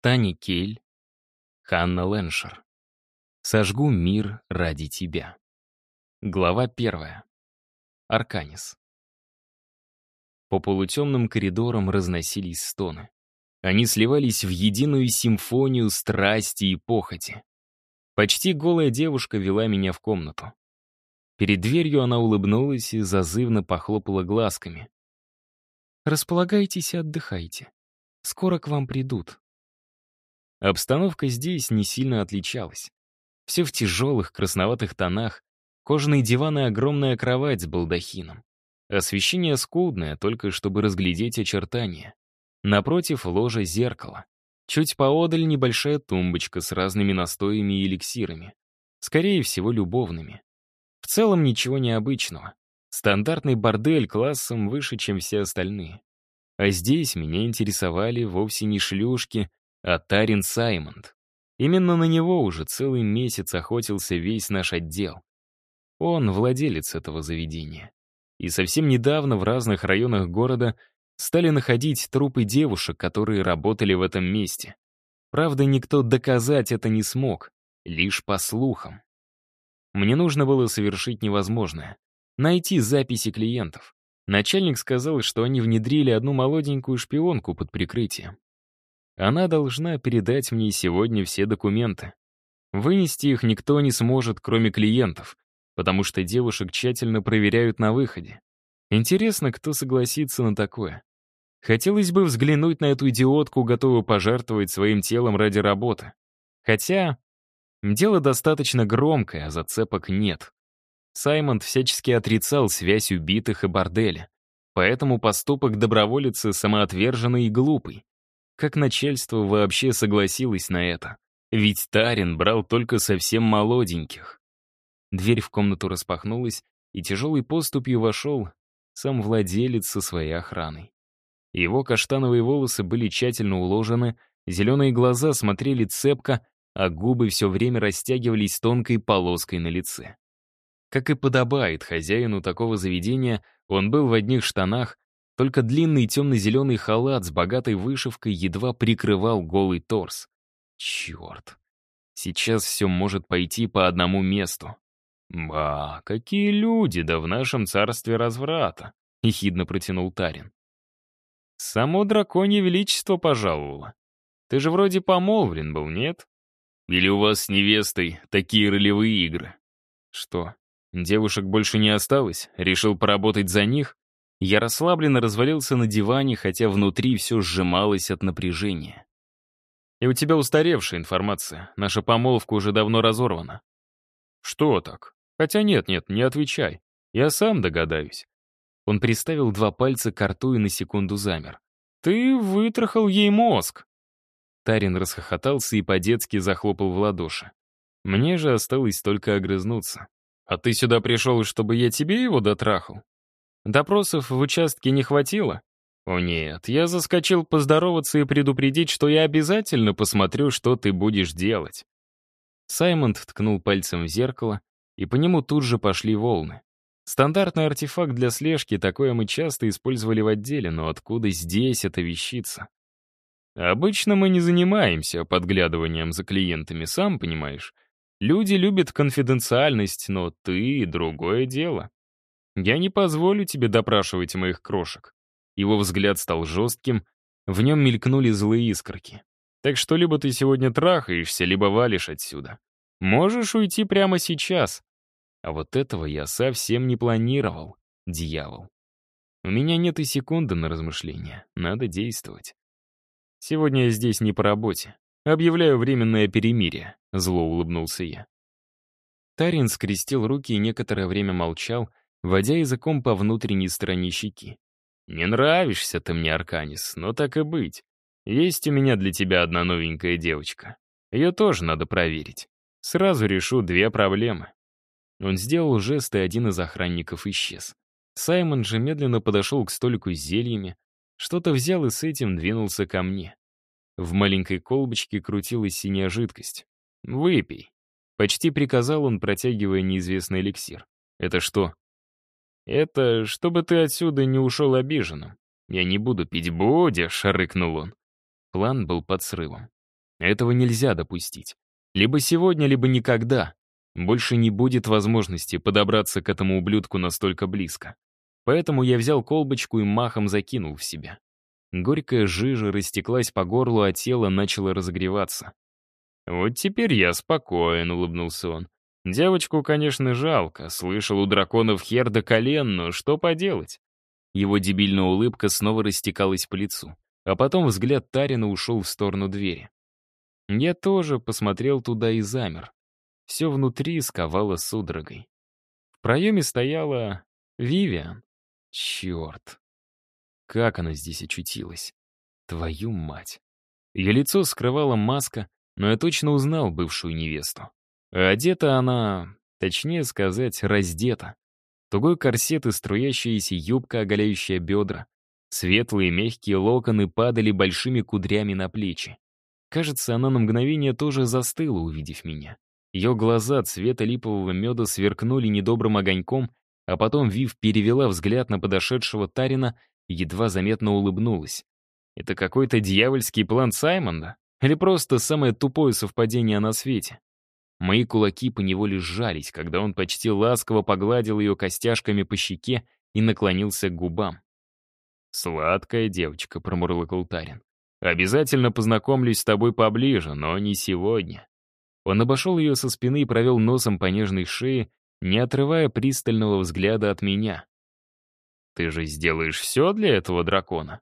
Тани Кель, Ханна Леншер. «Сожгу мир ради тебя». Глава 1. Арканис. По полутемным коридорам разносились стоны. Они сливались в единую симфонию страсти и похоти. Почти голая девушка вела меня в комнату. Перед дверью она улыбнулась и зазывно похлопала глазками. «Располагайтесь и отдыхайте. Скоро к вам придут». Обстановка здесь не сильно отличалась. Все в тяжелых красноватых тонах, кожаные диваны и огромная кровать с балдахином. Освещение скудное, только чтобы разглядеть очертания. Напротив ложа зеркало. Чуть поодаль небольшая тумбочка с разными настоями и эликсирами. Скорее всего, любовными. В целом ничего необычного. Стандартный бордель классом выше, чем все остальные. А здесь меня интересовали вовсе не шлюшки, а Тарин Саймонд. Именно на него уже целый месяц охотился весь наш отдел. Он владелец этого заведения. И совсем недавно в разных районах города стали находить трупы девушек, которые работали в этом месте. Правда, никто доказать это не смог, лишь по слухам. Мне нужно было совершить невозможное — найти записи клиентов. Начальник сказал, что они внедрили одну молоденькую шпионку под прикрытием. Она должна передать мне сегодня все документы. Вынести их никто не сможет, кроме клиентов, потому что девушек тщательно проверяют на выходе. Интересно, кто согласится на такое. Хотелось бы взглянуть на эту идиотку, готовую пожертвовать своим телом ради работы. Хотя дело достаточно громкое, а зацепок нет. Саймонд всячески отрицал связь убитых и борделя. Поэтому поступок доброволицы самоотверженный и глупый. Как начальство вообще согласилось на это? Ведь Тарин брал только совсем молоденьких. Дверь в комнату распахнулась, и тяжелой поступью вошел сам владелец со своей охраной. Его каштановые волосы были тщательно уложены, зеленые глаза смотрели цепко, а губы все время растягивались тонкой полоской на лице. Как и подобает хозяину такого заведения, он был в одних штанах, только длинный темно-зеленый халат с богатой вышивкой едва прикрывал голый торс. Черт. Сейчас все может пойти по одному месту. «Ба, какие люди, да в нашем царстве разврата!» — ехидно протянул Тарин. «Само драконье величество пожаловало. Ты же вроде помолвлен был, нет? Или у вас с невестой такие ролевые игры?» «Что, девушек больше не осталось? Решил поработать за них?» Я расслабленно развалился на диване, хотя внутри все сжималось от напряжения. «И у тебя устаревшая информация. Наша помолвка уже давно разорвана». «Что так? Хотя нет, не отвечай. Я сам догадаюсь». Он приставил 2 пальца к рту и на секунду замер. «Ты вытрахал ей мозг!» Тарин расхохотался и по-детски захлопал в ладоши. Мне же осталось только огрызнуться. «А ты сюда пришел, чтобы я тебе его дотрахал? Допросов в участке не хватило? О нет, я заскочил поздороваться и предупредить, что я обязательно посмотрю, что ты будешь делать». Саймонд ткнул пальцем в зеркало, и по нему тут же пошли волны. Стандартный артефакт для слежки, такое мы часто использовали в отделе, но откуда здесь эта вещица? Обычно мы не занимаемся подглядыванием за клиентами, сам понимаешь. Люди любят конфиденциальность, но ты — другое дело. Я не позволю тебе допрашивать моих крошек. Его взгляд стал жестким, в нем мелькнули злые искорки. Так что либо ты сегодня трахаешься, либо валишь отсюда. Можешь уйти прямо сейчас. А вот этого я совсем не планировал, дьявол. У меня нет и секунды на размышления, надо действовать. Сегодня я здесь не по работе. Объявляю временное перемирие, зло улыбнулся я. Тарин скрестил руки и некоторое время молчал, водя языком по внутренней стороне щеки. «Не нравишься ты мне, Арканис, но так и быть. Есть у меня для тебя одна новенькая девочка. Ее тоже надо проверить. Сразу решу 2 проблемы». Он сделал жест, и один из охранников исчез. Саймон же медленно подошел к столику с зельями, что-то взял и с этим двинулся ко мне. В маленькой колбочке крутилась синяя жидкость. «Выпей», — почти приказал он, протягивая неизвестный эликсир. «Это что?» «Это чтобы ты отсюда не ушел обиженным. Я не буду пить, будешь», — рыкнул он. План был под срывом. Этого нельзя допустить. Либо сегодня, либо никогда. Больше не будет возможности подобраться к этому ублюдку настолько близко. Поэтому я взял колбочку и махом закинул в себя. Горькая жижа растеклась по горлу, а тело начало разогреваться. «Вот теперь я спокоен», — улыбнулся он. «Девочку, конечно, жалко. Слышал, у драконов хер до колен, но что поделать?» Его дебильная улыбка снова растекалась по лицу. А потом взгляд Тарина ушел в сторону двери. Я тоже посмотрел туда и замер. Все внутри сковало судорогой. В проеме стояла Вивиан. Черт. Как она здесь очутилась? Твою мать. Ее лицо скрывала маска, но я точно узнал бывшую невесту. А одета она, точнее сказать, раздета. Тугой корсет и струящаяся юбка, оголяющая бедра. Светлые мягкие локоны падали большими кудрями на плечи. Кажется, она на мгновение тоже застыла, увидев меня. Ее глаза цвета липового меда сверкнули недобрым огоньком, а потом Вив перевела взгляд на подошедшего Тарина и едва заметно улыбнулась. Это какой-то дьявольский план Саймонда? Или просто самое тупое совпадение на свете? Мои кулаки поневоле сжались, когда он почти ласково погладил ее костяшками по щеке и наклонился к губам. «Сладкая девочка», — промурлыкал Тарин. «Обязательно познакомлюсь с тобой поближе, но не сегодня». Он обошел ее со спины и провел носом по нежной шее, не отрывая пристального взгляда от меня. «Ты же сделаешь все для этого дракона?»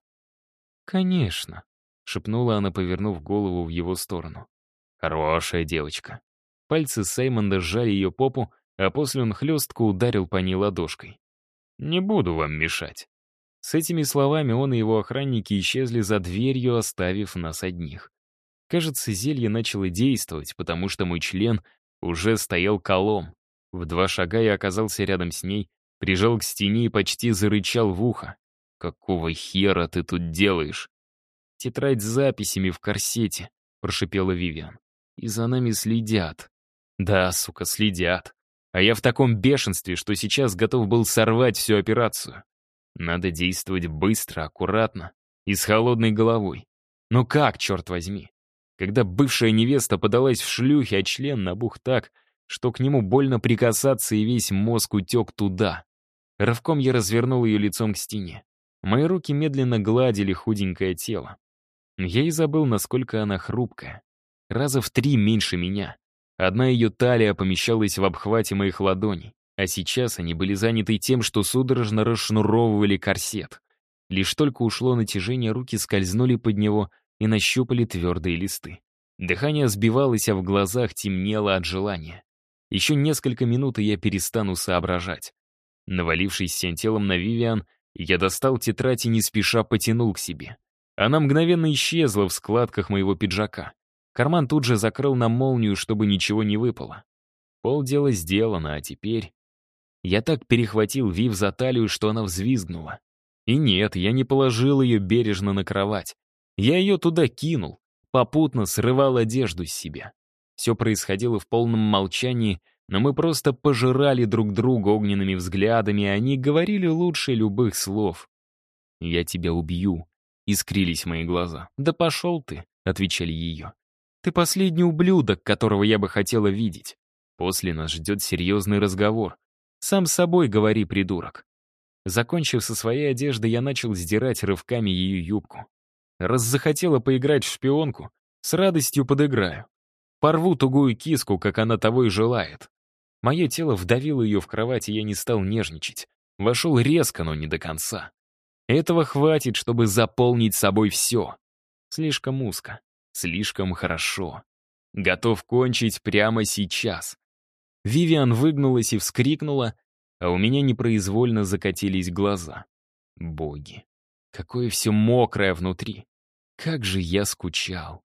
«Конечно», — шепнула она, повернув голову в его сторону. «Хорошая девочка». Пальцы Саймонда сжали ее попу, а после он хлестко ударил по ней ладошкой. «Не буду вам мешать». С этими словами он и его охранники исчезли за дверью, оставив нас одних. Кажется, зелье начало действовать, потому что мой член уже стоял колом. В 2 шага я оказался рядом с ней, прижал к стене и почти зарычал в ухо. «Какого хера ты тут делаешь?» «Тетрадь с записями в корсете», — прошипела Вивиан. «И за нами следят». «Да, сука, следят. А я в таком бешенстве, что сейчас готов был сорвать всю операцию. Надо действовать быстро, аккуратно и с холодной головой. Но как, черт возьми? Когда бывшая невеста подалась в шлюхи, а член набух так, что к нему больно прикасаться и весь мозг утек туда. Рывком я развернул ее лицом к стене. Мои руки медленно гладили худенькое тело. Я и забыл, насколько она хрупкая. Раза в 3 меньше меня. Одна ее талия помещалась в обхвате моих ладоней, а сейчас они были заняты тем, что судорожно расшнуровывали корсет. Лишь только ушло натяжение, руки скользнули под него и нащупали твердые листы. Дыхание сбивалось, а в глазах темнело от желания. Еще несколько минут, и я перестану соображать. Навалившись всем телом на Вивиан, я достал тетрадь и не спеша потянул к себе. Она мгновенно исчезла в складках моего пиджака. Карман тут же закрыл на молнию, чтобы ничего не выпало. Полдела сделано, а теперь... Я так перехватил Вив за талию, что она взвизгнула. И нет, я не положил ее бережно на кровать. Я ее туда кинул, попутно срывал одежду с себя. Все происходило в полном молчании, но мы просто пожирали друг друга огненными взглядами, и они говорили лучше любых слов. «Я тебя убью», — искрились мои глаза. «Да пошел ты», — отвечали ее. «Ты последний ублюдок, которого я бы хотела видеть. После нас ждет серьезный разговор. Сам с собой говори, придурок». Закончив со своей одеждой, я начал сдирать рывками ее юбку. Раз захотела поиграть в шпионку, с радостью подыграю. Порву тугую киску, как она того и желает. Мое тело вдавило ее в кровать, и я не стал нежничать. Вошел резко, но не до конца. Этого хватит, чтобы заполнить собой все. Слишком узко, слишком хорошо. Готов кончить прямо сейчас. Вивиан выгнулась и вскрикнула, а у меня непроизвольно закатились глаза. Боги, какое все мокрое внутри. Как же я скучал.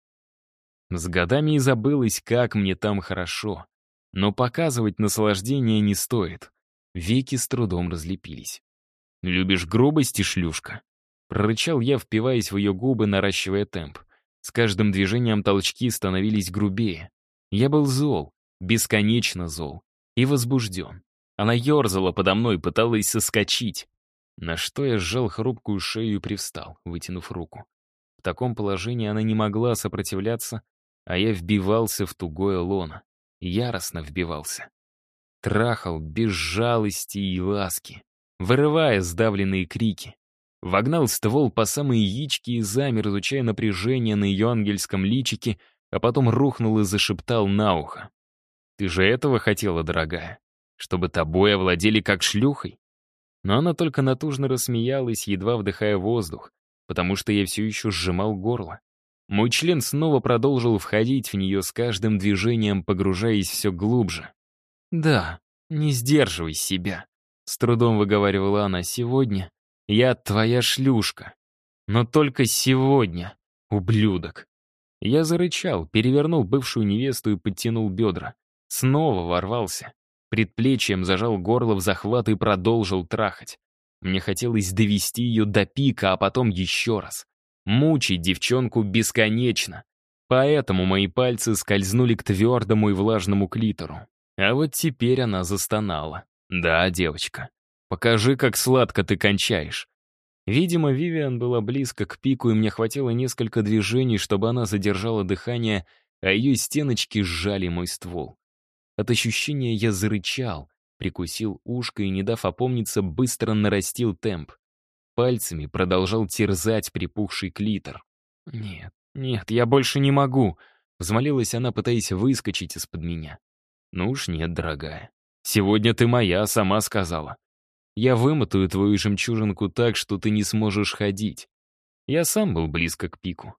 С годами и забылось, как мне там хорошо. Но показывать наслаждение не стоит. Веки с трудом разлепились. «Любишь грубости, шлюшка?» Прорычал я, впиваясь в ее губы, наращивая темп. С каждым движением толчки становились грубее. Я был зол, бесконечно зол и возбужден. Она ерзала подо мной, пыталась соскочить. На что я сжал хрупкую шею и привстал, вытянув руку. В таком положении она не могла сопротивляться, а я вбивался в тугое лоно. Яростно вбивался. Трахал без жалости и ласки, вырывая сдавленные крики. Вогнал ствол по самые яички и замер, изучая напряжение на ее ангельском личике, а потом рухнул и зашептал на ухо. «Ты же этого хотела, дорогая? Чтобы тобой овладели как шлюхой?» Но она только натужно рассмеялась, едва вдыхая воздух, потому что я все еще сжимал горло. Мой член снова продолжил входить в нее с каждым движением, погружаясь все глубже. «Да, не сдерживай себя», — с трудом выговаривала она. «Сегодня я твоя шлюшка. Но только сегодня, ублюдок». Я зарычал, перевернул бывшую невесту и подтянул бедра. Снова ворвался. Предплечьем зажал горло в захват и продолжил трахать. Мне хотелось довести ее до пика, а потом еще раз. Мучить девчонку бесконечно. Поэтому мои пальцы скользнули к твердому и влажному клитору. А вот теперь она застонала. «Да, девочка, покажи, как сладко ты кончаешь». Видимо, Вивиан была близко к пику, и мне хватило несколько движений, чтобы она задержала дыхание, а ее стеночки сжали мой ствол. От ощущения я зарычал, прикусил ушко и, не дав опомниться, быстро нарастил темп. Пальцами продолжал терзать припухший клитор. «Нет, нет, я больше не могу», — взмолилась она, пытаясь выскочить из-под меня. «Ну уж нет, дорогая. Сегодня ты моя, сама сказала. Я вымотаю твою жемчужинку так, что ты не сможешь ходить». Я сам был близко к пику.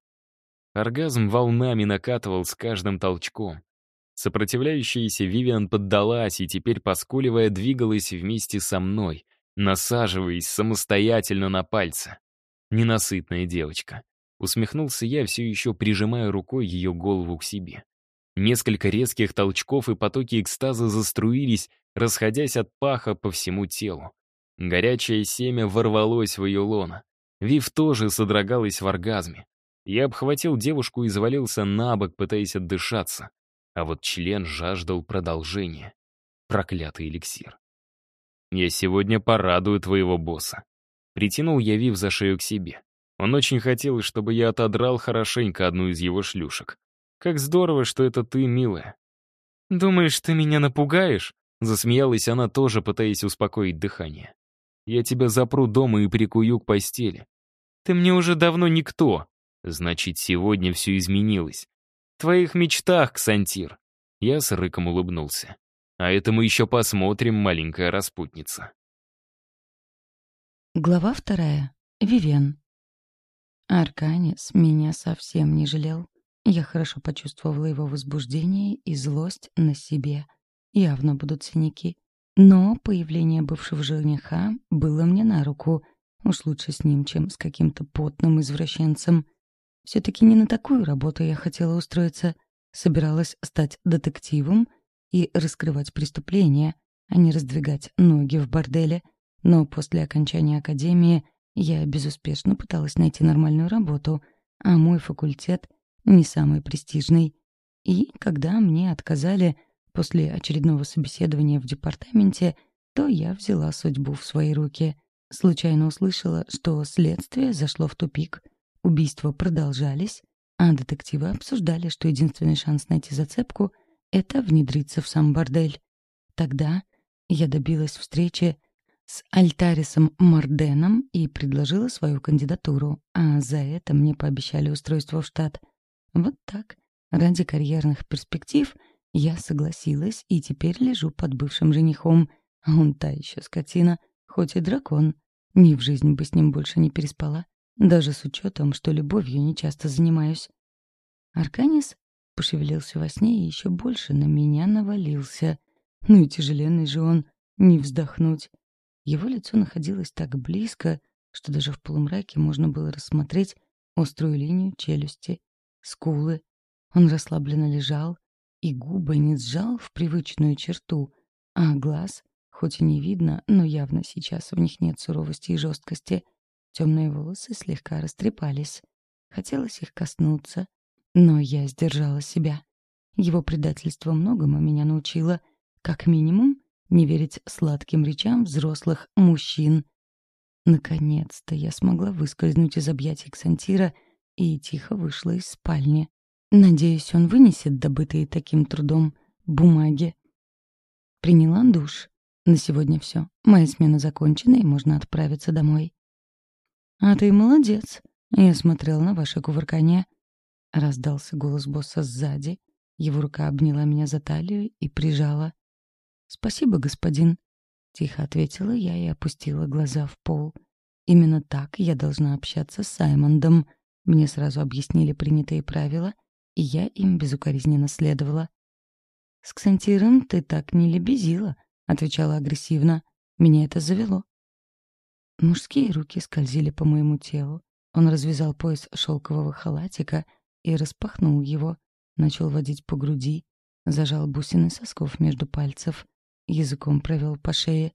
Оргазм волнами накатывал с каждым толчком. Сопротивляющаяся Вивиан поддалась и теперь, поскуливая, двигалась вместе со мной, насаживаясь самостоятельно на пальцы. Ненасытная девочка. Усмехнулся я, все еще прижимая рукой ее голову к себе. Несколько резких толчков и потоки экстаза заструились, расходясь от паха по всему телу. Горячее семя ворвалось в ее лоно. Вив тоже содрогалась в оргазме. Я обхватил девушку и завалился на бок, пытаясь отдышаться. А вот член жаждал продолжения. Проклятый эликсир. «Я сегодня порадую твоего босса». Притянул я Вив за шею к себе. Он очень хотел, чтобы я отодрал хорошенько одну из его шлюшек. «Как здорово, что это ты, милая». «Думаешь, ты меня напугаешь?» Засмеялась она тоже, пытаясь успокоить дыхание. «Я тебя запру дома и прикую к постели. Ты мне уже давно никто. Значит, сегодня все изменилось. В твоих мечтах, Ксантир». Я с рыком улыбнулся. «А это мы еще посмотрим, маленькая распутница». Глава 2. Вивен. Арканис меня совсем не жалел. Я хорошо почувствовала его возбуждение и злость на себе. Явно будут синяки. Но появление бывшего жениха было мне на руку. Уж лучше с ним, чем с каким-то потным извращенцем. Все-таки не на такую работу я хотела устроиться. Собиралась стать детективом и раскрывать преступления, а не раздвигать ноги в борделе. Но после окончания академии я безуспешно пыталась найти нормальную работу, а мой факультет не самый престижный. И когда мне отказали после очередного собеседования в департаменте, то я взяла судьбу в свои руки. Случайно услышала, что следствие зашло в тупик, убийства продолжались, а детективы обсуждали, что единственный шанс найти зацепку — это внедриться в сам бордель. Тогда я добилась встречи с Альтарисом Марденом и предложила свою кандидатуру, а за это мне пообещали устройство в штат. Вот так, ради карьерных перспектив, я согласилась и теперь лежу под бывшим женихом, а он та еще скотина, хоть и дракон. Ни в жизнь бы с ним больше не переспала, даже с учетом, что любовью не часто занимаюсь. Арканис пошевелился во сне и еще больше на меня навалился. Ну и тяжеленный же он, не вздохнуть. Его лицо находилось так близко, что даже в полумраке можно было рассмотреть острую линию челюсти, скулы. Он расслабленно лежал, и губы не сжал в привычную черту, а глаз, хоть и не видно, но явно сейчас в них нет суровости и жесткости. Темные волосы слегка растрепались. Хотелось их коснуться, но я сдержала себя. Его предательство многому меня научило. Как минимум, не верить сладким речам взрослых мужчин. Наконец-то я смогла выскользнуть из объятий Ксантира и тихо вышла из спальни. Надеюсь, он вынесет добытые таким трудом бумаги. Приняла душ. На сегодня все. Моя смена закончена, и можно отправиться домой. «А ты молодец. Я смотрел на ваше кувыркание». Раздался голос босса сзади. Его рука обняла меня за талию и прижала. «Спасибо, господин», — тихо ответила я и опустила глаза в пол. Именно так я должна общаться с Саймондом. Мне сразу объяснили принятые правила, и я им безукоризненно следовала. «С Ксантиром ты так не лебезила», — отвечала агрессивно. Меня это завело. Мужские руки скользили по моему телу. Он развязал пояс шелкового халатика и распахнул его, начал водить по груди, зажал бусины сосков между пальцев, языком провел по шее.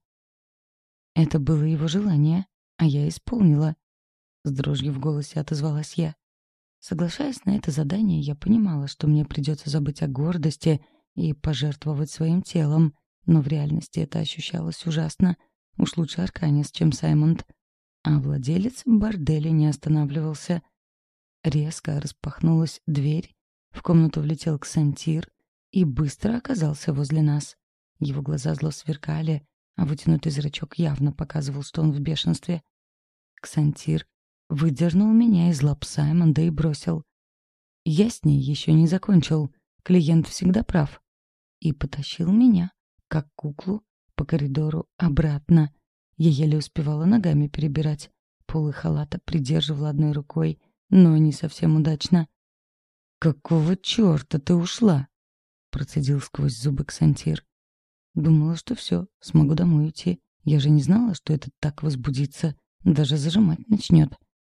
Это было его желание, а я исполнила. С дрожью в голосе отозвалась я. Соглашаясь на это задание, я понимала, что мне придется забыть о гордости и пожертвовать своим телом, но в реальности это ощущалось ужасно. Уж лучше Арканис, чем Саймонд. А владелец борделя не останавливался. Резко распахнулась дверь, в комнату влетел Ксантир и быстро оказался возле нас. Его глаза зло сверкали, а вытянутый зрачок явно показывал, что он в бешенстве. Ксантир выдернул меня из лап Саймонда и бросил. «Я с ней еще не закончил. Клиент всегда прав». И потащил меня, как куклу, по коридору обратно. Я еле успевала ногами перебирать. Полы халата придерживала одной рукой, но не совсем удачно. «Какого черта ты ушла?» — процедил сквозь зубы Ксантир. Думала, что все, смогу домой уйти. Я же не знала, что это так возбудится, даже зажимать начнет.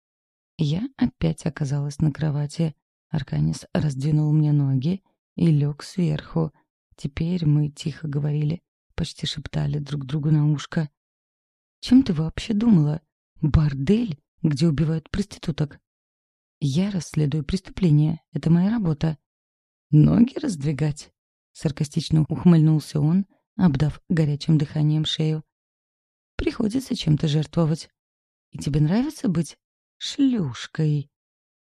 Я опять оказалась на кровати. Арканис раздвинул мне ноги и лег сверху. Теперь мы тихо говорили, почти шептали друг другу на ушко. «Чем ты вообще думала? Бордель, где убивают проституток?» «Я расследую преступления. Это моя работа». «Ноги раздвигать?» — саркастично ухмыльнулся он, обдав горячим дыханием шею. «Приходится чем-то жертвовать. И тебе нравится быть шлюшкой?»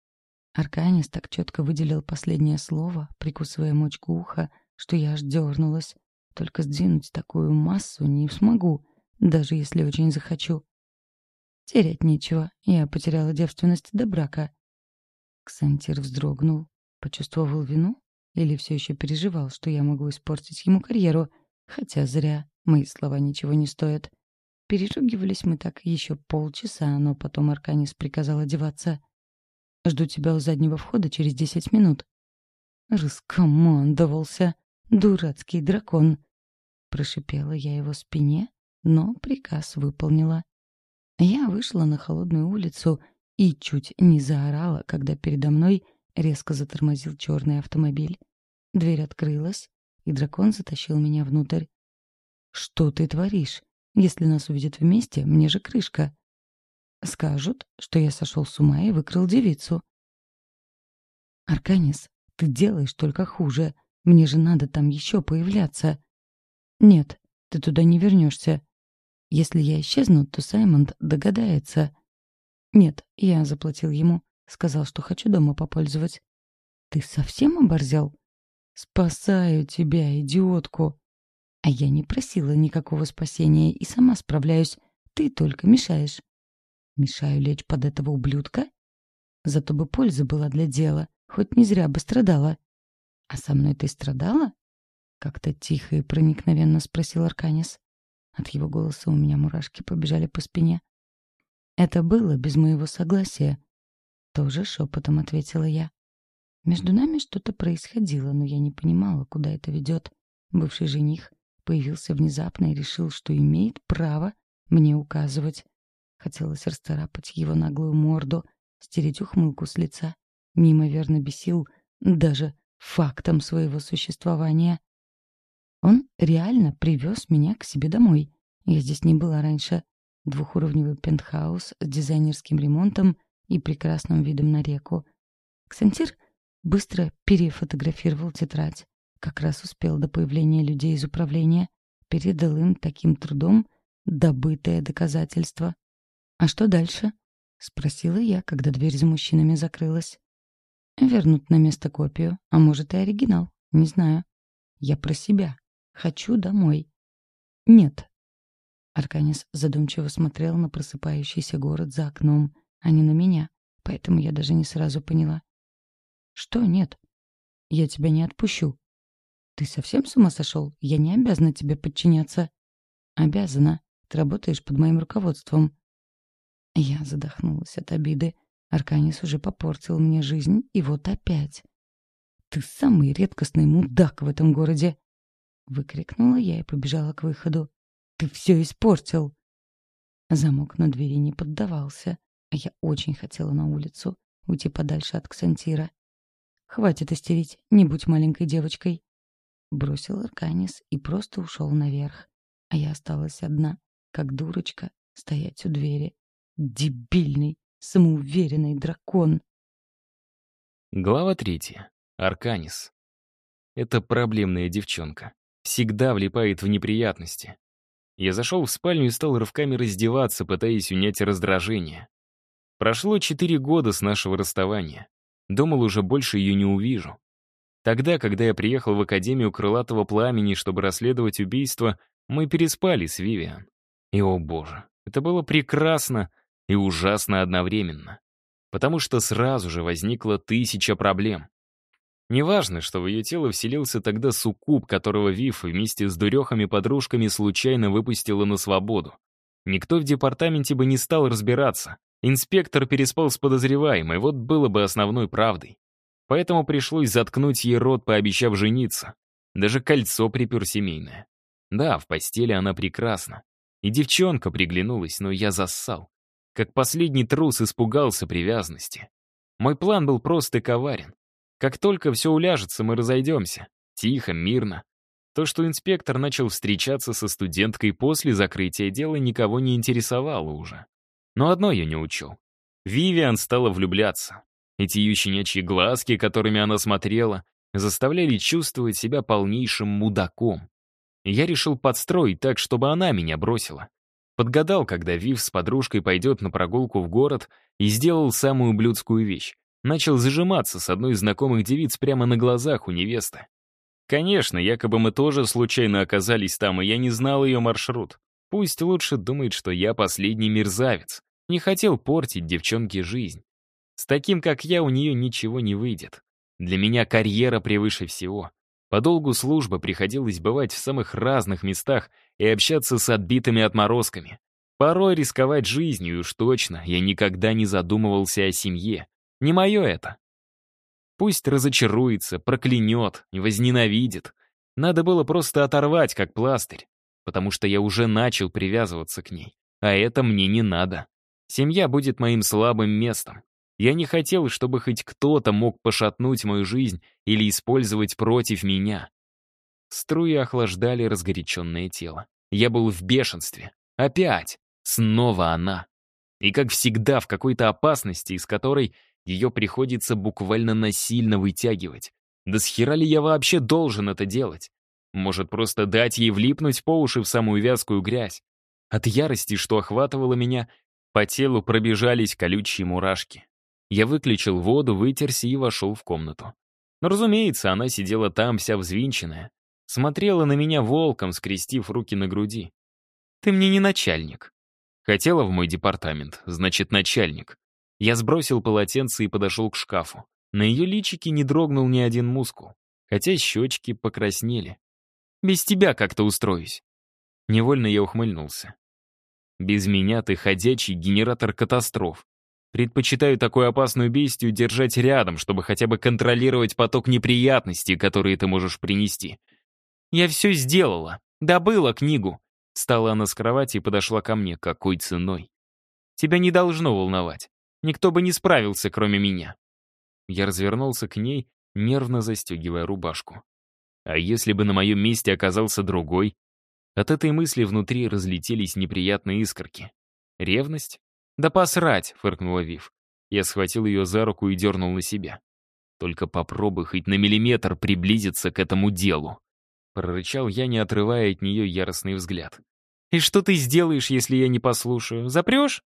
Арканис так четко выделил последнее слово, прикусывая мочку уха, что я аж дернулась. Только сдвинуть такую массу не смогу, даже если очень захочу. Терять нечего, я потеряла девственность до брака. Ксантир вздрогнул, почувствовал вину или все еще переживал, что я могу испортить ему карьеру, хотя зря, мои слова ничего не стоят. Переругивались мы так еще полчаса, но потом Арканис приказал одеваться. «Жду тебя у заднего входа через 10 минут». Раскомандовался, дурацкий дракон. Прошипела я его спине, но приказ выполнила. Я вышла на холодную улицу и чуть не заорала, когда передо мной резко затормозил черный автомобиль. Дверь открылась, и дракон затащил меня внутрь. «Что ты творишь? Если нас увидят вместе, мне же крышка». Скажут, что я сошел с ума и выкрал девицу. «Арканис, ты делаешь только хуже. Мне же надо там еще появляться». «Нет, ты туда не вернешься. Если я исчезну, то Саймонд догадается». «Нет, я заплатил ему. Сказал, что хочу дома попользовать». «Ты совсем оборзел?» «Спасаю тебя, идиотку». «А я не просила никакого спасения и сама справляюсь. Ты только мешаешь». «Мешаю лечь под этого ублюдка?» «Зато бы польза была для дела, хоть не зря бы страдала». «А со мной ты страдала?» Как-то тихо и проникновенно спросил Арканис. От его голоса у меня мурашки побежали по спине. «Это было без моего согласия», — тоже шепотом ответила я. Между нами что-то происходило, но я не понимала, куда это ведет. Бывший жених появился внезапно и решил, что имеет право мне указывать. Хотелось расцарапать его наглую морду, стереть ухмылку с лица. Неимоверно бесил даже фактом своего существования. Он реально привез меня к себе домой. Я здесь не была раньше. Двухуровневый пентхаус с дизайнерским ремонтом и прекрасным видом на реку. Ксантир быстро перефотографировал тетрадь. Как раз успел до появления людей из управления. Передал им таким трудом добытое доказательство. А что дальше? — спросила я, когда дверь за мужчинами закрылась. «Вернут на место копию, а может и оригинал, не знаю. Я про себя. Хочу домой». «Нет». Арканис задумчиво смотрел на просыпающийся город за окном, а не на меня, поэтому я даже не сразу поняла. «Что нет? Я тебя не отпущу». «Ты совсем с ума сошел? Я не обязана тебе подчиняться». «Обязана. Ты работаешь под моим руководством». Я задохнулась от обиды. Арканис уже попортил мне жизнь, и вот опять. «Ты самый редкостный мудак в этом городе!» Выкрикнула я и побежала к выходу. «Ты все испортил!» Замок на двери не поддавался, а я очень хотела на улицу, уйти подальше от Ксантира. «Хватит истерить, не будь маленькой девочкой!» Бросил Арканис и просто ушел наверх. А я осталась одна, как дурочка, стоять у двери. Дебильный, самоуверенный дракон. Глава 3. Арканис. Это проблемная девчонка. Всегда влипает в неприятности. Я зашел в спальню и стал рывками раздеваться, пытаясь унять раздражение. Прошло 4 года с нашего расставания. Думал, уже больше ее не увижу. Тогда, когда я приехал в Академию Крылатого Пламени, чтобы расследовать убийство, мы переспали с Вивиан. И, о боже, это было прекрасно и ужасно одновременно. Потому что сразу же возникло 1000 проблем. Неважно, что в ее тело вселился тогда суккуб, которого Вив вместе с дурехами-подружками случайно выпустила на свободу. Никто в департаменте бы не стал разбираться. Инспектор переспал с подозреваемой, вот было бы основной правдой. Поэтому пришлось заткнуть ей рот, пообещав жениться. Даже кольцо припер семейное. Да, в постели она прекрасна. И девчонка приглянулась, но я зассал. Как последний трус испугался привязанности. Мой план был прост и коварен. Как только все уляжется, мы разойдемся. Тихо, мирно. То, что инспектор начал встречаться со студенткой после закрытия дела, никого не интересовало уже. Но одно я не учел. Вивиан стала влюбляться. Эти ее щенячьи глазки, которыми она смотрела, заставляли чувствовать себя полнейшим мудаком. И я решил подстроить так, чтобы она меня бросила. Подгадал, когда Вив с подружкой пойдет на прогулку в город, и сделал самую ублюдскую вещь. Начал зажиматься с одной из знакомых девиц прямо на глазах у невесты. Конечно, якобы мы тоже случайно оказались там, и я не знал ее маршрут. Пусть лучше думает, что я последний мерзавец. Не хотел портить девчонке жизнь. С таким, как я, у нее ничего не выйдет. Для меня карьера превыше всего. По долгу службы приходилось бывать в самых разных местах и общаться с отбитыми отморозками. Порой рисковать жизнью, и уж точно, я никогда не задумывался о семье. Не мое это. Пусть разочаруется, проклянет, возненавидит. Надо было просто оторвать, как пластырь, потому что я уже начал привязываться к ней. А это мне не надо. Семья будет моим слабым местом. Я не хотел, чтобы хоть кто-то мог пошатнуть мою жизнь или использовать против меня. Струи охлаждали разгоряченное тело. Я был в бешенстве. Опять. Снова она. И, как всегда, в какой-то опасности, из которой ее приходится буквально насильно вытягивать. Да с хера ли я вообще должен это делать? Может, просто дать ей влипнуть по уши в самую вязкую грязь? От ярости, что охватывало меня, по телу пробежались колючие мурашки. Я выключил воду, вытерся и вошел в комнату. Но, разумеется, она сидела там, вся взвинченная. Смотрела на меня волком, скрестив руки на груди. «Ты мне не начальник». Хотела в мой департамент, значит, начальник. Я сбросил полотенце и подошел к шкафу. На ее личике не дрогнул ни один мускул, хотя щечки покраснели. «Без тебя как-то устроюсь». Невольно я ухмыльнулся. «Без меня ты ходячий генератор катастроф. Предпочитаю такую опасную бестию держать рядом, чтобы хотя бы контролировать поток неприятностей, которые ты можешь принести». «Я все сделала. Добыла книгу». Встала она с кровати и подошла ко мне. «Какой ценой?» «Тебя не должно волновать. Никто бы не справился, кроме меня». Я развернулся к ней, нервно застегивая рубашку. А если бы на моем месте оказался другой? От этой мысли внутри разлетелись неприятные искорки. «Ревность? Да посрать!» — фыркнула Вив. Я схватил ее за руку и дернул на себя. «Только попробуй хоть на миллиметр приблизиться к этому делу», — прорычал я, не отрывая от нее яростный взгляд. «И что ты сделаешь, если я не послушаю? Запрешь?»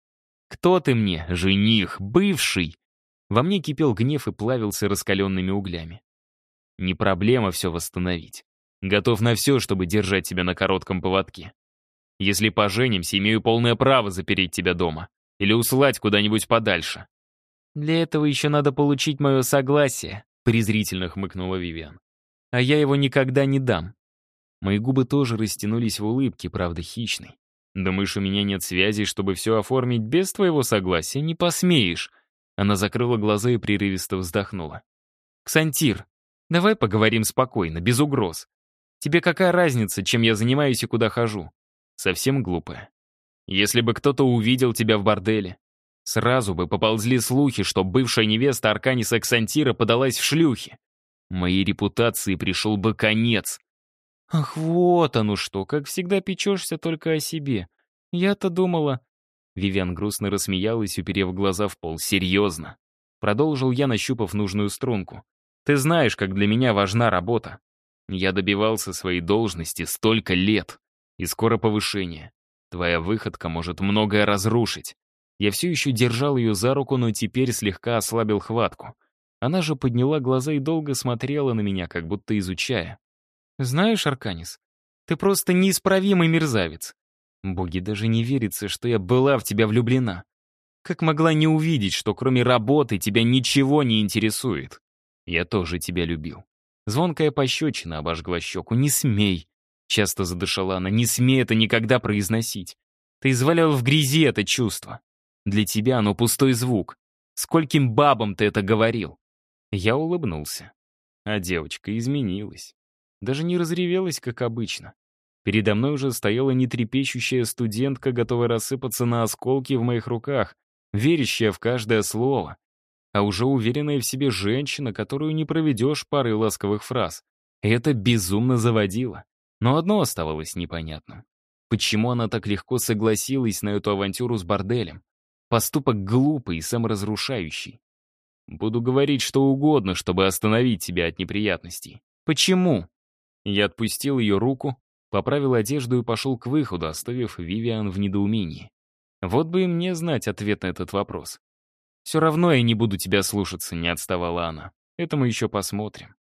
Кто ты мне? Жених, бывший!» Во мне кипел гнев и плавился раскаленными углями. Не проблема все восстановить. Готов на все, чтобы держать тебя на коротком поводке. Если поженимся, имею полное право запереть тебя дома или услать куда-нибудь подальше. Для этого еще надо получить мое согласие, презрительно хмыкнула Вивиан. А я его никогда не дам. Мои губы тоже растянулись в улыбке, правда, хищной. Думаешь, у меня нет связи, чтобы все оформить без твоего согласия? Не посмеешь. Она закрыла глаза и прерывисто вздохнула. «Ксантир, давай поговорим спокойно, без угроз. Тебе какая разница, чем я занимаюсь и куда хожу? Совсем глупая. Если бы кто-то увидел тебя в борделе, сразу бы поползли слухи, что бывшая невеста Арканиса Ксантира подалась в шлюхи. Моей репутации пришел бы конец. Ах, вот оно что, как всегда печешься только о себе. Я-то думала...» Вивиан грустно рассмеялась, уперев глаза в пол. «Серьезно?» Продолжил я, нащупав нужную струнку. «Ты знаешь, как для меня важна работа. Я добивался своей должности столько лет. И скоро повышение. Твоя выходка может многое разрушить». Я все еще держал ее за руку, но теперь слегка ослабил хватку. Она же подняла глаза и долго смотрела на меня, как будто изучая. «Знаешь, Арканис, ты просто неисправимый мерзавец. Боги, даже не верится, что я была в тебя влюблена. Как могла не увидеть, что кроме работы тебя ничего не интересует? Я тоже тебя любил». Звонкая пощечина обожгла щеку. «Не смей!» — часто задышала она. «Не смей это никогда произносить. Ты извалял в грязи это чувство. Для тебя оно пустой звук. Скольким бабам ты это говорил?» Я улыбнулся. А девочка изменилась. Даже не разревелась, как обычно. Передо мной уже стояла нетрепещущая студентка, готовая рассыпаться на осколки в моих руках, верящая в каждое слово. А уже уверенная в себе женщина, которую не проведешь парой ласковых фраз. И это безумно заводило. Но одно оставалось непонятным. Почему она так легко согласилась на эту авантюру с борделем? Поступок глупый и саморазрушающий. Буду говорить что угодно, чтобы остановить тебя от неприятностей. Почему? Я отпустил ее руку, поправил одежду и пошел к выходу, оставив Вивиан в недоумении. Вот бы и мне знать ответ на этот вопрос. «Все равно я не буду тебя слушаться», — не отставала она. «Это мы еще посмотрим».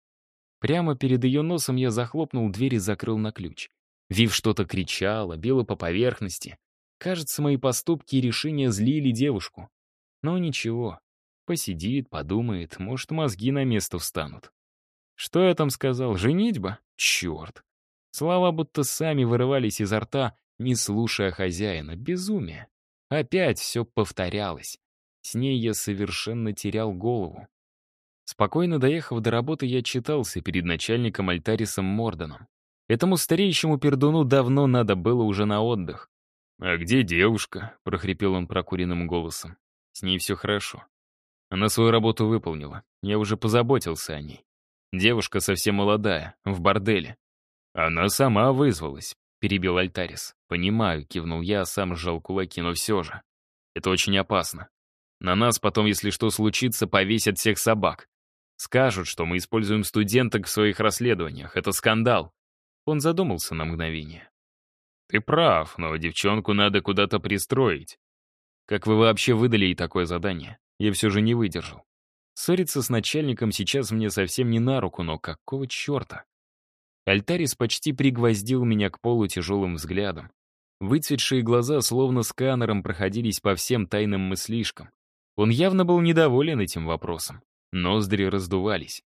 Прямо перед ее носом я захлопнул дверь и закрыл на ключ. Вив что-то кричала, била по поверхности. Кажется, мои поступки и решения злили девушку. Но ничего. Посидит, подумает, может, мозги на место встанут. Что я там сказал? Женитьба? Черт. Слова будто сами вырывались изо рта, не слушая хозяина. Безумие. Опять все повторялось. С ней я совершенно терял голову. Спокойно доехав до работы, я отчитался перед начальником Альтарисом Морданом. Этому стареющему пердуну давно надо было уже на отдых. «А где девушка?» — прохрипел он прокуренным голосом. «С ней все хорошо. Она свою работу выполнила. Я уже позаботился о ней. Девушка совсем молодая, в борделе». «Она сама вызвалась», — перебил Альтарис. «Понимаю», — кивнул я, а сам сжал кулаки, но все же. «Это очень опасно. На нас потом, если что случится, повесят всех собак. Скажут, что мы используем студенток в своих расследованиях. Это скандал». Он задумался на мгновение. «Ты прав, но девчонку надо куда-то пристроить. Как вы вообще выдали ей такое задание? Я все же не выдержал. Ссориться с начальником сейчас мне совсем не на руку, но какого черта?» Альтарис почти пригвоздил меня к полу тяжелым взглядом. Выцветшие глаза словно сканером проходились по всем тайным мыслишкам. Он явно был недоволен этим вопросом. Ноздри раздувались.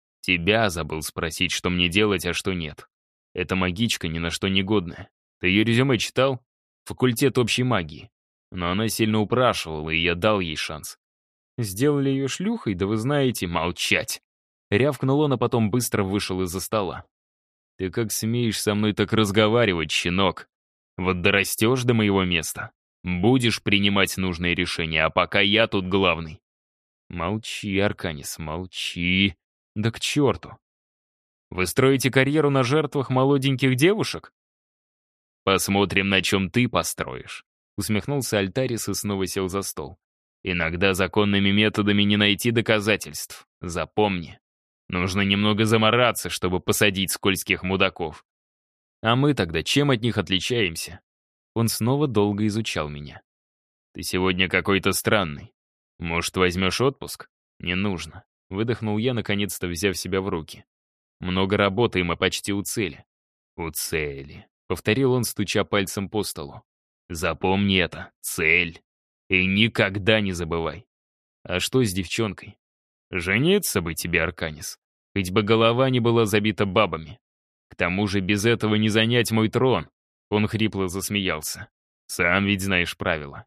«Тебя забыл спросить, что мне делать, а что нет. Эта магичка ни на что не годная. Ты ее резюме читал? Факультет общей магии. Но она сильно упрашивала, и я дал ей шанс. Сделали ее шлюхой, да вы знаете, молчать!» Рявкнул он, а потом быстро вышел из-за стола. «Ты как смеешь со мной так разговаривать, щенок? Вот дорастешь до моего места. Будешь принимать нужные решения, а пока я тут главный». «Молчи, Арканис, молчи. Да к черту. Вы строите карьеру на жертвах молоденьких девушек?» «Посмотрим, на чем ты построишь», — усмехнулся Альтарис и снова сел за стол. «Иногда законными методами не найти доказательств. Запомни. Нужно немного замораться, чтобы посадить скользких мудаков. А мы тогда чем от них отличаемся?» Он снова долго изучал меня. Ты сегодня какой-то странный. Может, возьмешь отпуск? Не нужно. Выдохнул я, наконец-то взяв себя в руки. Много работы, и мы почти у цели. У цели. Повторил он, стуча пальцем по столу. Запомни это. Цель. И никогда не забывай. А что с девчонкой? Жениться бы тебе, Арканис. Хоть бы голова не была забита бабами. К тому же без этого не занять мой трон. Он хрипло засмеялся. Сам ведь знаешь правила.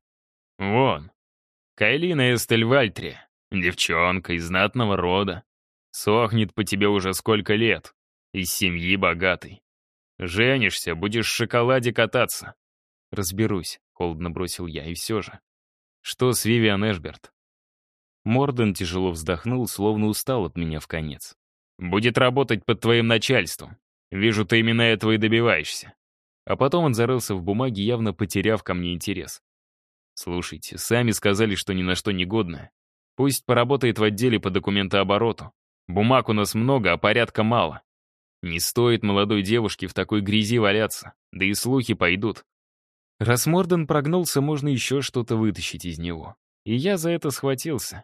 Вон. Кайлина Эстельвальтри. Девчонка из знатного рода. Сохнет по тебе уже сколько лет. Из семьи богатой. Женишься, будешь в шоколаде кататься. Разберусь, холодно бросил я, и все же. Что с Вивиан Эшберт? Морден тяжело вздохнул, словно устал от меня вконец. «Будет работать под твоим начальством. Вижу, ты именно этого и добиваешься». А потом он зарылся в бумаги, явно потеряв ко мне интерес. «Слушайте, сами сказали, что ни на что не годная. Пусть поработает в отделе по документообороту. Бумаг у нас много, а порядка мало. Не стоит молодой девушке в такой грязи валяться, да и слухи пойдут». Раз Морден прогнулся, можно еще что-то вытащить из него. И я за это схватился.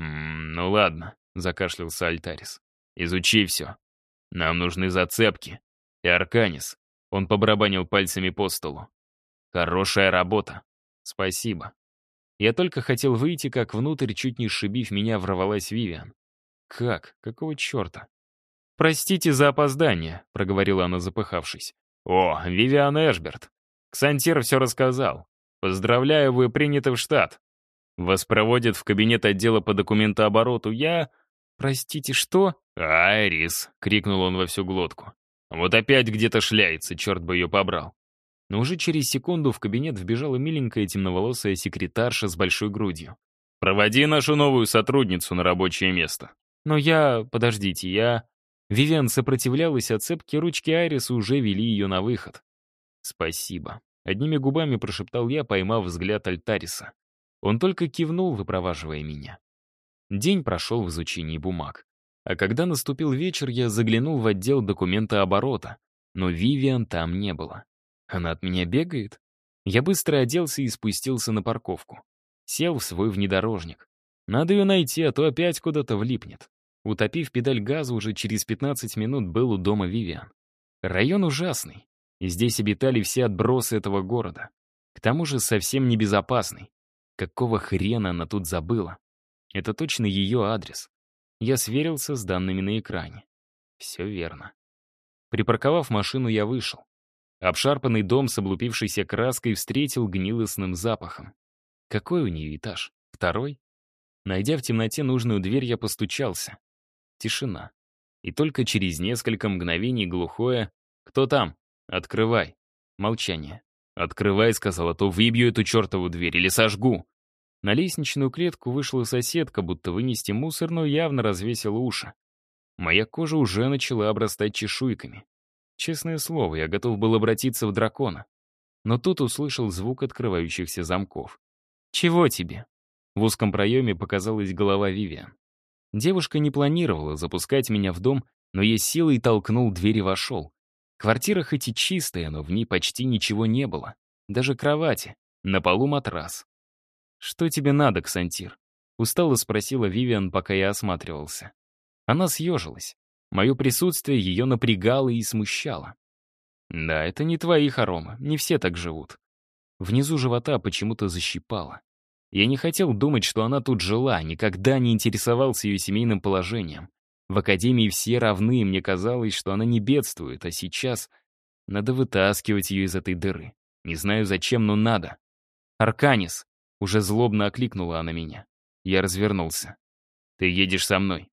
«Ну ладно», — закашлялся Альтарис. «Изучи все. Нам нужны зацепки. И Арканис». Он побарабанил пальцами по столу. «Хорошая работа. Спасибо». Я только хотел выйти, как внутрь, чуть не сшибив меня, ворвалась Вивиан. «Как? Какого черта?» «Простите за опоздание», — проговорила она, запыхавшись. «О, Вивиан Эшберт. Ксантир все рассказал. Поздравляю, вы приняты в штат. Вас проводят в кабинет отдела по документообороту. Я... Простите, что? Айрис, крикнул он во всю глотку. Вот опять где-то шляется, черт бы ее побрал. Но уже через секунду в кабинет вбежала миленькая темноволосая секретарша с большой грудью. «Проводи нашу новую сотрудницу на рабочее место». «Но я... Подождите, я...» Вивиан сопротивлялась, а цепкие ручки Айриса уже вели ее на выход. «Спасибо», — одними губами прошептал я, поймав взгляд Альтариса. Он только кивнул, выпроваживая меня. День прошел в изучении бумаг. А когда наступил вечер, я заглянул в отдел документооборота, но Вивиан там не было. Она от меня бегает? Я быстро оделся и спустился на парковку. Сел в свой внедорожник. Надо ее найти, а то опять куда-то влипнет. Утопив педаль газа, уже через 15 минут был у дома Вивиан. Район ужасный, и здесь обитали все отбросы этого города. К тому же совсем небезопасный. Какого хрена она тут забыла? Это точно ее адрес. Я сверился с данными на экране. Все верно. Припарковав машину, я вышел. Обшарпанный дом с облупившейся краской встретил гнилостным запахом. Какой у нее этаж? Второй? Найдя в темноте нужную дверь, я постучался. Тишина. И только через несколько мгновений глухое «Кто там? Открывай». Молчание. «Открывай», — сказал, «а то выбью эту чертову дверь или сожгу». На лестничную клетку вышла соседка, будто вынести мусор, но явно развесила уши. Моя кожа уже начала обрастать чешуйками. Честное слово, я готов был обратиться в дракона. Но тут услышал звук открывающихся замков. «Чего тебе?» В узком проеме показалась голова Вивиан. Девушка не планировала запускать меня в дом, но я силой толкнул дверь и вошел. Квартира хоть и чистая, но в ней почти ничего не было. Даже кровати. На полу матрас. «Что тебе надо, Ксантир?» Устало спросила Вивиан, пока я осматривался. Она съежилась. Мое присутствие ее напрягало и смущало. «Да, это не твои хоромы, не все так живут». Внизу живота почему-то защипало. Я не хотел думать, что она тут жила, никогда не интересовался ее семейным положением. В академии все равны, и мне казалось, что она не бедствует, а сейчас надо вытаскивать ее из этой дыры. Не знаю зачем, но надо. «Арканис!» — уже злобно окликнула она меня. Я развернулся. «Ты едешь со мной».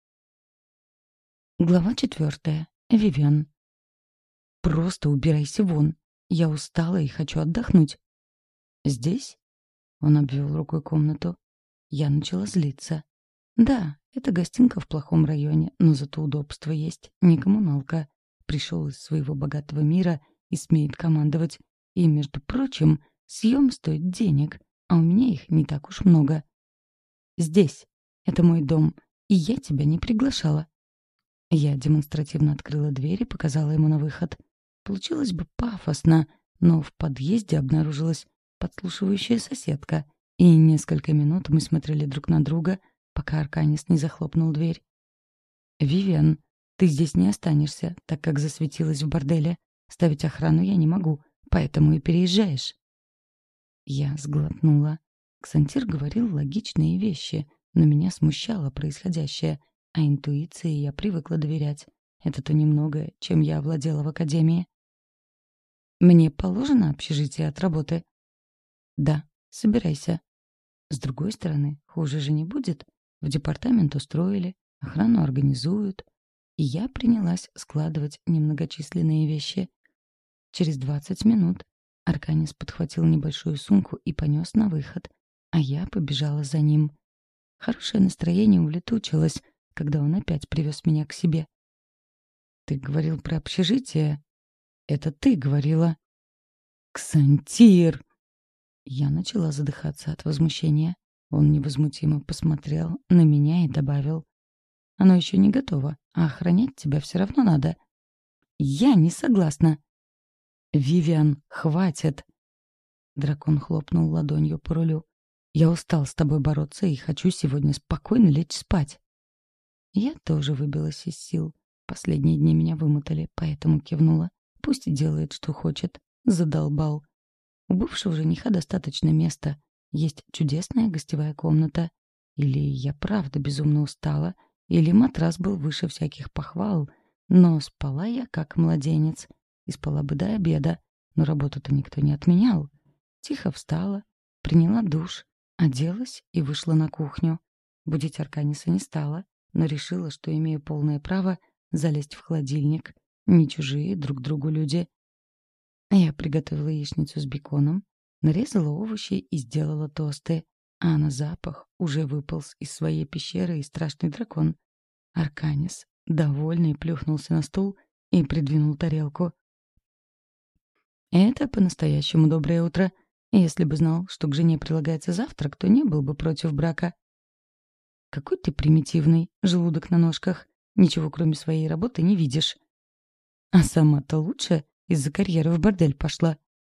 Глава 4. Вивиан. «Просто убирайся вон. Я устала и хочу отдохнуть». «Здесь?» — он обвел рукой комнату. Я начала злиться. «Да, это гостинка в плохом районе, но зато удобство есть. Не коммуналка. Пришел из своего богатого мира и смеет командовать. И, между прочим, съем стоит денег, а у меня их не так уж много. Здесь. Это мой дом, и я тебя не приглашала». Я демонстративно открыла дверь и показала ему на выход. Получилось бы пафосно, но в подъезде обнаружилась подслушивающая соседка, И несколько минут мы смотрели друг на друга, пока Арканис не захлопнул дверь. «Вивиан, ты здесь не останешься, так как засветилась в борделе. Ставить охрану я не могу, поэтому и переезжаешь». Я сглотнула. Ксантир говорил логичные вещи, но меня смущало происходящее, а интуиции я привыкла доверять. Это то немногое, чем я овладела в академии. «Мне положено общежитие от работы?» «Да, собирайся». С другой стороны, хуже же не будет. В департамент устроили, охрану организуют. И я принялась складывать немногочисленные вещи. Через 20 минут Арканис подхватил небольшую сумку и понес на выход, а я побежала за ним. Хорошее настроение улетучилось, когда он опять привез меня к себе. «Ты говорил про общежитие?» «Это ты говорила». «Ксантир!» Я начала задыхаться от возмущения. Он невозмутимо посмотрел на меня и добавил: «Оно еще не готово, а охранять тебя все равно надо». «Я не согласна». «Вивиан, хватит!» Дракон хлопнул ладонью по рулю. «Я устал с тобой бороться и хочу сегодня спокойно лечь спать». Я тоже выбилась из сил. Последние дни меня вымотали, поэтому кивнула. Пусть делает, что хочет. Задолбал. У бывшего жениха достаточно места. Есть чудесная гостевая комната. Или я правда безумно устала, или матрас был выше всяких похвал. Но спала я как младенец. И спала бы до обеда. Но работу-то никто не отменял. Тихо встала, приняла душ, оделась и вышла на кухню. Будить Арканиса не стала, но решила, что имею полное право залезть в холодильник. Не чужие друг другу люди. Я приготовила яичницу с беконом, нарезала овощи и сделала тосты. А на запах уже выполз из своей пещеры и страшный дракон. Арканис, довольный, плюхнулся на стул и придвинул тарелку. «Это по-настоящему доброе утро. Если бы знал, что к жене прилагается завтрак, то не был бы против брака». «Какой ты примитивный, желудок на ножках. Ничего, кроме своей работы, не видишь». «А сама-то лучше из-за карьеры в бордель пошла».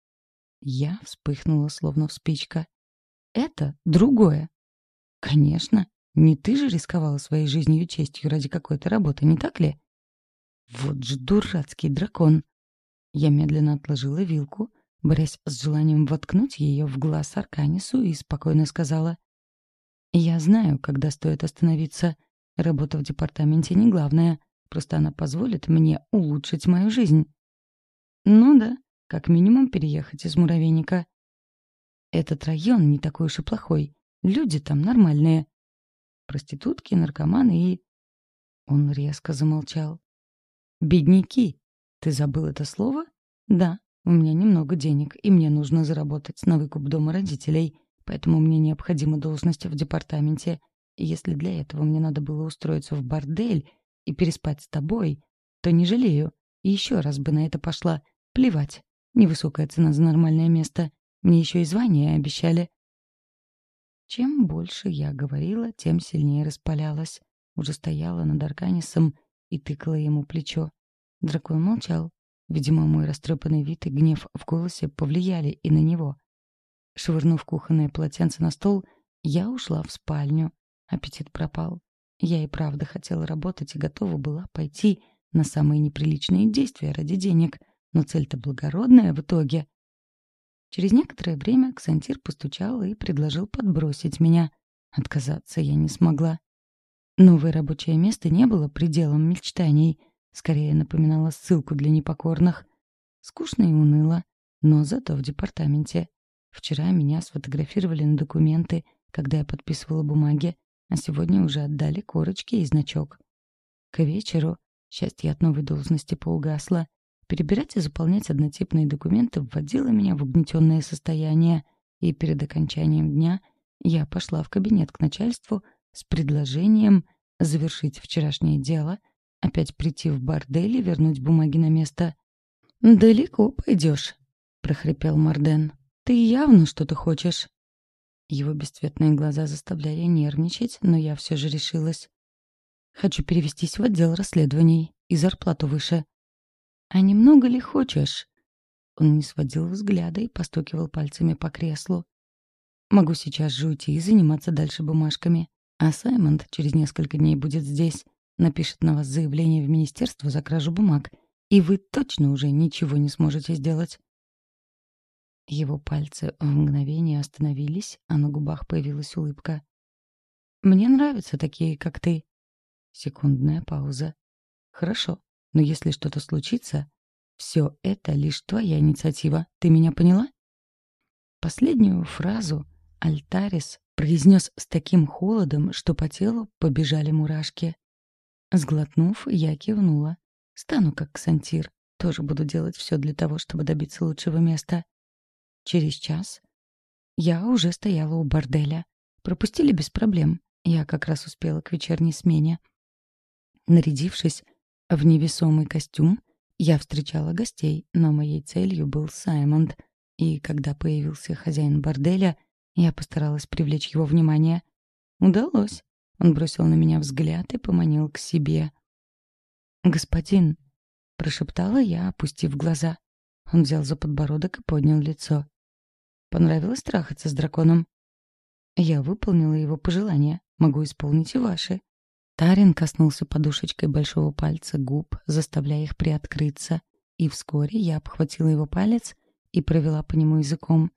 Я вспыхнула, словно спичка. «Это другое». «Конечно. Не ты же рисковала своей жизнью и честью ради какой-то работы, не так ли?» «Вот же дурацкий дракон». Я медленно отложила вилку, борясь с желанием воткнуть ее в глаз Арканису, и спокойно сказала: «Я знаю, когда стоит остановиться. Работа в департаменте не главное, просто она позволит мне улучшить мою жизнь». «Ну да, как минимум переехать из муравейника». «Этот район не такой уж и плохой. Люди там нормальные. Проститутки, наркоманы и...» Он резко замолчал. «Бедняки. Ты забыл это слово?» «Да, у меня немного денег, и мне нужно заработать на выкуп дома родителей, поэтому мне необходима должность в департаменте. И если для этого мне надо было устроиться в бордель и переспать с тобой, то не жалею. И еще раз бы на это пошла. Плевать. Невысокая цена за нормальное место. Мне еще и звание обещали». Чем больше я говорила, тем сильнее распалялась. Уже стояла над Арканисом и тыкала ему плечо. Дракон молчал. Видимо, мой растрепанный вид и гнев в голосе повлияли и на него. Швырнув кухонное полотенце на стол, я ушла в спальню. Аппетит пропал. Я и правда хотела работать и готова была пойти на самые неприличные действия ради денег, но цель-то благородная в итоге. Через некоторое время Ксантир постучал и предложил подбросить меня. Отказаться я не смогла. Новое рабочее место не было пределом мечтаний, скорее напоминало ссылку для непокорных. Скучно и уныло, но зато в департаменте. Вчера меня сфотографировали на документы, когда я подписывала бумаги, а сегодня уже отдали корочки и значок. К вечеру счастье от новой должности поугасло. Перебирать и заполнять однотипные документы вводило меня в угнетенное состояние, и перед окончанием дня я пошла в кабинет к начальству с предложением завершить вчерашнее дело, опять прийти в бордель и вернуть бумаги на место. «Далеко пойдешь», — прохрипел Марден. «Ты явно что-то хочешь». Его бесцветные глаза заставляли нервничать, но я все же решилась. «Хочу перевестись в отдел расследований, и зарплату выше». «А немного ли хочешь?» Он не сводил взгляда и постукивал пальцами по креслу. Могу сейчас же уйти и заниматься дальше бумажками. А Саймонд через несколько дней будет здесь. Напишет на вас заявление в министерство за кражу бумаг. И вы точно уже ничего не сможете сделать. Его пальцы в мгновение остановились, а на губах появилась улыбка. «Мне нравятся такие, как ты». Секундная пауза. «Хорошо, но если что-то случится, все это лишь твоя инициатива. Ты меня поняла?» Последнюю фразу Альтарис произнес с таким холодом, что по телу побежали мурашки. Сглотнув, я кивнула. Стану как Ксантир. Тоже буду делать все для того, чтобы добиться лучшего места. Через час я уже стояла у борделя. Пропустили без проблем. Я как раз успела к вечерней смене. Нарядившись в невесомый костюм, я встречала гостей, но моей целью был Саймонд. И когда появился хозяин борделя, я постаралась привлечь его внимание. Удалось. Он бросил на меня взгляд и поманил к себе. «Господин», — прошептала я, опустив глаза. Он взял за подбородок и поднял лицо. «Понравилось трахаться с драконом?» Я выполнила его пожелание. Могу исполнить и ваши. Тарин коснулся подушечкой большого пальца губ, заставляя их приоткрыться. И вскоре я обхватила его палец и провела по нему языком.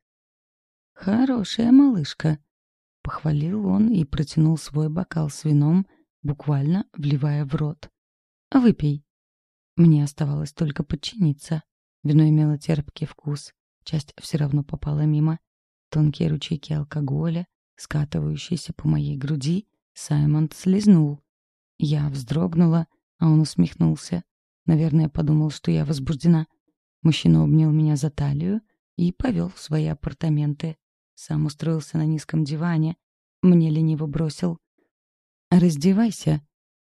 «Хорошая малышка», — похвалил он и протянул свой бокал с вином, буквально вливая в рот. «Выпей». Мне оставалось только подчиниться. Вино имело терпкий вкус, часть все равно попала мимо. Тонкие ручейки алкоголя, скатывающиеся по моей груди, Саймонд слезнул. Я вздрогнула, а он усмехнулся. Наверное, подумал, что я возбуждена. Мужчина обнял меня за талию и повел в свои апартаменты. Сам устроился на низком диване. Мне лениво бросил: «Раздевайся».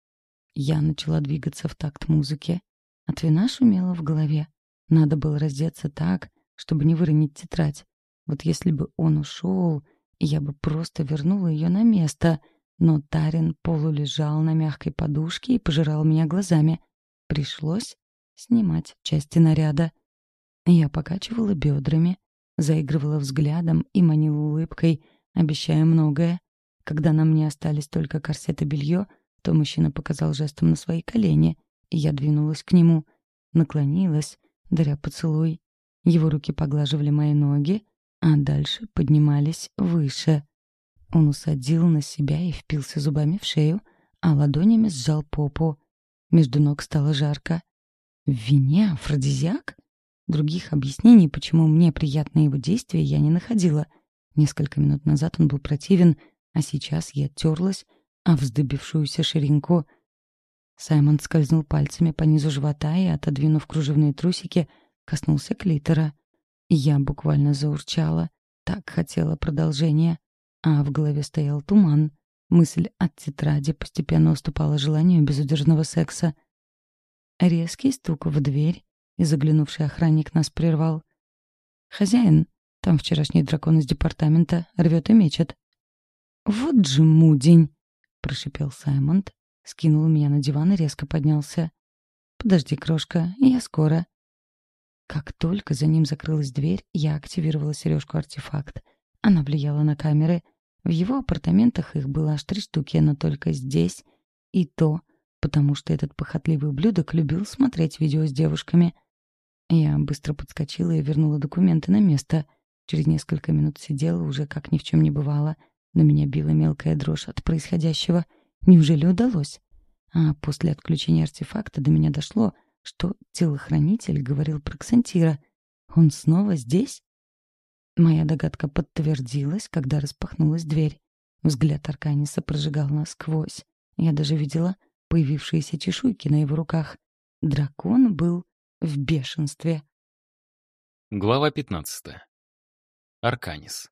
Я начала двигаться в такт музыке. От вина шумело в голове. Надо было раздеться так, чтобы не выронить тетрадь. Вот если бы он ушел, я бы просто вернула ее на место. Но Тарин полулежал на мягкой подушке и пожирал меня глазами. Пришлось снимать части наряда. Я покачивала бедрами, заигрывала взглядом и манила улыбкой, обещая многое. Когда на мне остались только корсет и белье, то мужчина показал жестом на свои колени, и я двинулась к нему, наклонилась, даря поцелуй. Его руки поглаживали мои ноги, а дальше поднимались выше. Он усадил на себя и впился зубами в шею, а ладонями сжал попу. Между ног стало жарко. В вине афродизиак? Других объяснений, почему мне приятно его действие, я не находила. Несколько минут назад он был противен, а сейчас я терлась о вздыбившуюся ширинку. Саймон скользнул пальцами по низу живота и, отодвинув кружевные трусики, коснулся клитора. Я буквально заурчала. Так хотела продолжения. А в голове стоял туман. Мысль от тетради постепенно уступала желанию безудержного секса. Резкий стук в дверь, и заглянувший охранник нас прервал. «Хозяин, там вчерашний дракон из департамента рвет и мечет». «Вот же мудень!» — прошипел Саймонд, скинул меня на диван и резко поднялся. «Подожди, крошка, я скоро». Как только за ним закрылась дверь, я активировала сережку-артефакт. Она влияла на камеры. В его апартаментах их было аж 3 штуки, но только здесь и то, потому что этот похотливый ублюдок любил смотреть видео с девушками. Я быстро подскочила и вернула документы на место. Через несколько минут сидела уже как ни в чем не бывало. Но меня била мелкая дрожь от происходящего. Неужели удалось? А после отключения артефакта до меня дошло, что телохранитель говорил про Ксантира. Он снова здесь? Моя догадка подтвердилась, когда распахнулась дверь. Взгляд Арканиса прожигал насквозь. Я даже видела появившиеся чешуйки на его руках. Дракон был в бешенстве. Глава 15. Арканис.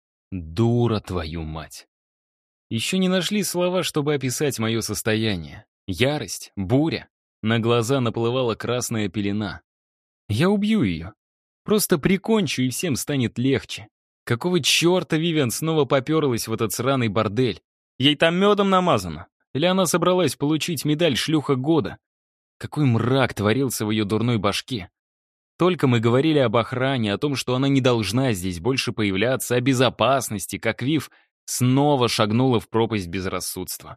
Дура, твою мать. Еще не нашли слова, чтобы описать мое состояние. Ярость, буря. На глаза наплывала красная пелена. Я убью ее. Просто прикончу, и всем станет легче. Какого черта Вивиан снова поперлась в этот сраный бордель? Ей там медом намазано. Или она собралась получить медаль «Шлюха года»? Какой мрак творился в ее дурной башке? Только мы говорили об охране, о том, что она не должна здесь больше появляться, о безопасности, как Вив снова шагнула в пропасть безрассудства.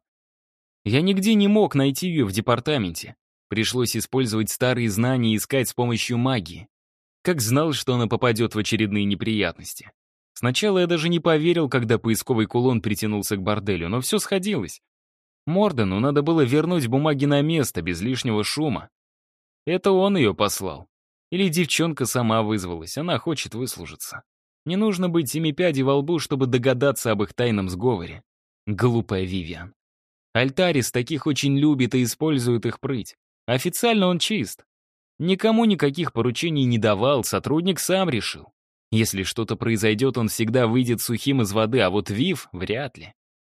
Я нигде не мог найти ее в департаменте. Пришлось использовать старые знания и искать с помощью магии. Как знал, что она попадет в очередные неприятности. Сначала я даже не поверил, когда поисковый кулон притянулся к борделю, но все сходилось. Мордену надо было вернуть бумаги на место, без лишнего шума. Это он ее послал. Или девчонка сама вызвалась, она хочет выслужиться. Не нужно быть семипядей во лбу, чтобы догадаться об их тайном сговоре. Глупая Вивиан. Альтарис таких очень любит и использует их прыть. Официально он чист. Никому никаких поручений не давал, сотрудник сам решил. Если что-то произойдет, он всегда выйдет сухим из воды, а вот Вив — вряд ли.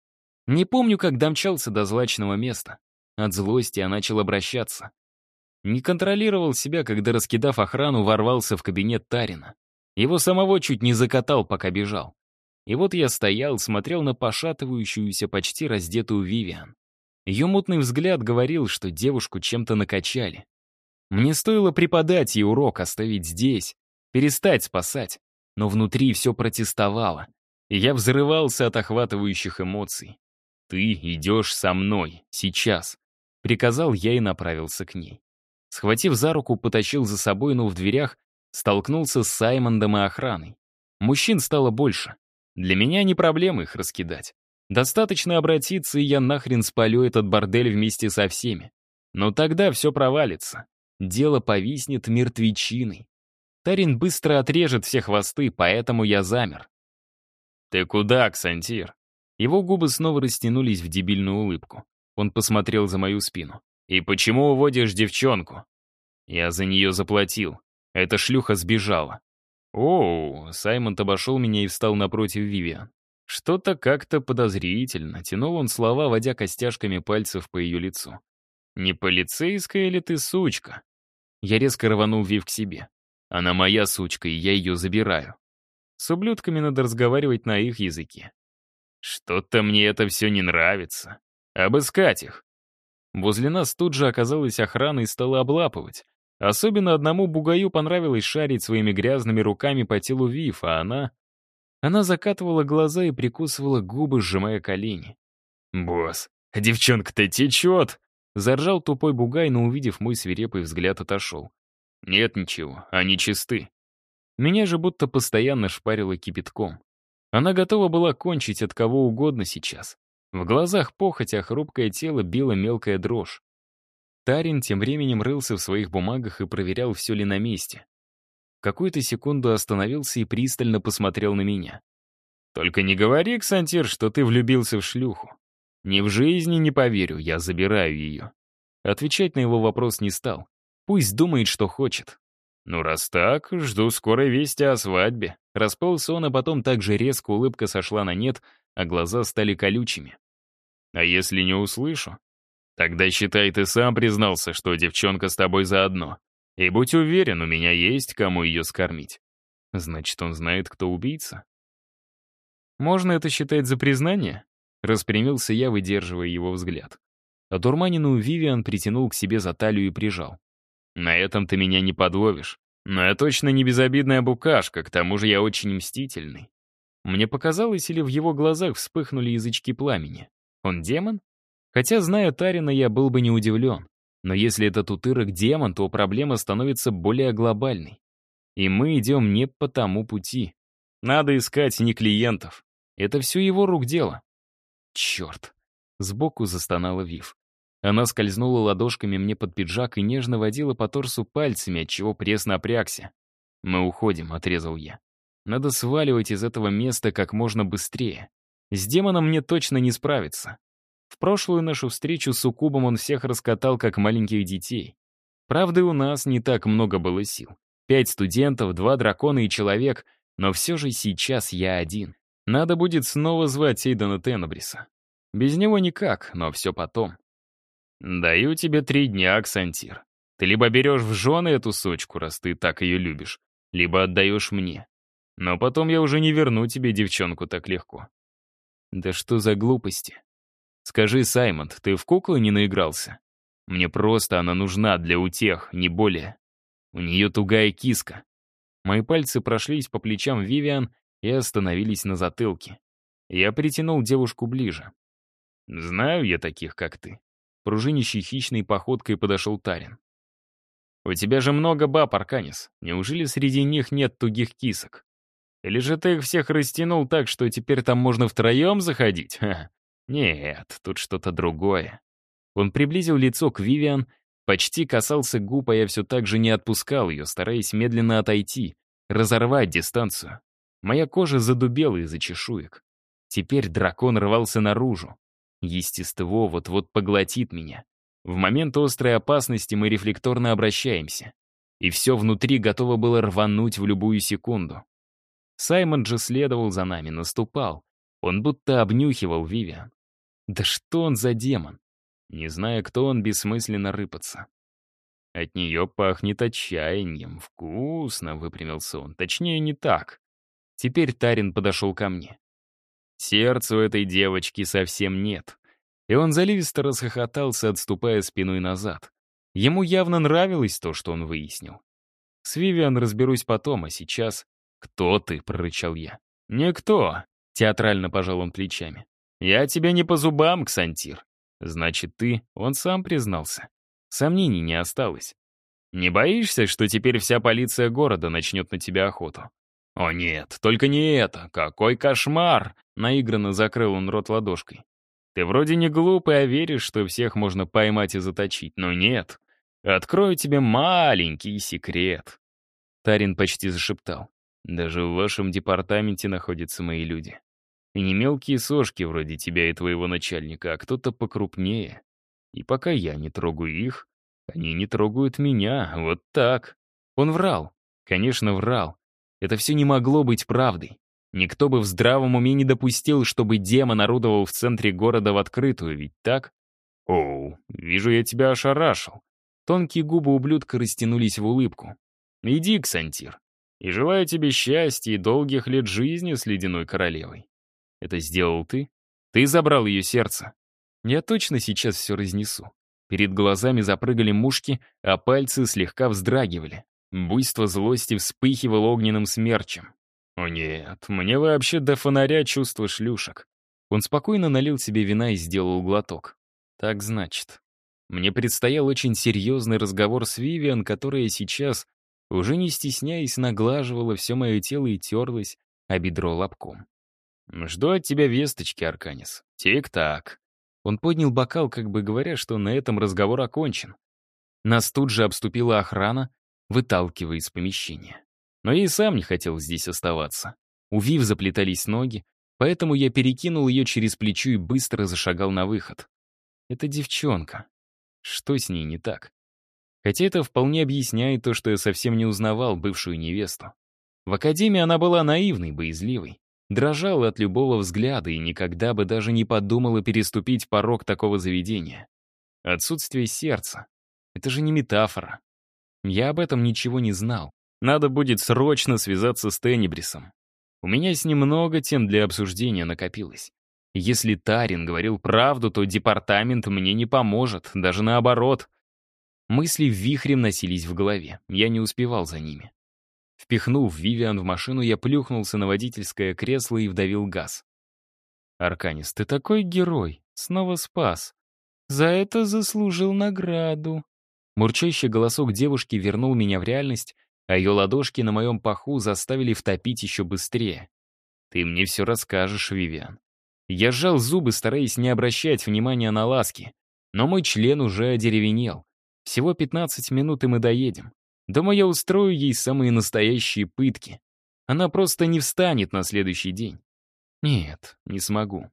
Не помню, как домчался до злачного места. От злости я начал обращаться. Не контролировал себя, когда, раскидав охрану, ворвался в кабинет Тарина. Его самого чуть не закатал, пока бежал. И вот я стоял, смотрел на пошатывающуюся, почти раздетую Вивиан. Ее мутный взгляд говорил, что девушку чем-то накачали. Мне стоило преподать ей урок, оставить здесь, перестать спасать. Но внутри все протестовало, и я взрывался от охватывающих эмоций. «Ты идешь со мной, сейчас», — приказал я и направился к ней. Схватив за руку, потащил за собой, но в дверях столкнулся с Саймондом и охраной. Мужчин стало больше. Для меня не проблема их раскидать. Достаточно обратиться, и я нахрен спалю этот бордель вместе со всеми. Но тогда все провалится. Дело повиснет мертвечиной. Тарин быстро отрежет все хвосты, поэтому я замер. «Ты куда, Ксантир?» Его губы снова растянулись в дебильную улыбку. Он посмотрел за мою спину. «И почему уводишь девчонку?» «Я за нее заплатил. Эта шлюха сбежала». «Оу», Саймон обошел меня и встал напротив Вивиан. Что-то как-то подозрительно. Тянул он слова, водя костяшками пальцев по ее лицу. «Не полицейская ли ты, сучка?» Я резко рванул Вив к себе. «Она моя сучка, и я ее забираю». С ублюдками надо разговаривать на их языке. «Что-то мне это все не нравится. Обыскать их». Возле нас тут же оказалась охрана и стала облапывать. Особенно одному бугаю понравилось шарить своими грязными руками по телу Вив, а она... Она закатывала глаза и прикусывала губы, сжимая колени. «Босс, девчонка-то течет!» Заржал тупой бугай, но, увидев мой свирепый взгляд, отошел. «Нет ничего, они чисты». Меня же будто постоянно шпарило кипятком. Она готова была кончить от кого угодно сейчас. В глазах похоть, а хрупкое тело било мелкая дрожь. Тарин тем временем рылся в своих бумагах и проверял, все ли на месте. В какую-то секунду остановился и пристально посмотрел на меня. «Только не говори, Ксантир, что ты влюбился в шлюху. Ни в жизни не поверю, я забираю ее». Отвечать на его вопрос не стал. Пусть думает, что хочет. «Ну, раз так, жду скорой вести о свадьбе». Расплылся он, а потом так же резко улыбка сошла на нет, а глаза стали колючими. «А если не услышу? Тогда считай, ты сам признался, что девчонка с тобой заодно. И будь уверен, у меня есть кому ее скормить». Значит, он знает, кто убийца? Можно это считать за признание? Распрямился я, выдерживая его взгляд. Одурманенную Вивиан притянул к себе за талию и прижал. «На этом ты меня не подловишь. Но я точно не безобидная букашка, к тому же я очень мстительный». Мне показалось, или в его глазах вспыхнули язычки пламени. Он демон? Хотя, зная Тарина, я был бы не удивлен. Но если этот утырок демон, то проблема становится более глобальной. И мы идем не по тому пути. Надо искать не клиентов. Это все его рук дело. Черт. Сбоку застонала Вив. Она скользнула ладошками мне под пиджак и нежно водила по торсу пальцами, отчего пресс напрягся. «Мы уходим», — отрезал я. «Надо сваливать из этого места как можно быстрее. С демоном мне точно не справиться». В прошлую нашу встречу с суккубом он всех раскатал, как маленьких детей. Правда, и у нас не так много было сил. 5 студентов, 2 дракона и человек, но все же сейчас я один. Надо будет снова звать Эйдена Тенебриса. Без него никак, но все потом. «Даю тебе 3 дня, Ксантир. Ты либо берешь в жены эту сучку, раз ты так ее любишь, либо отдаешь мне. Но потом я уже не верну тебе девчонку так легко». Да что за глупости? Скажи, Саймон, ты в куклу не наигрался? Мне просто она нужна для утех, не более. У нее тугая киска. Мои пальцы прошлись по плечам Вивиан и остановились на затылке. Я притянул девушку ближе. «Знаю я таких, как ты». Пружинищей хищной походкой подошел Тарин. «У тебя же много баб, Арканис. Неужели среди них нет тугих кисок? Или же ты их всех растянул так, что теперь там можно втроем заходить? Ха. Нет, тут что-то другое». Он приблизил лицо к Вивиан, почти касался губ, а я все так же не отпускал ее, стараясь медленно отойти, разорвать дистанцию. Моя кожа задубела из-за чешуек. Теперь дракон рвался наружу. Естество вот-вот поглотит меня. В момент острой опасности мы рефлекторно обращаемся. И все внутри готово было рвануть в любую секунду. Саймон же следовал за нами, наступал. Он будто обнюхивал Вивиан. Да что он за демон? Не зная, кто он, бессмысленно рыпаться. От нее пахнет отчаянием. Вкусно, выпрямился он. Точнее, не так. Теперь Тарин подошел ко мне. Сердца у этой девочки совсем нет. И он заливисто расхохотался, отступая спиной назад. Ему явно нравилось то, что он выяснил. С Вивиан разберусь потом, а сейчас... «Кто ты?» — прорычал я. «Никто», — театрально пожал он плечами. «Я тебе не по зубам, Ксантир. Значит, ты...» — он сам признался. Сомнений не осталось. «Не боишься, что теперь вся полиция города начнет на тебя охоту?» «О нет, только не это! Какой кошмар!» — наигранно закрыл он рот ладошкой. «Ты вроде не глупый, а веришь, что всех можно поймать и заточить, но нет. Открою тебе маленький секрет». Тарин почти зашептал. «Даже в вашем департаменте находятся мои люди. И не мелкие сошки вроде тебя и твоего начальника, а кто-то покрупнее. И пока я не трогаю их, они не трогают меня. Вот так». Он врал. Конечно, врал. Это все не могло быть правдой. Никто бы в здравом уме не допустил, чтобы демон орудовал в центре города в открытую, ведь так? «Оу, вижу, я тебя ошарашил». Тонкие губы ублюдка растянулись в улыбку. «Иди, Ксантир, и желаю тебе счастья и долгих лет жизни с ледяной королевой». «Это сделал ты? Ты забрал ее сердце». Я точно сейчас все разнесу. Перед глазами запрыгали мушки, а пальцы слегка вздрагивали. Буйство злости вспыхивало огненным смерчем. «О нет, мне вообще до фонаря чувство шлюшек». Он спокойно налил себе вина и сделал глоток. «Так значит». Мне предстоял очень серьезный разговор с Вивиан, которая сейчас, уже не стесняясь, наглаживала все мое тело и терлась о бедро лобком. «Жду от тебя весточки, Арканис. Тик-так». Он поднял бокал, как бы говоря, что на этом разговор окончен. Нас тут же обступила охрана, выталкивая из помещения. Но я и сам не хотел здесь оставаться. У Вив заплетались ноги, поэтому я перекинул ее через плечо и быстро зашагал на выход. Это девчонка. Что с ней не так? Хотя это вполне объясняет то, что я совсем не узнавал бывшую невесту. В академии она была наивной, боязливой, дрожала от любого взгляда и никогда бы даже не подумала переступить порог такого заведения. Отсутствие сердца — это же не метафора. Я об этом ничего не знал. Надо будет срочно связаться с Тенебрисом. У меня с ним много тем для обсуждения накопилось. Если Тарин говорил правду, то департамент мне не поможет, даже наоборот. Мысли вихрем носились в голове, я не успевал за ними. Впихнув Вивиан в машину, я плюхнулся на водительское кресло и вдавил газ. «Арканис, ты такой герой, снова спас. За это заслужил награду». Мурчащий голосок девушки вернул меня в реальность, а ее ладошки на моем паху заставили втопить еще быстрее. «Ты мне все расскажешь, Вивиан». Я сжал зубы, стараясь не обращать внимания на ласки, но мой член уже одеревенел. Всего 15 минут, и мы доедем. Дома я устрою ей самые настоящие пытки. Она просто не встанет на следующий день. Нет, не смогу.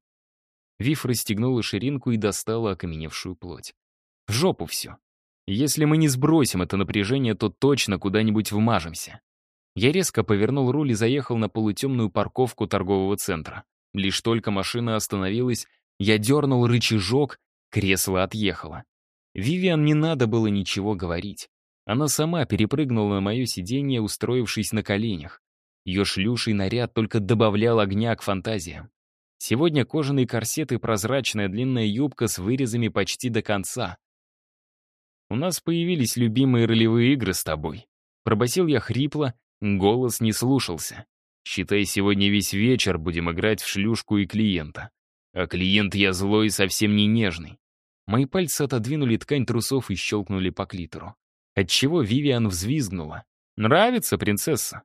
Вив расстегнула ширинку и достала окаменевшую плоть. В жопу все. Если мы не сбросим это напряжение, то точно куда-нибудь вмажемся. Я резко повернул руль и заехал на полутемную парковку торгового центра. Лишь только машина остановилась, я дернул рычажок, кресло отъехало. Вивиан не надо было ничего говорить. Она сама перепрыгнула на мое сиденье, устроившись на коленях. Ее шлюший наряд только добавлял огня к фантазиям. Сегодня кожаный корсет и прозрачная длинная юбка с вырезами почти до конца. «У нас появились любимые ролевые игры с тобой». Пробасил я хрипло, голос не слушался. Считай, сегодня весь вечер будем играть в шлюшку и клиента. А клиент я злой и совсем не нежный. Мои пальцы отодвинули ткань трусов и щелкнули по клитору. Отчего Вивиан взвизгнула. «Нравится, принцесса?»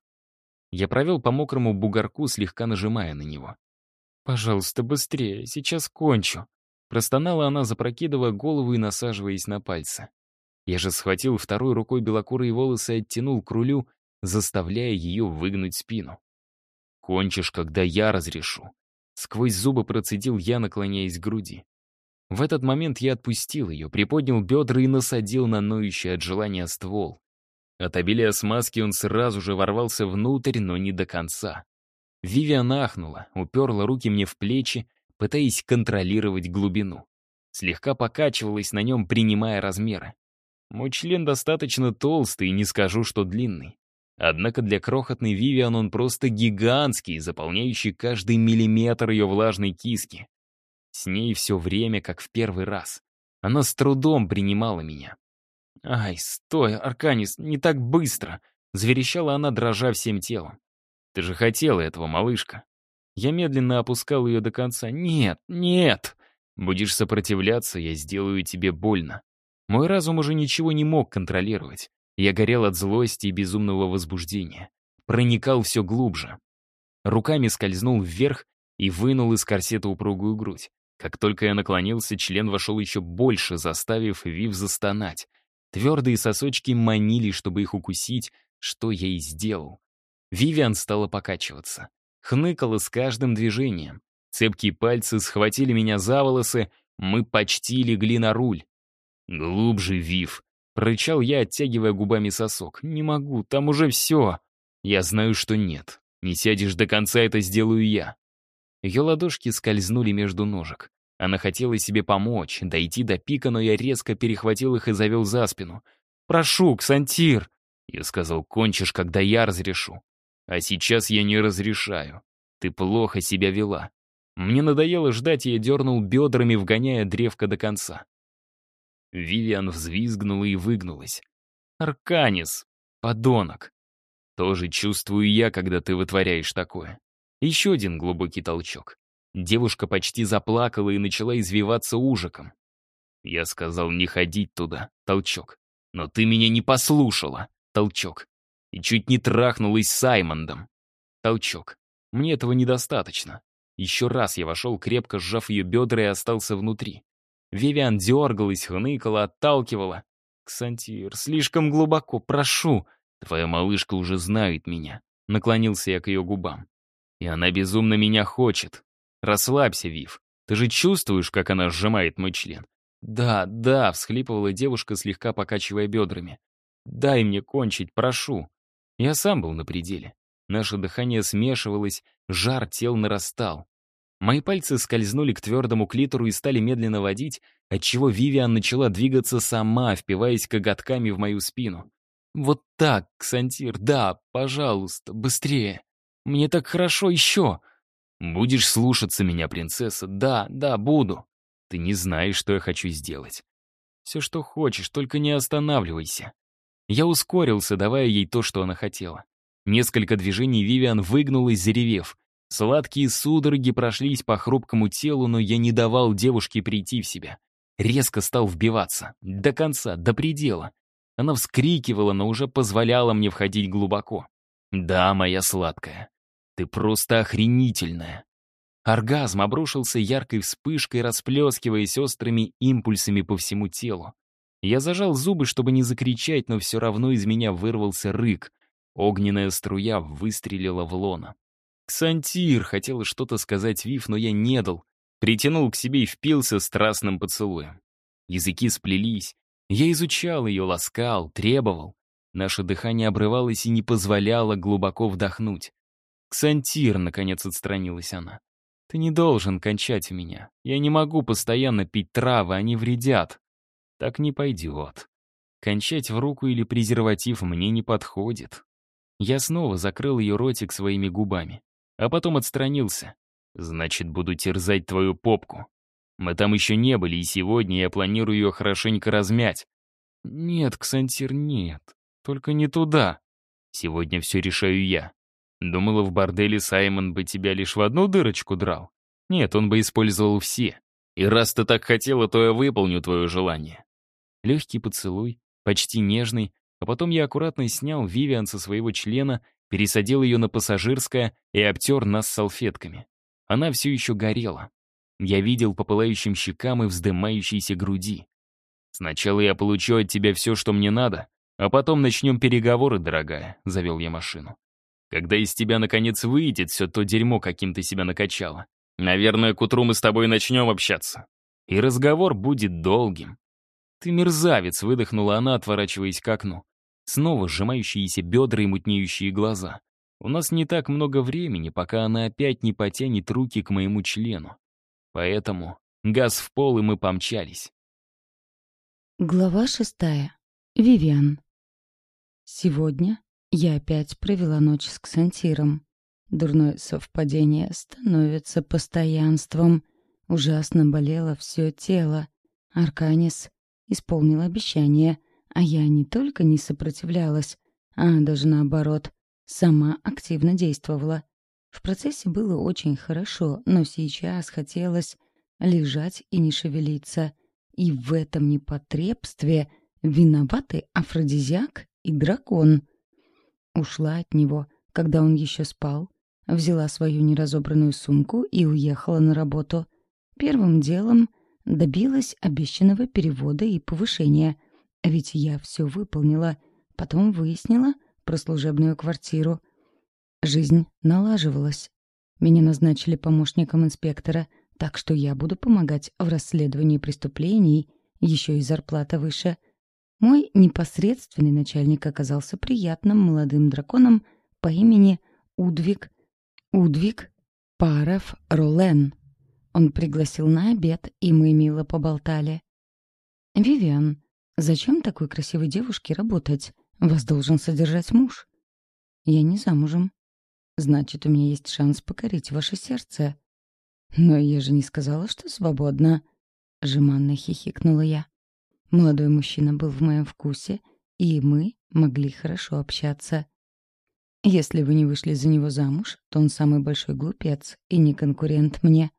Я провел по мокрому бугорку, слегка нажимая на него. «Пожалуйста, быстрее, сейчас кончу», — простонала она, запрокидывая голову и насаживаясь на пальцы. Я же схватил второй рукой белокурые волосы и оттянул к рулю, заставляя ее выгнуть спину. «Кончишь, когда я разрешу», — сквозь зубы процедил я, наклоняясь к груди. В этот момент я отпустил ее, приподнял бедра и насадил на ноющий от желания ствол. От обилия смазки он сразу же ворвался внутрь, но не до конца. Вивиан ахнула, уперла руки мне в плечи, пытаясь контролировать глубину. Слегка покачивалась на нем, принимая размеры. Мой член достаточно толстый, и не скажу, что длинный. Однако для крохотной Вивиан он просто гигантский, заполняющий каждый миллиметр ее влажной киски. С ней все время, как в первый раз. Она с трудом принимала меня. «Ай, стой, Арканис, не так быстро!» — заверещала она, дрожа всем телом. «Ты же хотела этого, малышка!» Я медленно опускал ее до конца. «Нет, нет! Будешь сопротивляться, я сделаю тебе больно». Мой разум уже ничего не мог контролировать. Я горел от злости и безумного возбуждения. Проникал все глубже. Руками скользнул вверх и вынул из корсета упругую грудь. Как только я наклонился, член вошел еще больше, заставив Вив застонать. Твердые сосочки манили, чтобы их укусить, что я и сделал. Вивиан стала покачиваться. Хныкала с каждым движением. Цепкие пальцы схватили меня за волосы, мы почти легли на руль. «Глубже, Вив!» — прорычал я, оттягивая губами сосок. «Не могу, там уже все!» «Я знаю, что нет. Не сядешь до конца, это сделаю я». Ее ладошки скользнули между ножек. Она хотела себе помочь, дойти до пика, но я резко перехватил их и завел за спину. «Прошу, Ксантир!» Я сказал, кончишь, когда я разрешу. А сейчас я не разрешаю. Ты плохо себя вела. Мне надоело ждать, и я дернул бедрами, вгоняя древко до конца. Вивиан взвизгнула и выгнулась. «Арканис, подонок!» Тоже чувствую я, когда ты вытворяешь такое. Еще один глубокий толчок. Девушка почти заплакала и начала извиваться ужиком. Я сказал не ходить туда. Толчок. Но ты меня не послушала. Толчок. И чуть не трахнулась с Саймондом. Толчок. Мне этого недостаточно. Еще раз я вошел, крепко сжав ее бедра, и остался внутри. Вивиан дергалась, хныкала, отталкивала. «Ксантир, слишком глубоко, прошу. Твоя малышка уже знает меня». Наклонился я к ее губам. «И она безумно меня хочет. Расслабься, Вив. Ты же чувствуешь, как она сжимает мой член?» «Да, да», — всхлипывала девушка, слегка покачивая бедрами. «Дай мне кончить, прошу». Я сам был на пределе. Наше дыхание смешивалось, жар тел нарастал. Мои пальцы скользнули к твердому клитору и стали медленно водить, отчего Вивиан начала двигаться сама, впиваясь коготками в мою спину. «Вот так, Ксантир, да, пожалуйста, быстрее. Мне так хорошо еще». «Будешь слушаться меня, принцесса?» «Да, да, буду». «Ты не знаешь, что я хочу сделать». «Все, что хочешь, только не останавливайся». Я ускорился, давая ей то, что она хотела. Несколько движений Вивиан выгнулась, заревев. Сладкие судороги прошлись по хрупкому телу, но я не давал девушке прийти в себя. Резко стал вбиваться. До конца, до предела. Она вскрикивала, но уже позволяла мне входить глубоко. «Да, моя сладкая, ты просто охренительная». Оргазм обрушился яркой вспышкой, расплескиваясь острыми импульсами по всему телу. Я зажал зубы, чтобы не закричать, но все равно из меня вырвался рык. Огненная струя выстрелила в лоно. «Ксантир!» — хотела что-то сказать Вив, но я не дал. Притянул к себе и впился страстным поцелуем. Языки сплелись. Я изучал ее, ласкал, требовал. Наше дыхание обрывалось и не позволяло глубоко вдохнуть. «Ксантир!» — наконец отстранилась она. «Ты не должен кончать у меня. Я не могу постоянно пить травы, они вредят». «Так не пойдет. Кончать в руку или презерватив мне не подходит». Я снова закрыл ее ротик своими губами, а потом отстранился. «Значит, буду терзать твою попку. Мы там еще не были, и сегодня я планирую ее хорошенько размять». «Нет, Ксантир, нет. Только не туда». Сегодня все решаю я. Думала, в борделе Саймон бы тебя лишь в одну дырочку драл. Нет, он бы использовал все. И раз ты так хотела, то я выполню твое желание». Легкий поцелуй, почти нежный, а потом я аккуратно снял Вивиан со своего члена, пересадил ее на пассажирское и обтер нас салфетками. Она все еще горела. Я видел по пылающим щекам и вздымающейся груди. «Сначала я получу от тебя все, что мне надо, а потом начнем переговоры, дорогая», — завел я машину. «Когда из тебя, наконец, выйдет все то дерьмо, каким ты себя накачала. Наверное, к утру мы с тобой начнем общаться. И разговор будет долгим». «Ты мерзавец», — выдохнула она, отворачиваясь к окну. Снова сжимающиеся бедра и мутнеющие глаза. «У нас не так много времени, пока она опять не потянет руки к моему члену. Поэтому газ в пол, и мы помчались». Глава 6. Вивиан. Сегодня я опять провела ночь с Ксантиром. Дурное совпадение становится постоянством. Ужасно болело все тело. Арканис исполнил обещание, а я не только не сопротивлялась, а даже наоборот, сама активно действовала. В процессе было очень хорошо, но сейчас хотелось лежать и не шевелиться. И в этом непотребстве виноваты афродизиак и дракон. Ушла от него, когда он еще спал, взяла свою неразобранную сумку и уехала на работу. Первым делом добилась обещанного перевода и повышения, ведь я все выполнила. Потом выяснила про служебную квартиру. Жизнь налаживалась. Меня назначили помощником инспектора, так что я буду помогать в расследовании преступлений, еще и зарплата выше. Мой непосредственный начальник оказался приятным молодым драконом по имени Удвиг Паров Ролен. Он пригласил на обед, и мы мило поболтали. «Вивиан, зачем такой красивой девушке работать? Вас должен содержать муж». «Я не замужем. Значит, у меня есть шанс покорить ваше сердце». «Но я же не сказала, что свободна», — жеманно хихикнула я. Молодой мужчина был в моем вкусе, и мы могли хорошо общаться. Если вы не вышли за него замуж, то он самый большой глупец и не конкурент мне.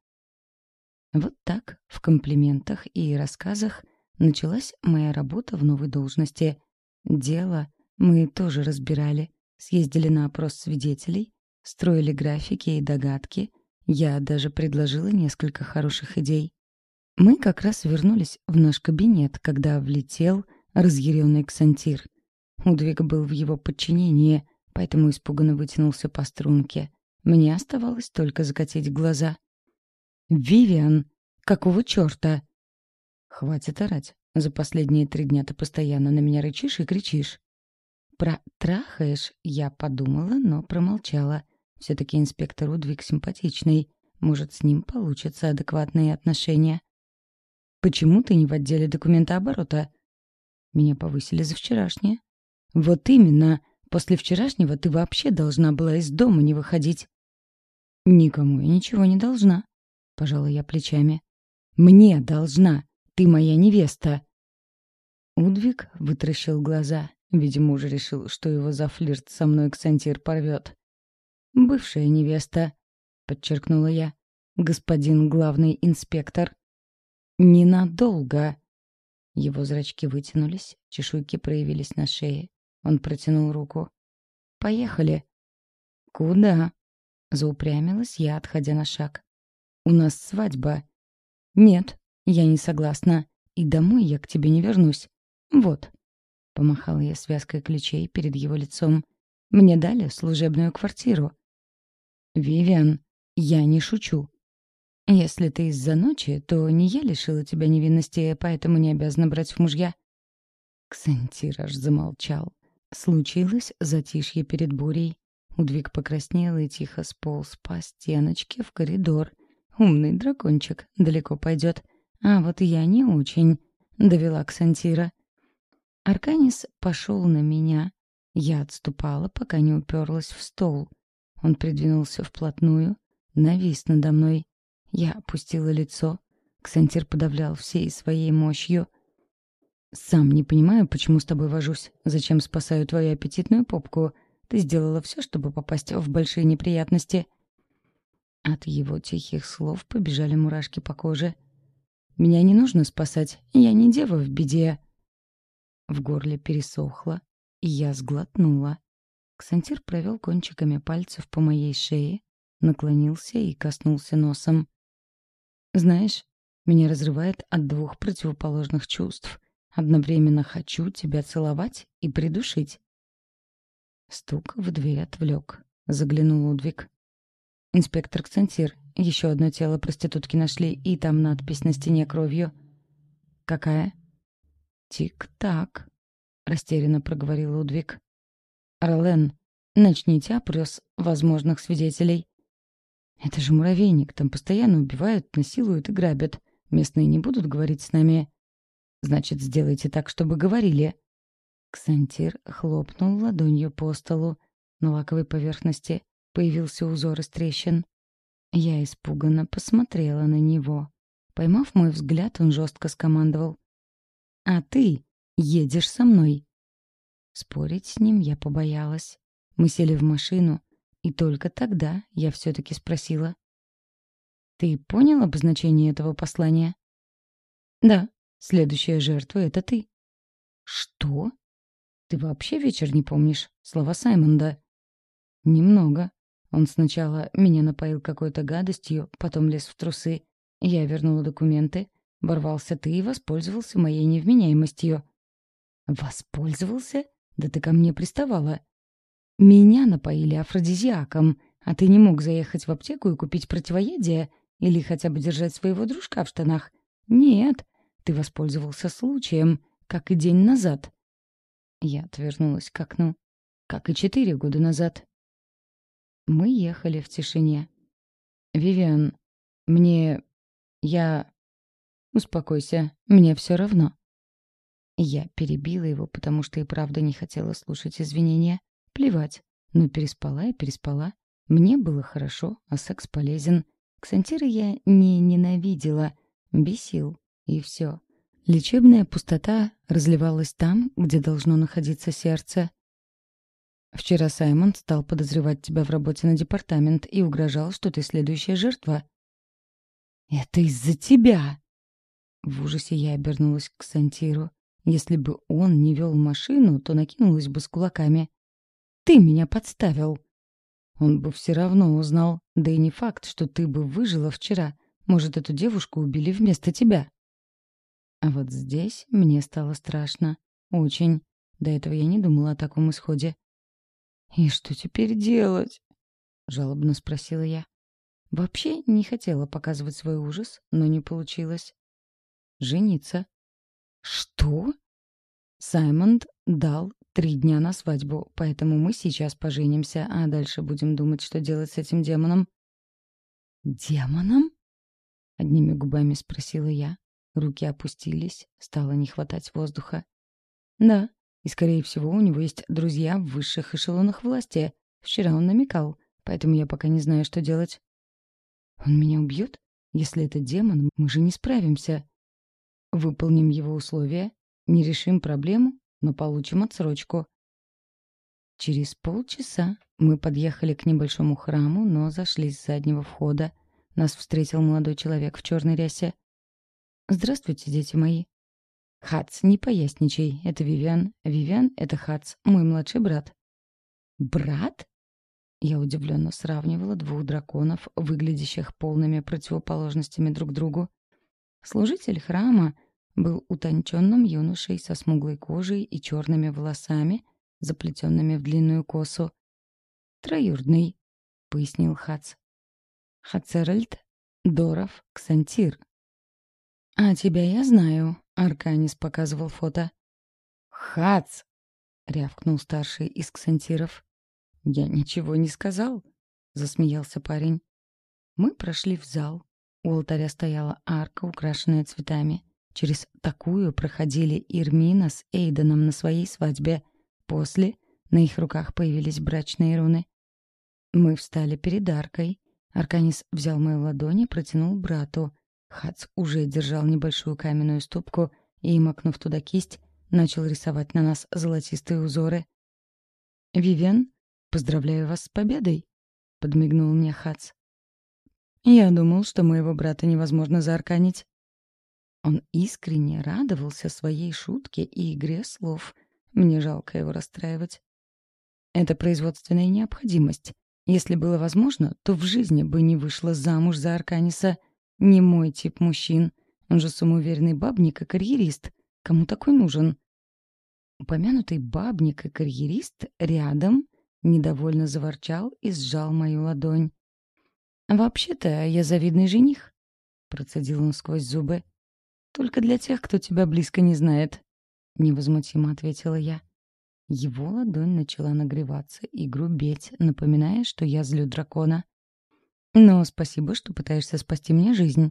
Вот так, в комплиментах и рассказах, началась моя работа в новой должности. Дело мы тоже разбирали, съездили на опрос свидетелей, строили графики и догадки. Я даже предложила несколько хороших идей. Мы как раз вернулись в наш кабинет, когда влетел разъяренный Ксантир. Удвиг был в его подчинении, поэтому испуганно вытянулся по струнке. Мне оставалось только закатить глаза. «Вивиан, какого черта?» «Хватит орать. За последние 3 дня ты постоянно на меня рычишь и кричишь». Про «трахаешь» я подумала, но промолчала. Все-таки инспектор Удвиг симпатичный. Может, с ним получатся адекватные отношения. «Почему ты не в отделе документооборота?» «Меня повысили за вчерашнее». «Вот именно. После вчерашнего ты вообще должна была из дома не выходить». «Никому я ничего не должна», — пожала я плечами. «Мне должна. Ты моя невеста». Удвиг вытаращил глаза. Видимо, уже решил, что его за флирт со мной Ксантир порвет. «Бывшая невеста», — подчеркнула я. «Господин главный инспектор». «Ненадолго». Его зрачки вытянулись, чешуйки проявились на шее. Он протянул руку. «Поехали». «Куда?» — заупрямилась я, отходя на шаг. «У нас свадьба». «Нет, я не согласна. И домой я к тебе не вернусь. Вот». Помахала я связкой ключей перед его лицом. «Мне дали служебную квартиру». «Вивиан, я не шучу. Если ты из-за ночи, то не я лишила тебя невинности, поэтому не обязана брать в мужья». Ксантир аж замолчал. Случилось затишье перед бурей. Удвиг покраснел и тихо сполз по стеночке в коридор. Умный дракончик далеко пойдет. А вот я не очень, довела Ксантира. Арканис пошел на меня. Я отступала, пока не уперлась в стол. Он придвинулся вплотную, навис надо мной. Я опустила лицо. Ксантир подавлял всей своей мощью. «Сам не понимаю, почему с тобой вожусь. Зачем спасаю твою аппетитную попку? Ты сделала все, чтобы попасть в большие неприятности». От его тихих слов побежали мурашки по коже. «Меня не нужно спасать, я не дева в беде». В горле пересохло, и я сглотнула. Ксантир провел кончиками пальцев по моей шее, наклонился и коснулся носом. «Знаешь, меня разрывает от двух противоположных чувств. Одновременно хочу тебя целовать и придушить». Стук в дверь отвлек. Заглянул Лудвиг. «Инспектор Ксантир, еще одно тело проститутки нашли, и там надпись на стене кровью». «Какая?» «Тик-так», — растерянно проговорил Лудвиг. «Орлен, начните опрос возможных свидетелей». «Это же муравейник, там постоянно убивают, насилуют и грабят. Местные не будут говорить с нами». «Значит, сделайте так, чтобы говорили». Ксантир хлопнул ладонью по столу. На лаковой поверхности появился узор из трещин. Я испуганно посмотрела на него. Поймав мой взгляд, он жестко скомандовал: «А ты едешь со мной». Спорить с ним я побоялась. Мы сели в машину, и только тогда я все-таки спросила: «Ты понял обозначение этого послания?» «Да, следующая жертва — это ты». «Что? Ты вообще вечер не помнишь? Слова Саймонда». «Немного. Он сначала меня напоил какой-то гадостью, потом лез в трусы. Я вернула документы. Ворвался ты и воспользовался моей невменяемостью». «Воспользовался? Да ты ко мне приставала». «Меня напоили афродизиаком, а ты не мог заехать в аптеку и купить противоядие или хотя бы держать своего дружка в штанах? Нет, ты воспользовался случаем, как и день назад». Я отвернулась к окну. Как и 4 года назад. Мы ехали в тишине. «Вивиан, мне... я... Успокойся, мне все равно». Я перебила его, потому что и правда не хотела слушать извинения. Плевать. Но переспала и переспала. Мне было хорошо, а секс полезен. Ксантира я не ненавидела. Бесил. И все. Лечебная пустота разливалась там, где должно находиться сердце. «Вчера Саймон стал подозревать тебя в работе на департамент и угрожал, что ты следующая жертва». «Это из-за тебя!» В ужасе я обернулась к Ксантиру. Если бы он не вел машину, то накинулась бы с кулаками. «Ты меня подставил!» Он бы все равно узнал. Да и не факт, что ты бы выжила вчера. Может, эту девушку убили вместо тебя. А вот здесь мне стало страшно. Очень. До этого я не думала о таком исходе. «И что теперь делать?» — жалобно спросила я. Вообще не хотела показывать свой ужас, но не получилось. «Жениться». «Что?» Саймонд дал 3 дня на свадьбу, поэтому мы сейчас поженимся, а дальше будем думать, что делать с этим демоном. «Демоном?» — одними губами спросила я. Руки опустились, стало не хватать воздуха. «Да, и, скорее всего, у него есть друзья в высших эшелонах власти. Вчера он намекал, поэтому я пока не знаю, что делать». «Он меня убьет? Если это демон, мы же не справимся». «Выполним его условия, не решим проблему, но получим отсрочку». Через полчаса мы подъехали к небольшому храму, но зашли с заднего входа. Нас встретил молодой человек в черной рясе. «Здравствуйте, дети мои». «Хац, не поясничай, это Вивиан. Вивиан — это Хац, мой младший брат». «Брат?» Я удивленно сравнивала 2 драконов, выглядящих полными противоположностями друг другу. Служитель храма был утонченным юношей со смуглой кожей и черными волосами, заплетенными в длинную косу. «Троюродный», — пояснил Хац. «Хацеральд Доров Ксантир». «А тебя я знаю», — Арканис показывал фото. «Хац!» — рявкнул старший из ксантиров. «Я ничего не сказал», — засмеялся парень. Мы прошли в зал. У алтаря стояла арка, украшенная цветами. Через такую проходили Ирмина с Эйденом на своей свадьбе. После на их руках появились брачные руны. Мы встали перед аркой. Арканис взял мою ладонь и протянул брату. Хац уже держал небольшую каменную ступку и, макнув туда кисть, начал рисовать на нас золотистые узоры. «Вивен, «Поздравляю вас с победой», — подмигнул мне Хац. «Я думал, что моего брата невозможно заарканить». Он искренне радовался своей шутке и игре слов. Мне жалко его расстраивать. Это производственная необходимость. Если было возможно, то в жизни бы не вышла замуж за Арканиса. Не мой тип мужчин. Он же самоуверенный бабник и карьерист. Кому такой нужен? Упомянутый бабник и карьерист рядом недовольно заворчал и сжал мою ладонь. «Вообще-то я завидный жених», — процедил он сквозь зубы. «Только для тех, кто тебя близко не знает», — невозмутимо ответила я. Его ладонь начала нагреваться и грубеть, напоминая, что я злю дракона. «Но спасибо, что пытаешься спасти мне жизнь».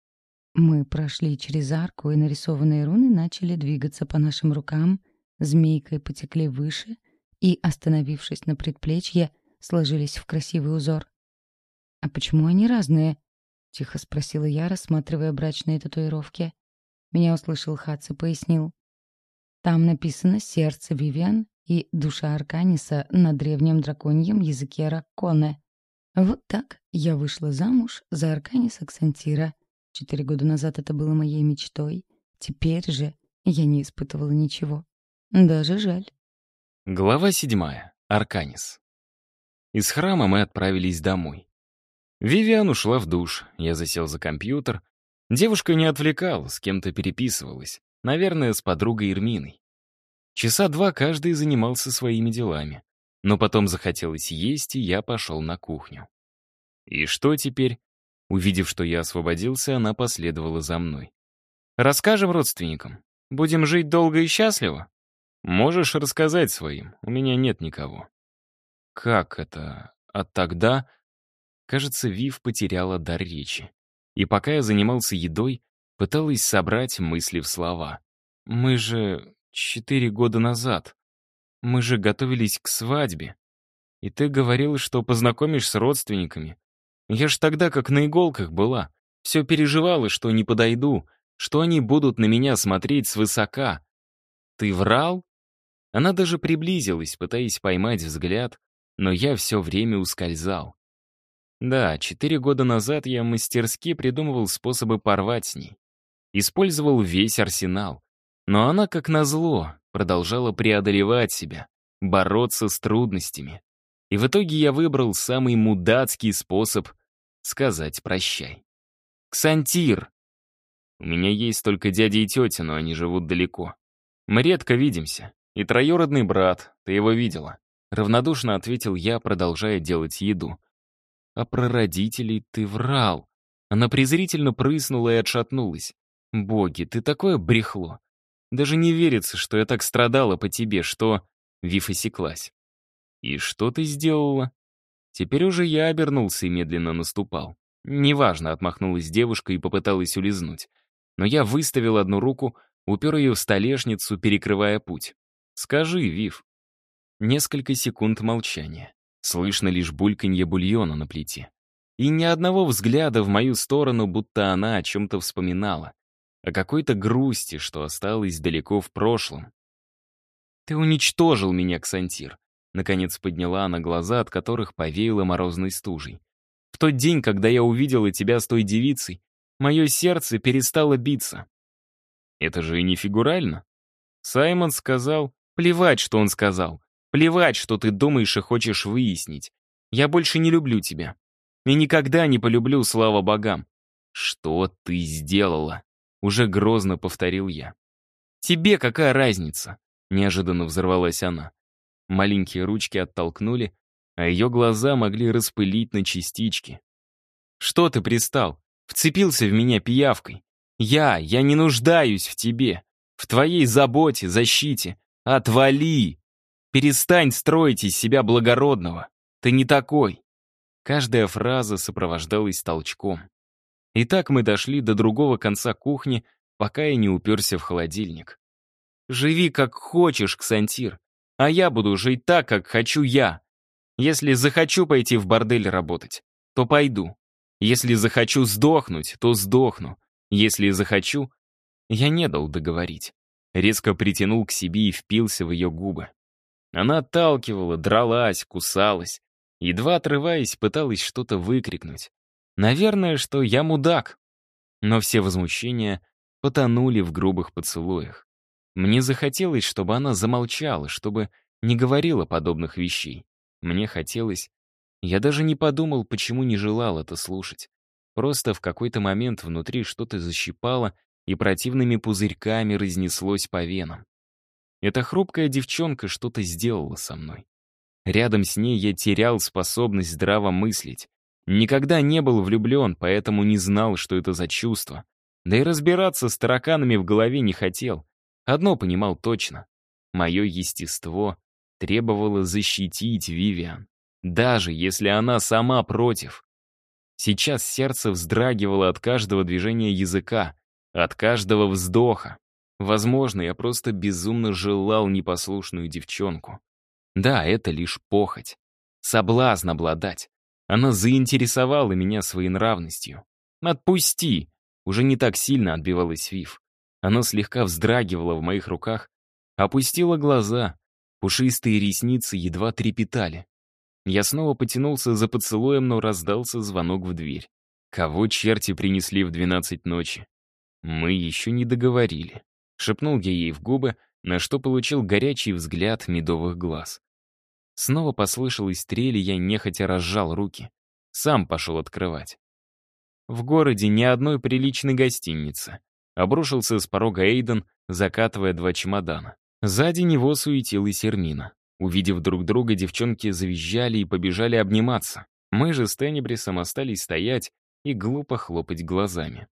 Мы прошли через арку, и нарисованные руны начали двигаться по нашим рукам, змейкой потекли выше и, остановившись на предплечье, сложились в красивый узор. «А почему они разные?» — тихо спросила я, рассматривая брачные татуировки. Меня услышал Хац и пояснил. Там написано «Сердце Вивиан» и «Душа Арканиса» на древнем драконьем языке Ракконе. Вот так я вышла замуж за Арканиса Ксантира. 4 года назад это было моей мечтой. Теперь же я не испытывала ничего. Даже жаль. Глава 7. Арканис. Из храма мы отправились домой. Вивиан ушла в душ, я засел за компьютер. Девушка не отвлекала, с кем-то переписывалась. Наверное, с подругой Ирминой. Часа 2 каждый занимался своими делами. Но потом захотелось есть, и я пошел на кухню. И что теперь? Увидев, что я освободился, она последовала за мной. «Расскажем родственникам. Будем жить долго и счастливо?» «Можешь рассказать своим, у меня нет никого». «Как это? А тогда...» Кажется, Вив потеряла дар речи. И пока я занимался едой, пыталась собрать мысли в слова. «Мы же 4 года назад. Мы же готовились к свадьбе. И ты говорил, что познакомишь с родственниками. Я ж тогда как на иголках была. Все переживала, что не подойду, что они будут на меня смотреть свысока. Ты врал?» Она даже приблизилась, пытаясь поймать взгляд, но я все время ускользал. Да, 4 года назад я мастерски придумывал способы порвать с ней. Использовал весь арсенал. Но она, как назло, продолжала преодолевать себя, бороться с трудностями. И в итоге я выбрал самый мудацкий способ сказать «прощай». «Ксантир!» У меня есть только дядя и тетя, но они живут далеко. Мы редко видимся. И троюродный брат, ты его видела. Равнодушно ответил я, продолжая делать еду. А про родителей ты врал. Она презрительно прыснула и отшатнулась. Боги, ты такое брехло. Даже не верится, что я так страдала по тебе, что... Вив осеклась. И что ты сделала? Теперь уже я обернулся и медленно наступал. Неважно, отмахнулась девушка и попыталась улизнуть. Но я выставил одну руку, упер ее в столешницу, перекрывая путь. «Скажи, Вив». Несколько секунд молчания. Слышно лишь бульканье бульона на плите. И ни одного взгляда в мою сторону, будто она о чем-то вспоминала. О какой-то грусти, что осталось далеко в прошлом. «Ты уничтожил меня, Ксантир», — наконец подняла она глаза, от которых повеяло морозной стужей. «В тот день, когда я увидела тебя с той девицей, мое сердце перестало биться». «Это же и не фигурально». Саймон сказал, плевать, что он сказал. Плевать, что ты думаешь и хочешь выяснить. Я больше не люблю тебя. И никогда не полюблю, слава богам. Что ты сделала? Уже грозно повторил я. Тебе какая разница? Неожиданно взорвалась она. Маленькие ручки оттолкнули, а ее глаза могли распылить на частички. Что ты пристал? Вцепился в меня пиявкой. Я не нуждаюсь в тебе. В твоей заботе, защите. Отвали! Перестань строить из себя благородного. Ты не такой. Каждая фраза сопровождалась толчком. И так мы дошли до другого конца кухни, пока я не уперся в холодильник. Живи как хочешь, Ксантир, а я буду жить так, как хочу я. Если захочу пойти в бордель работать, то пойду. Если захочу сдохнуть, то сдохну. Если захочу... Я не дал договорить. Резко притянул к себе и впился в ее губы. Она отталкивала, дралась, кусалась. Едва отрываясь, пыталась что-то выкрикнуть. Наверное, что я мудак. Но все возмущения потонули в грубых поцелуях. Мне захотелось, чтобы она замолчала, чтобы не говорила подобных вещей. Мне хотелось... Я даже не подумал, почему не желал это слушать. Просто в какой-то момент внутри что-то защипало и противными пузырьками разнеслось по венам. Эта хрупкая девчонка что-то сделала со мной. Рядом с ней я терял способность здраво мыслить. Никогда не был влюблен, поэтому не знал, что это за чувство. Да и разбираться с тараканами в голове не хотел. Одно понимал точно. Мое естество требовало защитить Вивиан, даже если она сама против. Сейчас сердце вздрагивало от каждого движения языка, от каждого вздоха. Возможно, я просто безумно желал непослушную девчонку. Да, это лишь похоть. Соблазн обладать. Она заинтересовала меня своей нравностью. «Отпусти!» Уже не так сильно отбивалась Вив. Она слегка вздрагивала в моих руках, опустила глаза, пушистые ресницы едва трепетали. Я снова потянулся за поцелуем, но раздался звонок в дверь. Кого черти принесли в 12 ночи? Мы еще не договорили. Шепнул я ей в губы, на что получил горячий взгляд медовых глаз. Снова послышалась трель, и я нехотя разжал руки. Сам пошел открывать. В городе ни одной приличной гостиницы. Обрушился с порога Эйден, закатывая 2 чемодана. Сзади него суетилась Эрмина. Увидев друг друга, девчонки завизжали и побежали обниматься. Мы же с Тенебрисом остались стоять и глупо хлопать глазами.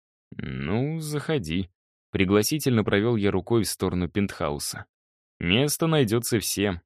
«Ну, заходи». Пригласительно провел я рукой в сторону пентхауса. «Место найдется всем».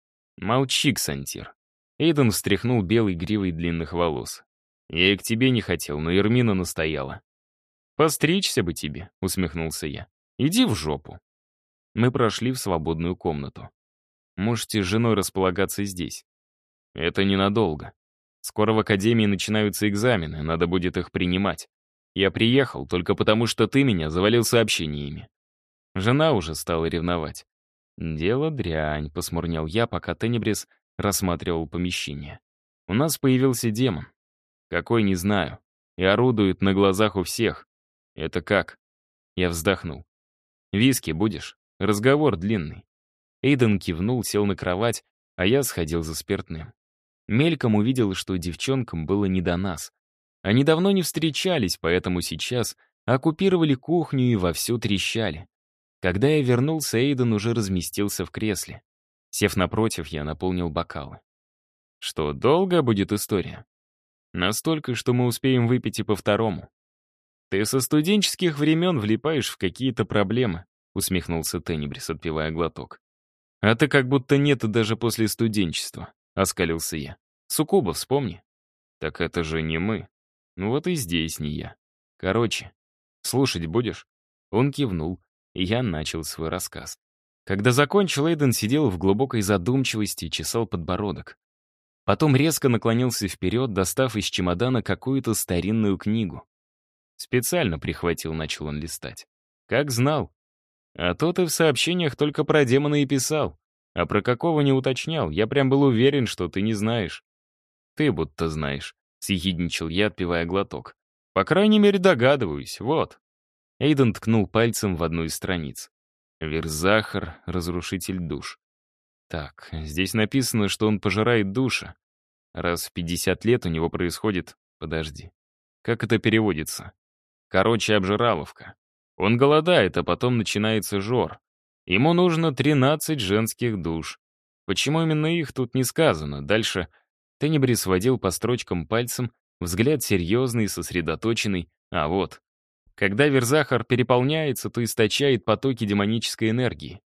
«Молчи, Ксантир». Эйден встряхнул белой гривой длинных волос. «Я и к тебе не хотел, но Эрмина настояла». «Постричься бы тебе», — усмехнулся я. «Иди в жопу». Мы прошли в свободную комнату. «Можете с женой располагаться здесь». «Это ненадолго. Скоро в академии начинаются экзамены, надо будет их принимать. Я приехал только потому, что ты меня завалил сообщениями». Жена уже стала ревновать. «Дело дрянь», — посмурнял я, пока Тенебрис рассматривал помещение. «У нас появился демон. Какой, не знаю. И орудует на глазах у всех. Это как?» Я вздохнул. «Виски будешь? Разговор длинный». Эйден кивнул, сел на кровать, а я сходил за спиртным. Мельком увидел, что девчонкам было не до нас. Они давно не встречались, поэтому сейчас оккупировали кухню и вовсю трещали. Когда я вернулся, Эйден уже разместился в кресле. Сев напротив, я наполнил бокалы. «Что, долго будет история?» «Настолько, что мы успеем выпить и по второму». «Ты со студенческих времен влипаешь в какие-то проблемы», усмехнулся Тенебрис, отпивая глоток. «А ты как будто нет и даже после студенчества», — оскалился я. «Суккуба вспомни». «Так это же не мы». «Ну вот и здесь не я. Короче, слушать будешь?» Он кивнул, и я начал свой рассказ. Когда закончил, Эйден сидел в глубокой задумчивости и чесал подбородок. Потом резко наклонился вперед, достав из чемодана какую-то старинную книгу. Специально прихватил, начал он листать. Как знал. А то ты в сообщениях только про демона и писал. А про какого не уточнял. Я прям был уверен, что ты не знаешь. Ты будто знаешь, съехидничал я, отпивая глоток. По крайней мере, догадываюсь. Вот. Эйден ткнул пальцем в одну из страниц. Верзахар, разрушитель душ. Так, здесь написано, что он пожирает души. Раз в 50 лет у него происходит... Подожди. Как это переводится? Короче, обжираловка. Он голодает, а потом начинается жор. Ему нужно 13 женских душ. Почему именно их, тут не сказано. Дальше Тенебрис водил по строчкам пальцем, взгляд серьезный, сосредоточенный. А вот. Когда Верзахар переполняется, то источает потоки демонической энергии.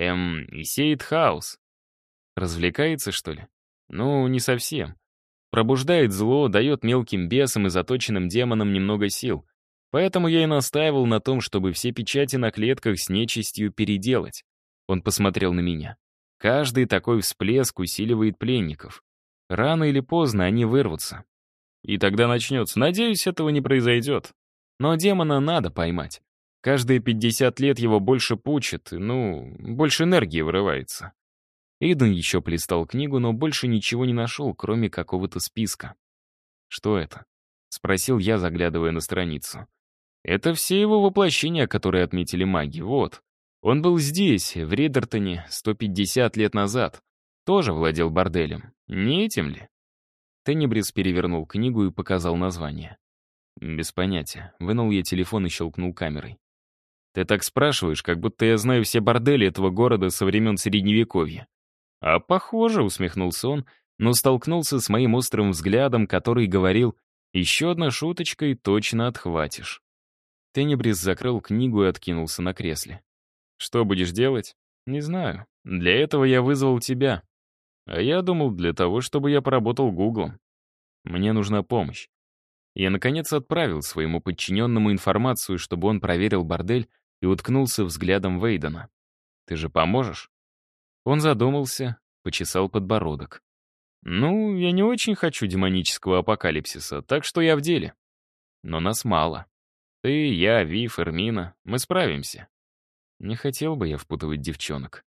И сеет хаос. Развлекается, что ли? Ну, не совсем. Пробуждает зло, дает мелким бесам и заточенным демонам немного сил. Поэтому я и настаивал на том, чтобы все печати на клетках с нечистью переделать. Он посмотрел на меня. Каждый такой всплеск усиливает пленников. Рано или поздно они вырвутся. И тогда начнется. Надеюсь, этого не произойдет. Но демона надо поймать. Каждые 50 лет его больше пучат, больше энергии вырывается. Эйден еще полистал книгу, но больше ничего не нашел, кроме какого-то списка. «Что это?» — спросил я, заглядывая на страницу. «Это все его воплощения, которые отметили маги, вот. Он был здесь, в Ридертоне, 150 лет назад. Тоже владел борделем. Не этим ли?» Тенебрис перевернул книгу и показал название. «Без понятия». Вынул я телефон и щелкнул камерой. «Ты так спрашиваешь, как будто я знаю все бордели этого города со времен Средневековья». «А похоже», — усмехнулся он, но столкнулся с моим острым взглядом, который говорил: «Еще одна шуточка, и точно отхватишь». Тенебрис закрыл книгу и откинулся на кресле. «Что будешь делать?» «Не знаю. Для этого я вызвал тебя. А я думал, для того, чтобы я поработал Гуглом. Мне нужна помощь». Я, наконец, отправил своему подчиненному информацию, чтобы он проверил бордель, и уткнулся взглядом в Эйдена. «Ты же поможешь?» Он задумался, почесал подбородок. «Ну, я не очень хочу демонического апокалипсиса, так что я в деле. Но нас мало. Ты, я, Вив, Эрмина, мы справимся. Не хотел бы я впутывать девчонок».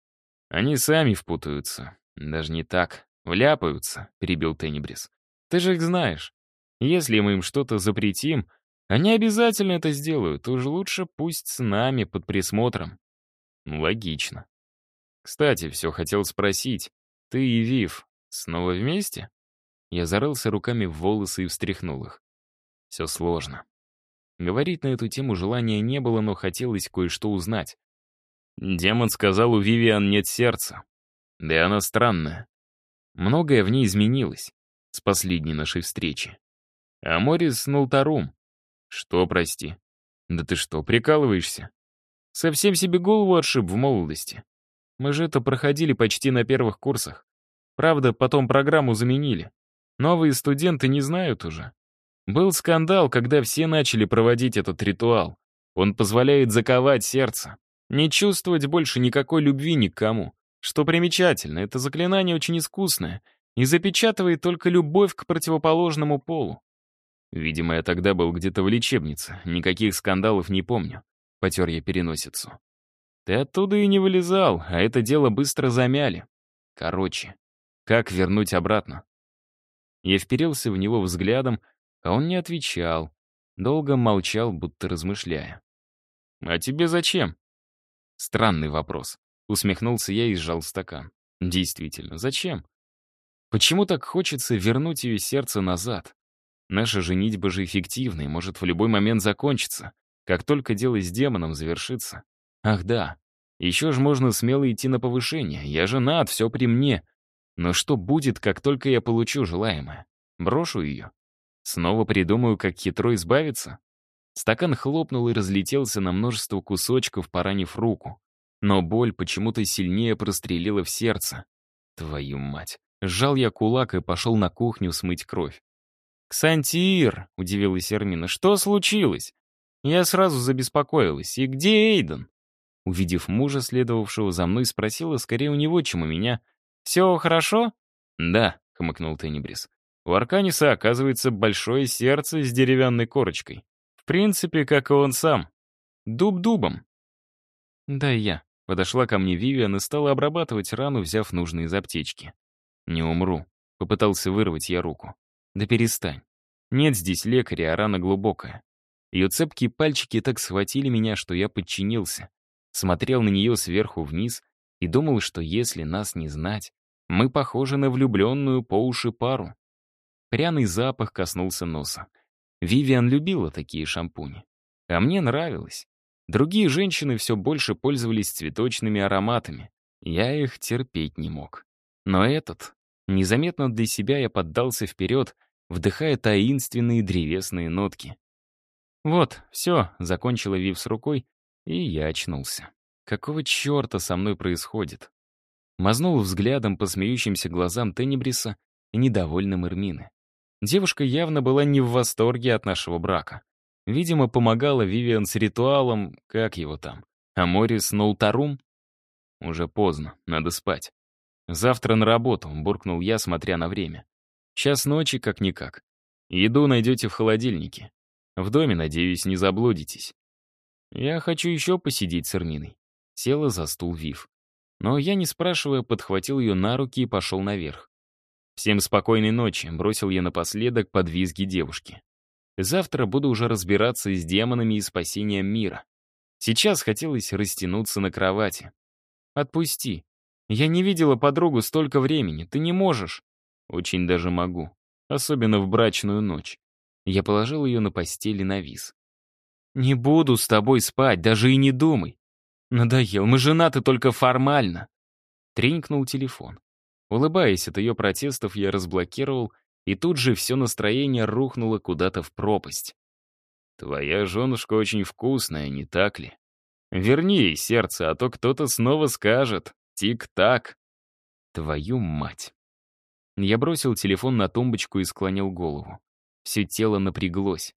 «Они сами впутаются. Даже не так. Вляпаются», — перебил Тенебрис. «Ты же их знаешь. Если мы им что-то запретим, они обязательно это сделают. Уж лучше пусть с нами, под присмотром». Логично. Кстати, все хотел спросить. Ты и Вив снова вместе? Я зарылся руками в волосы и встряхнул их. Все сложно. Говорить на эту тему желания не было, но хотелось кое-что узнать. Демон сказал, у Вивиан нет сердца. Да и она странная. Многое в ней изменилось с последней нашей встречи. А Морис Нултарум. Что, прости? Да ты что, прикалываешься? Совсем себе голову отшиб в молодости. Мы же это проходили почти на первых курсах. Правда, потом программу заменили. Новые студенты не знают уже. Был скандал, когда все начали проводить этот ритуал. Он позволяет заковать сердце, не чувствовать больше никакой любви ни к кому. Что примечательно, это заклинание очень искусное и запечатывает только любовь к противоположному полу. Видимо, я тогда был где-то в лечебнице, никаких скандалов не помню. Потер я переносицу. Ты оттуда и не вылезал, а это дело быстро замяли. Короче, как вернуть обратно? Я вперился в него взглядом, а он не отвечал. Долго молчал, будто размышляя. «А тебе зачем?» Странный вопрос. Усмехнулся я и сжал стакан. Действительно, зачем? Почему так хочется вернуть ее сердце назад? Наша женитьба же эффективна и может в любой момент закончиться, как только дело с демоном завершится. Ах да, еще же можно смело идти на повышение. Я женат, все при мне. Но что будет, как только я получу желаемое? Брошу ее? Снова придумаю, как хитро избавиться? Стакан хлопнул и разлетелся на множество кусочков, поранив руку. Но боль почему-то сильнее прострелила в сердце. Твою мать. Сжал я кулак и пошел на кухню смыть кровь. «Ксантир!» — удивилась Эрмина. «Что случилось?» Я сразу забеспокоилась. «И где Эйден?» Увидев мужа, следовавшего за мной, спросила скорее у него, чем у меня. «Все хорошо?» «Да», — хмыкнул Тенебрис. «У Арканиса, оказывается, большое сердце с деревянной корочкой. В принципе, как и он сам. Дуб дубом». «Да, я». Подошла ко мне Вивиан и стала обрабатывать рану, взяв нужные из аптечки. «Не умру», — попытался вырвать я руку. «Да перестань. Нет здесь лекаря, а рана глубокая». Ее цепкие пальчики так схватили меня, что я подчинился. Смотрел на нее сверху вниз и думал, что если нас не знать, мы похожи на влюбленную по уши пару. Пряный запах коснулся носа. Вивиан любила такие шампуни. А мне нравилось. Другие женщины все больше пользовались цветочными ароматами. Я их терпеть не мог. Но этот... Незаметно для себя я поддался вперед, вдыхая таинственные древесные нотки. «Вот, все», — закончила Вив с рукой, и я очнулся. Какого черта со мной происходит? Мазнул взглядом по смеющимся глазам Тенебриса и недовольным Эрмины. Девушка явно была не в восторге от нашего брака. Видимо, помогала Вивиан с ритуалом, как его там, Аморис Нултарум? Уже поздно, надо спать. «Завтра на работу», — буркнул я, смотря на время. «Час ночи, как-никак. Еду найдете в холодильнике. В доме, надеюсь, не заблудитесь». «Я хочу еще посидеть с Эрминой». Села за стул Вив. Но я, не спрашивая, подхватил ее на руки и пошел наверх. «Всем спокойной ночи», — бросил я напоследок под визги девушки. «Завтра буду уже разбираться с демонами и спасением мира. Сейчас хотелось растянуться на кровати». «Отпусти. Я не видела подругу столько времени. Ты не можешь». «Очень даже могу. Особенно в брачную ночь». Я положил ее на постель и навис. «Не буду с тобой спать, даже и не думай. Надоел, мы женаты только формально». Тренькнул телефон. Улыбаясь от ее протестов, я разблокировал, и тут же все настроение рухнуло куда-то в пропасть. «Твоя женушка очень вкусная, не так ли? Верни ей сердце, а то кто-то снова скажет «тик-так». Твою мать. Я бросил телефон на тумбочку и склонил голову. Все тело напряглось.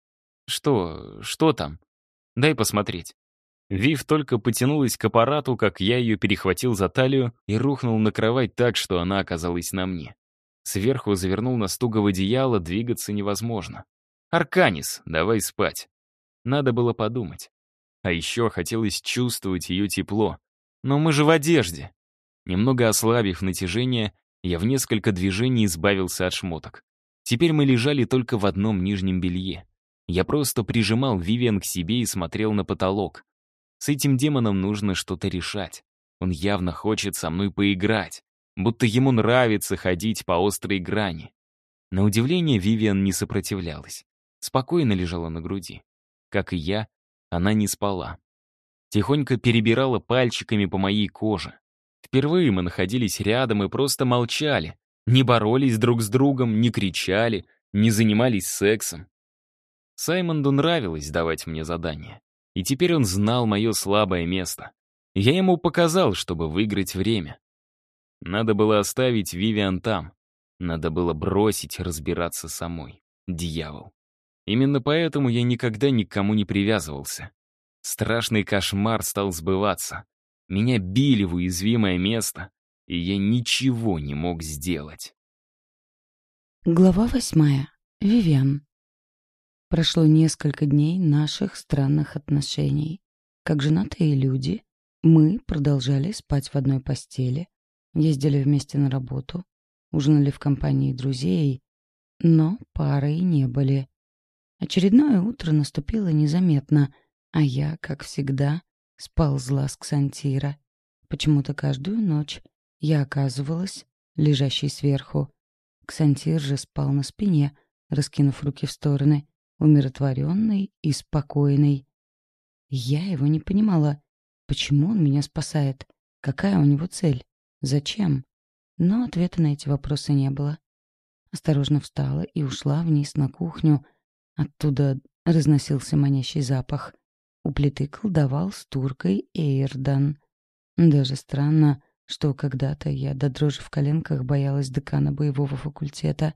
Что там? Дай посмотреть». Вив только потянулась к аппарату, как я ее перехватил за талию и рухнул на кровать так, что она оказалась на мне. Сверху завернул на стуго в одеяло, двигаться невозможно. «Арканис, давай спать». Надо было подумать. А еще хотелось чувствовать ее тепло. Но мы же в одежде. Немного ослабив натяжение, я в несколько движений избавился от шмоток. Теперь мы лежали только в одном нижнем белье. Я просто прижимал Вивиан к себе и смотрел на потолок. С этим демоном нужно что-то решать. Он явно хочет со мной поиграть, будто ему нравится ходить по острой грани. На удивление, Вивиан не сопротивлялась. Спокойно лежала на груди. Как и я, она не спала. Тихонько перебирала пальчиками по моей коже. Впервые мы находились рядом и просто молчали. Не боролись друг с другом, не кричали, не занимались сексом. Саймонду нравилось давать мне задания. И теперь он знал мое слабое место. Я ему показал, чтобы выиграть время. Надо было оставить Вивиан там. Надо было бросить разбираться самой. Дьявол. Именно поэтому я никогда ни к кому не привязывался. Страшный кошмар стал сбываться. Меня били в уязвимое место, и я ничего не мог сделать. Глава 8. Вивиан. Прошло несколько дней наших странных отношений. Как женатые люди, мы продолжали спать в одной постели, ездили вместе на работу, ужинали в компании друзей, но парой не были. Очередное утро наступило незаметно, а я, как всегда, сползла с Ксантира. Почему-то каждую ночь я оказывалась лежащей сверху. Ксантир же спал на спине, раскинув руки в стороны, умиротворенный и спокойный. Я его не понимала. Почему он меня спасает? Какая у него цель? Зачем? Но ответа на эти вопросы не было. Осторожно встала и ушла вниз на кухню. Оттуда разносился манящий запах. У плиты колдовал с туркой Эйрдан. Даже странно, что когда-то я до дрожи в коленках боялась декана боевого факультета.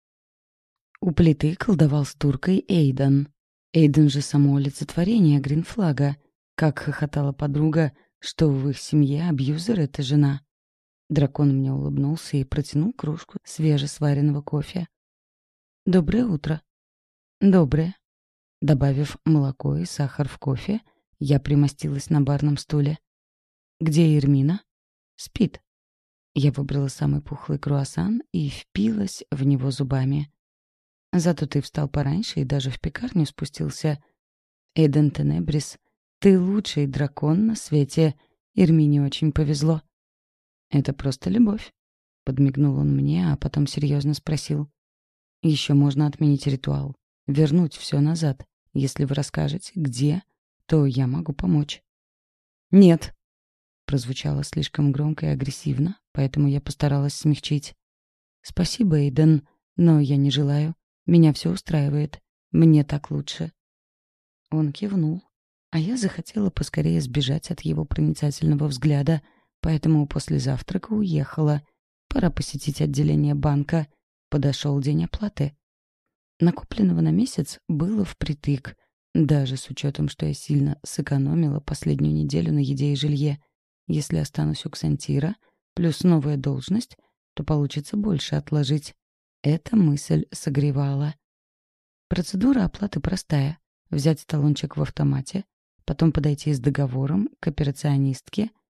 У плиты колдовал с туркой Эйдан. Эйден же само олицетворение Гринфлага. Как хохотала подруга, что в их семье абьюзер — это жена. Дракон мне улыбнулся и протянул кружку свежесваренного кофе. «Доброе утро». «Доброе». Добавив молоко и сахар в кофе, я примостилась на барном стуле. «Где Ермина?» «Спит». Я выбрала самый пухлый круассан и впилась в него зубами. «Зато ты встал пораньше и даже в пекарню спустился. Эйден Тенебрис, ты лучший дракон на свете. Ермине очень повезло». «Это просто любовь», — подмигнул он мне, а потом серьезно спросил. «Еще можно отменить ритуал, вернуть все назад. Если вы расскажете, где, то я могу помочь». «Нет», — прозвучало слишком громко и агрессивно, поэтому я постаралась смягчить. «Спасибо, Эйден, но я не желаю. Меня все устраивает. Мне так лучше». Он кивнул, а я захотела поскорее сбежать от его проницательного взгляда, поэтому после завтрака уехала. Пора посетить отделение банка. Подошел день оплаты. Накопленного на месяц было впритык, даже с учетом, что я сильно сэкономила последнюю неделю на еде и жилье. Если останусь у Ксантира, плюс новая должность, то получится больше отложить. Эта мысль согревала. Процедура оплаты простая. Взять талончик в автомате, потом подойти с договором к операционистке.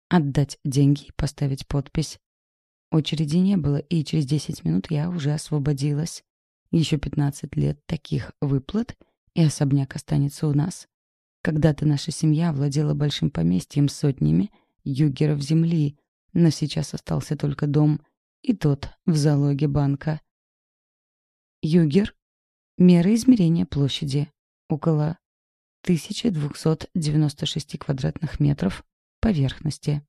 отдать деньги и поставить подпись. Очереди не было, и через 10 минут я уже освободилась. Еще 15 лет таких выплат, и особняк останется у нас. Когда-то наша семья владела большим поместьем с сотнями югеров земли, но сейчас остался только дом, и тот в залоге банка. Югер — мера измерения площади. Около 1296 квадратных метров поверхности.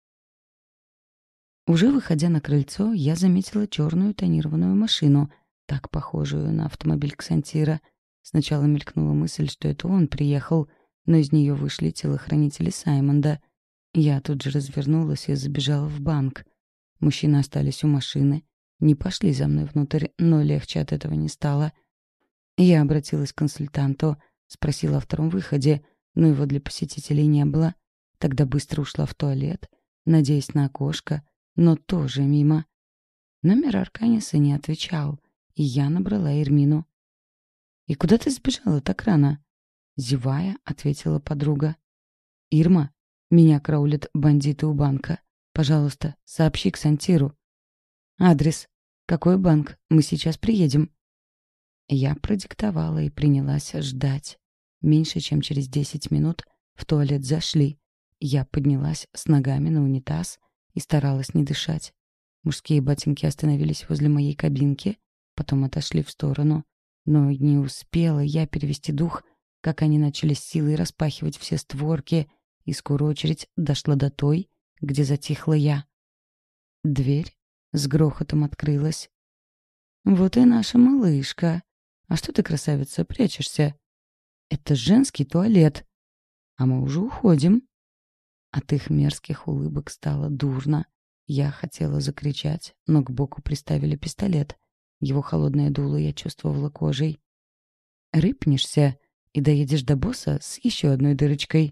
Уже выходя на крыльцо, я заметила черную тонированную машину, так похожую на автомобиль Ксантира. Сначала мелькнула мысль, что это он приехал, но из нее вышли телохранители Саймонда. Я тут же развернулась и забежала в банк. Мужчины остались у машины, не пошли за мной внутрь, но легче от этого не стало. Я обратилась к консультанту, спросила о втором выходе, но его для посетителей не было. Тогда быстро ушла в туалет, надеясь на окошко, но тоже мимо. Номер Арканиса не отвечал, и я набрала Эрмину. «И куда ты сбежала так рано?» Зевая, ответила подруга. «Ирма, меня караулят бандиты у банка. Пожалуйста, сообщи Ксантиру». «Адрес. Какой банк? Мы сейчас приедем». Я продиктовала и принялась ждать. Меньше чем через 10 минут в туалет зашли. Я поднялась с ногами на унитаз и старалась не дышать. Мужские ботинки остановились возле моей кабинки, потом отошли в сторону. Но не успела я перевести дух, как они начали с силой распахивать все створки, и скоро очередь дошла до той, где затихла я. Дверь с грохотом открылась. «Вот и наша малышка. А что ты, красавица, прячешься? Это женский туалет. А мы уже уходим». От их мерзких улыбок стало дурно. Я хотела закричать, но к боку приставили пистолет. Его холодное дуло я чувствовала кожей. «Рыпнешься и доедешь до босса с еще одной дырочкой».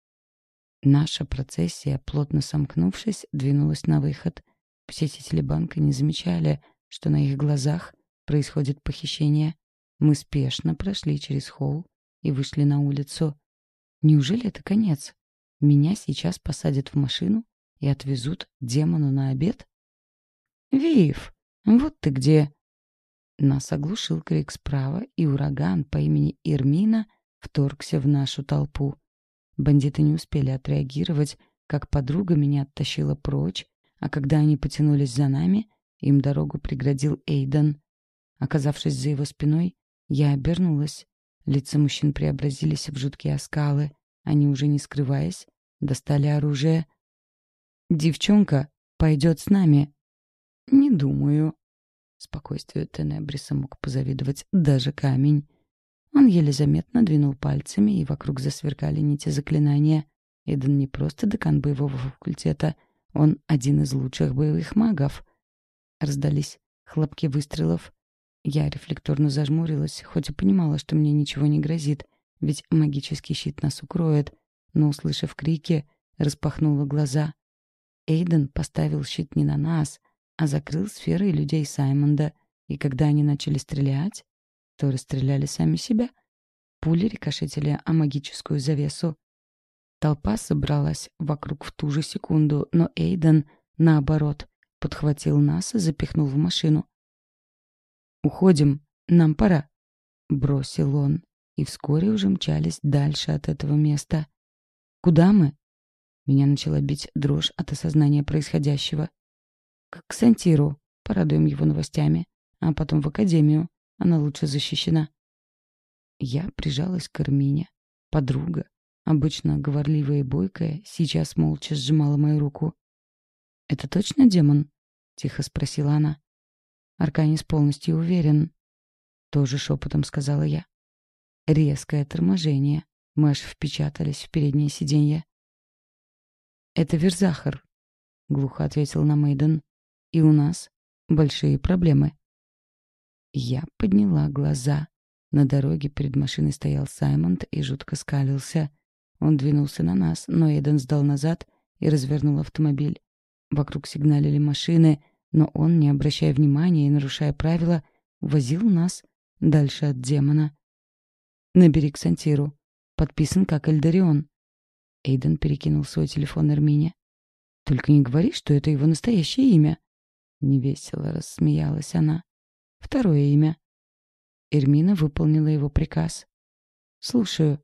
Наша процессия, плотно сомкнувшись, двинулась на выход. Посетители банка не замечали, что на их глазах происходит похищение. Мы спешно прошли через холл и вышли на улицу. Неужели это конец? Меня сейчас посадят в машину и отвезут демону на обед? «Вив, вот ты где!» Нас оглушил крик справа, и ураган по имени Ирмина вторгся в нашу толпу. Бандиты не успели отреагировать, как подруга меня оттащила прочь, а когда они потянулись за нами, им дорогу преградил Эйден. Оказавшись за его спиной, я обернулась. Лица мужчин преобразились в жуткие оскалы. Они, уже не скрываясь, достали оружие. «Девчонка пойдет с нами». «Не думаю». Спокойствию Тенебриса мог позавидовать даже камень. Он еле заметно двинул пальцами, и вокруг засверкали нити заклинания. Эйден не просто декан боевого факультета, он один из лучших боевых магов. Раздались хлопки выстрелов. Я рефлекторно зажмурилась, хоть и понимала, что мне ничего не грозит, ведь магический щит нас укроет, но, услышав крики, распахнула глаза. Эйден поставил щит не на нас, а закрыл сферой людей Саймонда, и когда они начали стрелять, то расстреляли сами себя. Пули рикошетили о магическую завесу. Толпа собралась вокруг в ту же секунду, но Эйден, наоборот, подхватил нас и запихнул в машину. «Уходим, нам пора», — бросил он, и вскоре уже мчались дальше от этого места. «Куда мы?» Меня начала бить дрожь от осознания происходящего. «К Ксантиру, порадуем его новостями, а потом в академию, она лучше защищена». Я прижалась к Армине. Подруга, обычно говорливая и бойкая, сейчас молча сжимала мою руку. «Это точно демон?» — тихо спросила она. «Арканис полностью уверен», — тоже шепотом сказала я. Резкое торможение. Мы аж впечатались в переднее сиденье. «Это Верзахар», — глухо ответил нам Эйден. «И у нас большие проблемы». Я подняла глаза. На дороге перед машиной стоял Саймонд и жутко скалился. Он двинулся на нас, но Эйден сдал назад и развернул автомобиль. Вокруг сигналили машины, но он, не обращая внимания и нарушая правила, увозил нас дальше от демона. «Набери Ксантиру. Подписан как Эльдарион». Эйден перекинул свой телефон Эрмине. Только не говори, что это его настоящее имя». Невесело рассмеялась она. «Второе имя». Эрмина выполнила его приказ. «Слушаю».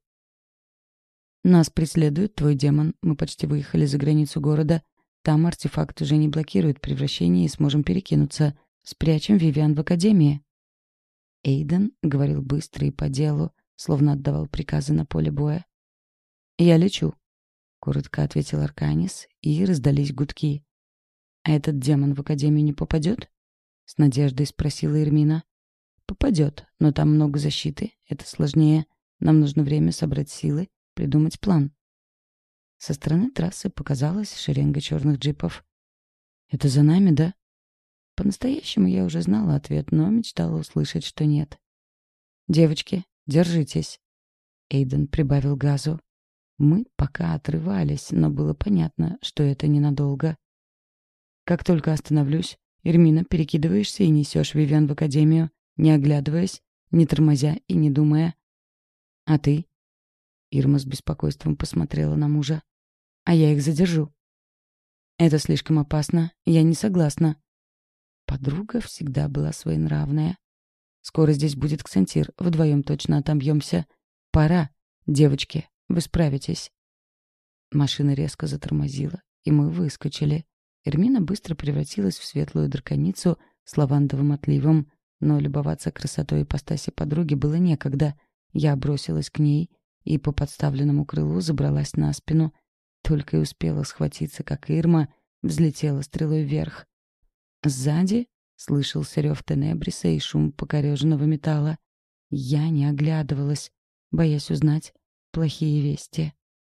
«Нас преследует твой демон. Мы почти выехали за границу города. Там артефакт уже не блокирует превращение и сможем перекинуться. Спрячем Вивиан в академии». Эйден говорил быстро и по делу, словно отдавал приказы на поле боя. «Я лечу», — коротко ответил Арканис, и раздались гудки. «А этот демон в академию не попадет?» — с надеждой спросила Эрмина. «Попадет, но там много защиты. Это сложнее. Нам нужно время собрать силы, придумать план». Со стороны трассы показалась шеренга черных джипов. «Это за нами, да?» По-настоящему я уже знала ответ, но мечтала услышать, что нет. «Девочки, держитесь!» Эйден прибавил газу. Мы пока отрывались, но было понятно, что это ненадолго. «Как только остановлюсь, Эрмина, перекидываешься и несешь Вивиан в академию, не оглядываясь, не тормозя и не думая». «А ты?» Ирма с беспокойством посмотрела на мужа. «А я их задержу». «Это слишком опасно. Я не согласна». Подруга всегда была своенравная. «Скоро здесь будет Ксантир. Вдвоем точно отобьемся. Пора. Девочки, вы справитесь». Машина резко затормозила, и мы выскочили. Эрмина быстро превратилась в светлую драконицу с лавандовым отливом, но любоваться красотой ипостаси подруги было некогда. Я бросилась к ней и по подставленному крылу забралась на спину. Только и успела схватиться, как Ирма взлетела стрелой вверх. Сзади слышался рев Тенебриса и шум покореженного металла. Я не оглядывалась, боясь узнать плохие вести.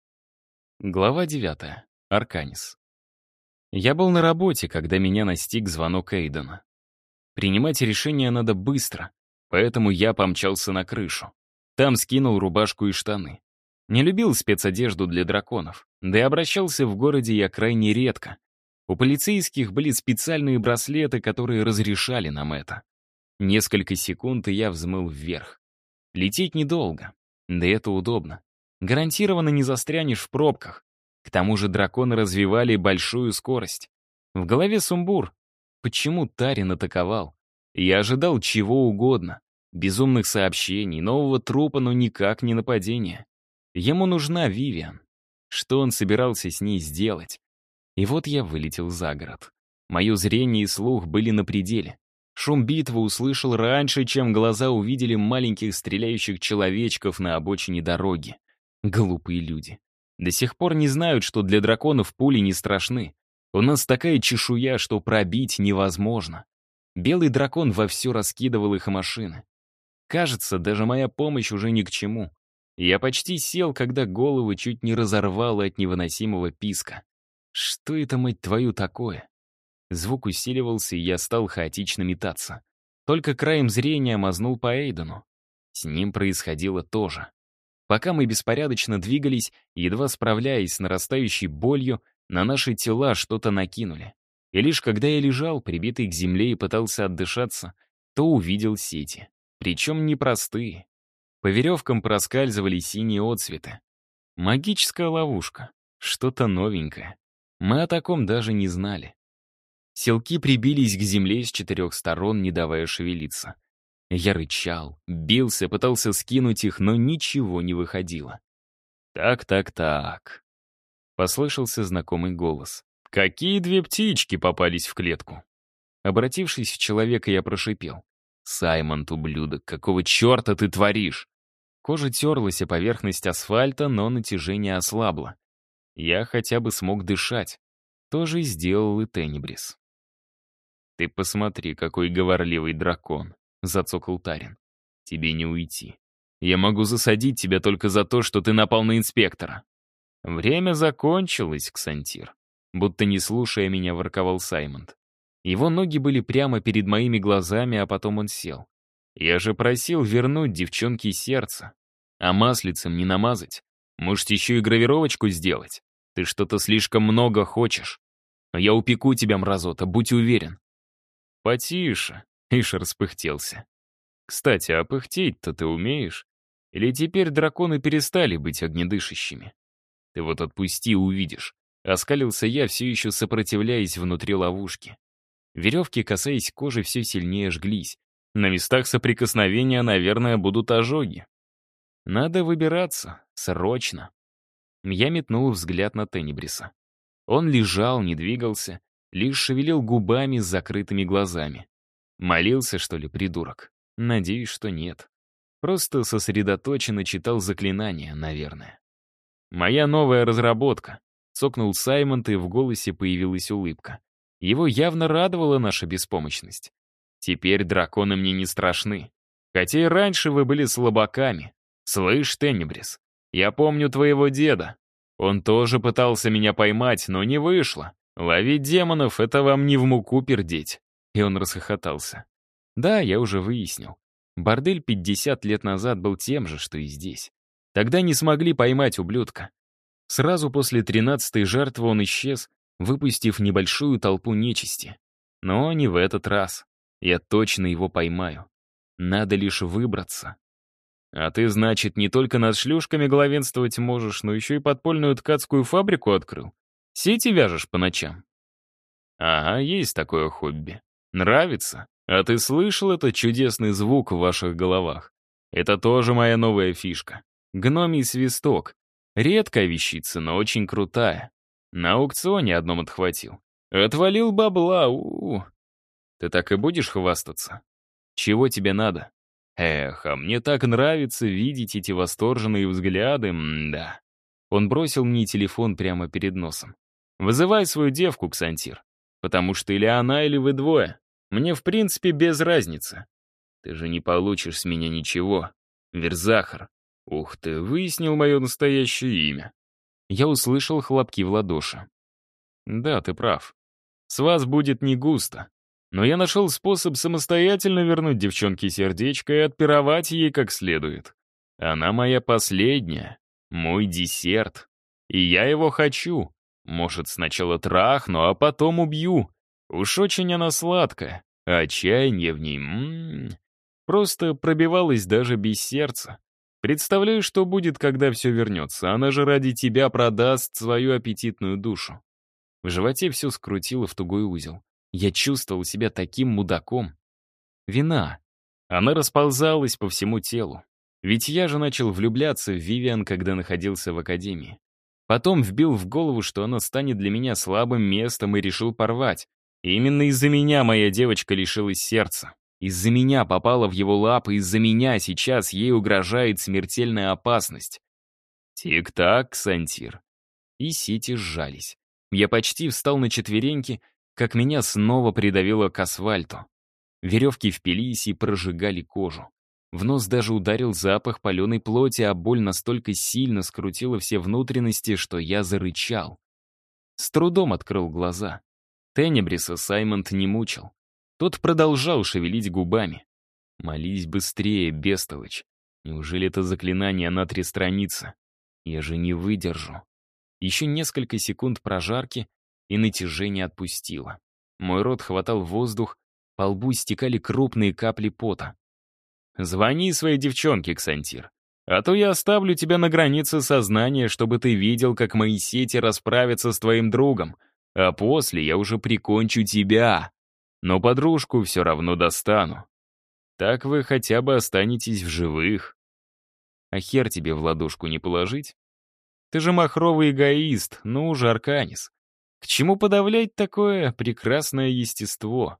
Глава 9. Арканис. Я был на работе, когда меня настиг звонок Эйдена. Принимать решение надо быстро, поэтому я помчался на крышу. Там скинул рубашку и штаны. Не любил спецодежду для драконов, да и обращался в городе я крайне редко. У полицейских были специальные браслеты, которые разрешали нам это. Несколько секунд, и я взмыл вверх. Лететь недолго, да это удобно. Гарантированно не застрянешь в пробках. К тому же драконы развивали большую скорость. В голове сумбур. Почему Тарин атаковал? Я ожидал чего угодно. Безумных сообщений, нового трупа, но никак не нападения. Ему нужна Вивиан. Что он собирался с ней сделать? И вот я вылетел за город. Мое зрение и слух были на пределе. Шум битвы услышал раньше, чем глаза увидели маленьких стреляющих человечков на обочине дороги. Глупые люди. До сих пор не знают, что для драконов пули не страшны. У нас такая чешуя, что пробить невозможно. Белый дракон вовсю раскидывал их машины. Кажется, даже моя помощь уже ни к чему. Я почти сел, когда голову чуть не разорвало от невыносимого писка. Что это, мать твою, такое? Звук усиливался, и я стал хаотично метаться. Только краем зрения мазнул по Эйдену. С ним происходило то же. Пока мы беспорядочно двигались, едва справляясь с нарастающей болью, на наши тела что-то накинули. И лишь когда я лежал, прибитый к земле, и пытался отдышаться, то увидел сети. Причем непростые. По веревкам проскальзывали синие отцветы. Магическая ловушка. Что-то новенькое. Мы о таком даже не знали. Селки прибились к земле с 4 сторон, не давая шевелиться. Я рычал, бился, пытался скинуть их, но ничего не выходило. «Так». Послышался знакомый голос. «Какие 2 птички попались в клетку?» Обратившись в человека, я прошипел. «Саймон, ублюдок, какого черта ты творишь?» Кожа терлась о поверхность асфальта, но натяжение ослабло. Я хотя бы смог дышать. То же сделал и Тенебрис. «Ты посмотри, какой говорливый дракон», — зацокал Тарин. «Тебе не уйти. Я могу засадить тебя только за то, что ты напал на инспектора». «Время закончилось, Ксантир», — будто не слушая меня, ворковал Саймонд. Его ноги были прямо перед моими глазами, а потом он сел. «Я же просил вернуть девчонке сердце. А маслицем не намазать. Может, еще и гравировочку сделать? Ты что-то слишком много хочешь. Но я упеку тебя, мразота, будь уверен». «Потише», — Иш распыхтелся. «Кстати, а пыхтеть-то ты умеешь? Или теперь драконы перестали быть огнедышащими? Ты вот отпусти и увидишь. Оскалился я, все еще сопротивляясь внутри ловушки. Веревки, касаясь кожи, все сильнее жглись. На местах соприкосновения, наверное, будут ожоги. Надо выбираться. Срочно. Я метнул взгляд на Тенебриса. Он лежал, не двигался, лишь шевелил губами с закрытыми глазами. Молился, что ли, придурок? Надеюсь, что нет. Просто сосредоточенно читал заклинания, наверное. «Моя новая разработка», — цокнул Саймонт, и в голосе появилась улыбка. Его явно радовала наша беспомощность. «Теперь драконы мне не страшны. Хотя и раньше вы были слабаками. Слышь, Тенебрис, я помню твоего деда. Он тоже пытался меня поймать, но не вышло. Ловить демонов — это вам не в муку пердеть». И он расхохотался. Да, я уже выяснил. Бордель 50 лет назад был тем же, что и здесь. Тогда не смогли поймать ублюдка. Сразу после 13-й жертвы он исчез, выпустив небольшую толпу нечисти. Но не в этот раз. Я точно его поймаю. Надо лишь выбраться. А ты, значит, не только над шлюшками главенствовать можешь, но еще и подпольную ткацкую фабрику открыл? Сети вяжешь по ночам? Ага, есть такое хобби. Нравится? А ты слышал этот чудесный звук в ваших головах? Это тоже моя новая фишка. Гномий свисток. Редкая вещица, но очень крутая. На аукционе одном отхватил. Отвалил бабла, у-у. Ты так и будешь хвастаться? Чего тебе надо? Эх, а мне так нравится видеть эти восторженные взгляды, да. Он бросил мне телефон прямо перед носом. Вызывай свою девку, Ксантир. Потому что или она, или вы двое. Мне, в принципе, без разницы. Ты же не получишь с меня ничего. Верзахар. Ух ты, выяснил мое настоящее имя. Я услышал хлопки в ладоши. Да, ты прав. С вас будет не густо. Но я нашел способ самостоятельно вернуть девчонке сердечко и отпировать ей как следует. Она моя последняя, мой десерт. И я его хочу. Может, сначала трахну, а потом убью. Уж очень она сладкая. А отчаяние в ней, просто пробивалось даже без сердца. Представляю, что будет, когда все вернется. Она же ради тебя продаст свою аппетитную душу. В животе все скрутило в тугой узел. Я чувствовал себя таким мудаком. Вина. Она расползалась по всему телу. Ведь я же начал влюбляться в Вивиан, когда находился в академии. Потом вбил в голову, что она станет для меня слабым местом, и решил порвать. И именно из-за меня моя девочка лишилась сердца. Из-за меня попала в его лапы, из-за меня сейчас ей угрожает смертельная опасность. Тик-так, Ксантир. И сети сжались. Я почти встал на четвереньки, как меня снова придавило к асфальту. Веревки впились и прожигали кожу. В нос даже ударил запах паленой плоти, а боль настолько сильно скрутила все внутренности, что я зарычал. С трудом открыл глаза. Тенебриса Саймонт не мучил. Тот продолжал шевелить губами. «Молись быстрее, бестолочь. Неужели это заклинание на 3 страницы? Я же не выдержу». Еще несколько секунд прожарки, и натяжение отпустило. Мой рот хватал воздух, по лбу стекали крупные капли пота. «Звони своей девчонке, Ксантир, а то я оставлю тебя на границе сознания, чтобы ты видел, как мои сети расправятся с твоим другом, а после я уже прикончу тебя. Но подружку все равно достану. Так вы хотя бы останетесь в живых. А хер тебе в ладошку не положить? Ты же махровый эгоист, ну уже, Арканис. К чему подавлять такое прекрасное естество?»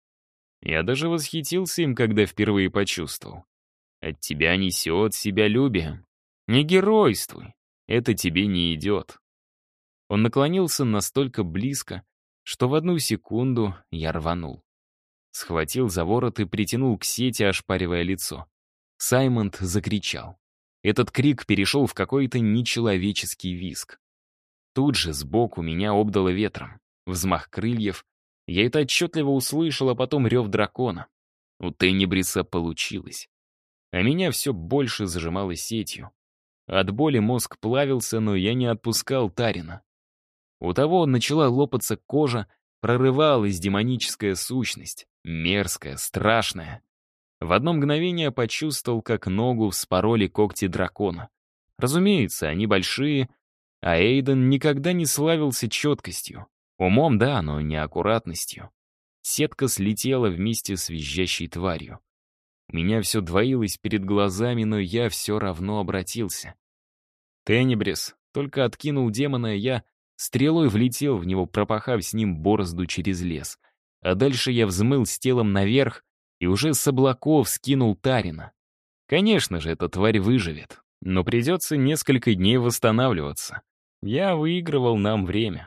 Я даже восхитился им, когда впервые почувствовал. От тебя несет себялюбием. Не геройствуй, это тебе не идет. Он наклонился настолько близко, что в одну секунду я рванул. Схватил за ворот и притянул к сети, ошпаривая лицо. Саймонт закричал. Этот крик перешел в какой-то нечеловеческий визг. Тут же сбоку меня обдало ветром. Взмах крыльев. Я это отчетливо услышал, а потом рев дракона. У Тенебриса получилось. А меня все больше зажимало сетью. От боли мозг плавился, но я не отпускал Тарина. У того начала лопаться кожа, прорывалась демоническая сущность, мерзкая, страшная. В одно мгновение почувствовал, как ногу вспороли когти дракона. Разумеется, они большие, А Эйден никогда не славился четкостью. Умом, да, но не аккуратностью. Сетка слетела вместе с визжащей тварью. У меня все двоилось перед глазами, но я все равно обратился. Тенебрис только откинул демона, и я стрелой влетел в него, пропахав с ним борозду через лес. А дальше я взмыл с телом наверх и уже с облаков скинул Тарина. Конечно же, эта тварь выживет, но придется несколько дней восстанавливаться. Я выигрывал нам время.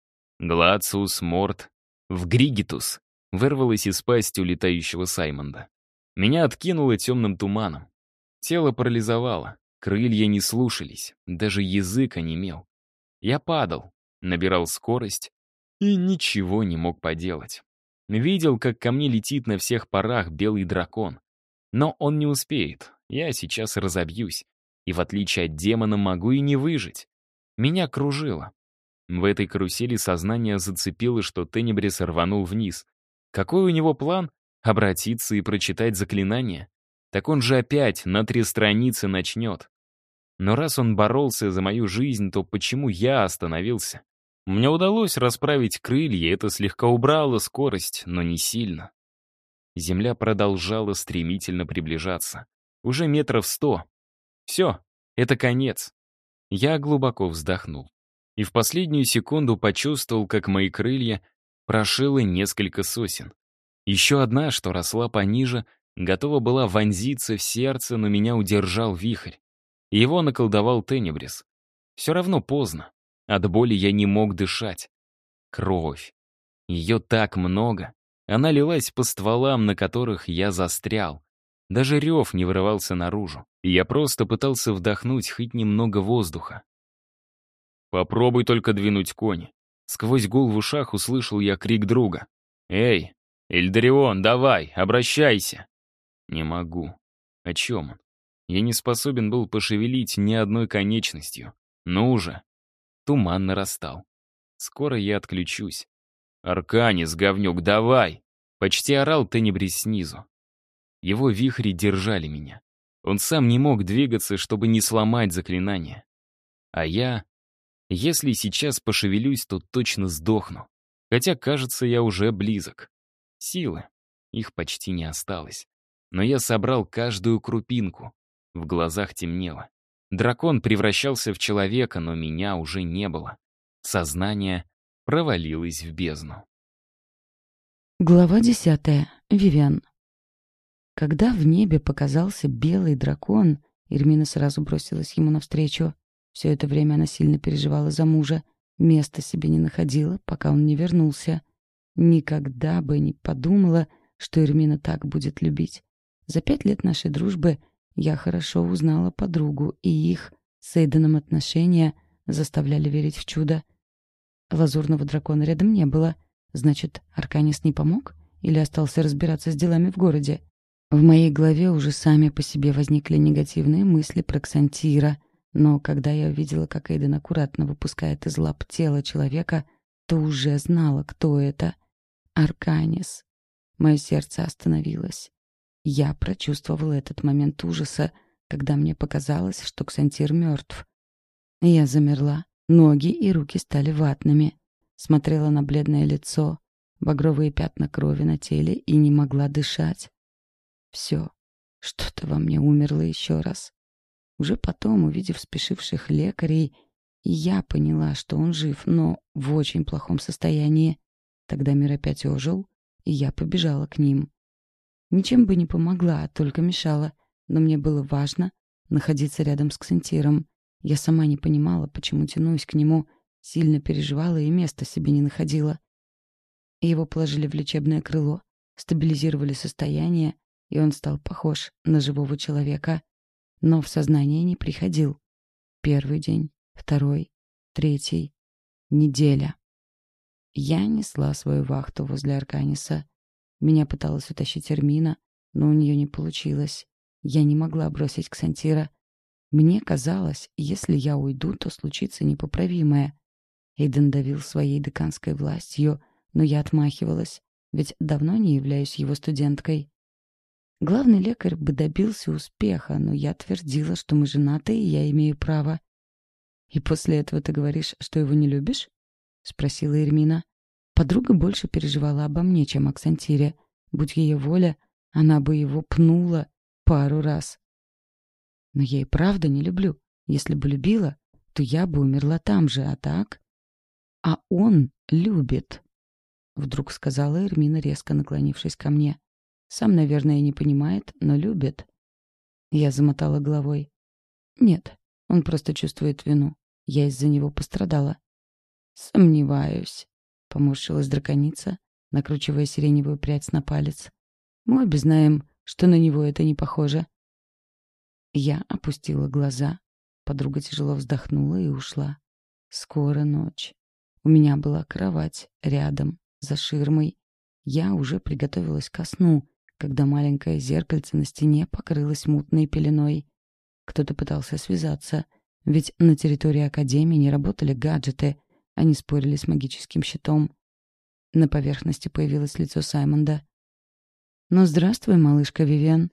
Глациус Морт в Григитус вырвалась из пасти улетающего Саймонда. Меня откинуло темным туманом. Тело парализовало, крылья не слушались, даже язык онемел. Я падал, набирал скорость и ничего не мог поделать. Видел, как ко мне летит на всех парах белый дракон. Но он не успеет, я сейчас разобьюсь. И в отличие от демона могу и не выжить. Меня кружило. В этой карусели сознание зацепило, что Тенебрис рванул вниз. Какой у него план? Обратиться и прочитать заклинание? Так он же опять на 3 страницы начнет. Но раз он боролся за мою жизнь, то почему я остановился? Мне удалось расправить крылья, это слегка убрало скорость, но не сильно. Земля продолжала стремительно приближаться. Уже 100 метров. Все, это конец. Я глубоко вздохнул. И в последнюю секунду почувствовал, как мои крылья прошило несколько сосен. Еще одна, что росла пониже, готова была вонзиться в сердце, но меня удержал вихрь. Его наколдовал Тенебрис. Все равно поздно. От боли я не мог дышать. Кровь. Ее так много. Она лилась по стволам, на которых я застрял. Даже рев не вырывался наружу. И я просто пытался вдохнуть хоть немного воздуха. «Попробуй только двинуть кони». Сквозь гул в ушах услышал я крик друга. «Эй, Эльдарион, давай, обращайся!» «Не могу». О чем он? Я не способен был пошевелить ни одной конечностью. Ну уже. Туман нарастал. Скоро я отключусь. «Арканис, говнюк, давай!» Почти орал Тенебрис снизу. Его вихри держали меня. Он сам не мог двигаться, чтобы не сломать заклинание. А я... Если сейчас пошевелюсь, то точно сдохну. Хотя, кажется, я уже близок. Силы. Их почти не осталось. Но я собрал каждую крупинку. В глазах темнело. Дракон превращался в человека, но меня уже не было. Сознание провалилось в бездну. Глава 10. Вивиан. Когда в небе показался белый дракон, Эрмина сразу бросилась ему навстречу. Все это время она сильно переживала за мужа, места себе не находила, пока он не вернулся. Никогда бы не подумала, что Эрмина так будет любить. За 5 лет нашей дружбы я хорошо узнала подругу, и их с Эйденом отношения заставляли верить в чудо. Лазурного дракона рядом не было. Значит, Арканис не помог? Или остался разбираться с делами в городе? В моей голове уже сами по себе возникли негативные мысли про Ксантира. Но когда я увидела, как Эйден аккуратно выпускает из лап тело человека, то уже знала, кто это. Арканис. Мое сердце остановилось. Я прочувствовала этот момент ужаса, когда мне показалось, что Ксантир мертв. Я замерла, ноги и руки стали ватными. Смотрела на бледное лицо, багровые пятна крови на теле и не могла дышать. Все, что-то во мне умерло еще раз. Уже потом, увидев спешивших лекарей, я поняла, что он жив, но в очень плохом состоянии. Тогда мир опять ожил, и я побежала к ним. Ничем бы не помогла, только мешала, но мне было важно находиться рядом с Ксантиром. Я сама не понимала, почему тянусь к нему, сильно переживала и места себе не находила. Его положили в лечебное крыло, стабилизировали состояние, и он стал похож на живого человека. Но в сознание не приходил. 1 день, 2, 3, неделя. Я несла свою вахту возле Арканиса. Меня пыталась утащить Эрмина, но у нее не получилось. Я не могла бросить Ксантира. Мне казалось, если я уйду, то случится непоправимое. Эйден давил своей деканской властью, но я отмахивалась, ведь давно не являюсь его студенткой. Главный лекарь бы добился успеха, но я твердила, что мы женаты, и я имею право. «И после этого ты говоришь, что его не любишь?» — спросила Эрмина. Подруга больше переживала обо мне, чем о Ксантире. Будь ее воля, она бы его пнула пару раз. Но я и правда не люблю. Если бы любила, то я бы умерла там же, а так? А он любит, вдруг сказала Эрмина, резко наклонившись ко мне. Сам, наверное, не понимает, но любит. Я замотала головой. Нет, он просто чувствует вину. Я из-за него пострадала. Сомневаюсь, поморщилась драконица, накручивая сиреневую прядь на палец. Мы обе знаем, что на него это не похоже. Я опустила глаза. Подруга тяжело вздохнула и ушла. Скоро ночь. У меня была кровать рядом, за ширмой. Я уже приготовилась ко сну, когда маленькое зеркальце на стене покрылось мутной пеленой. Кто-то пытался связаться, ведь на территории Академии не работали гаджеты, они спорили с магическим щитом. На поверхности появилось лицо Саймонда. «Ну, здравствуй, малышка Вивиан».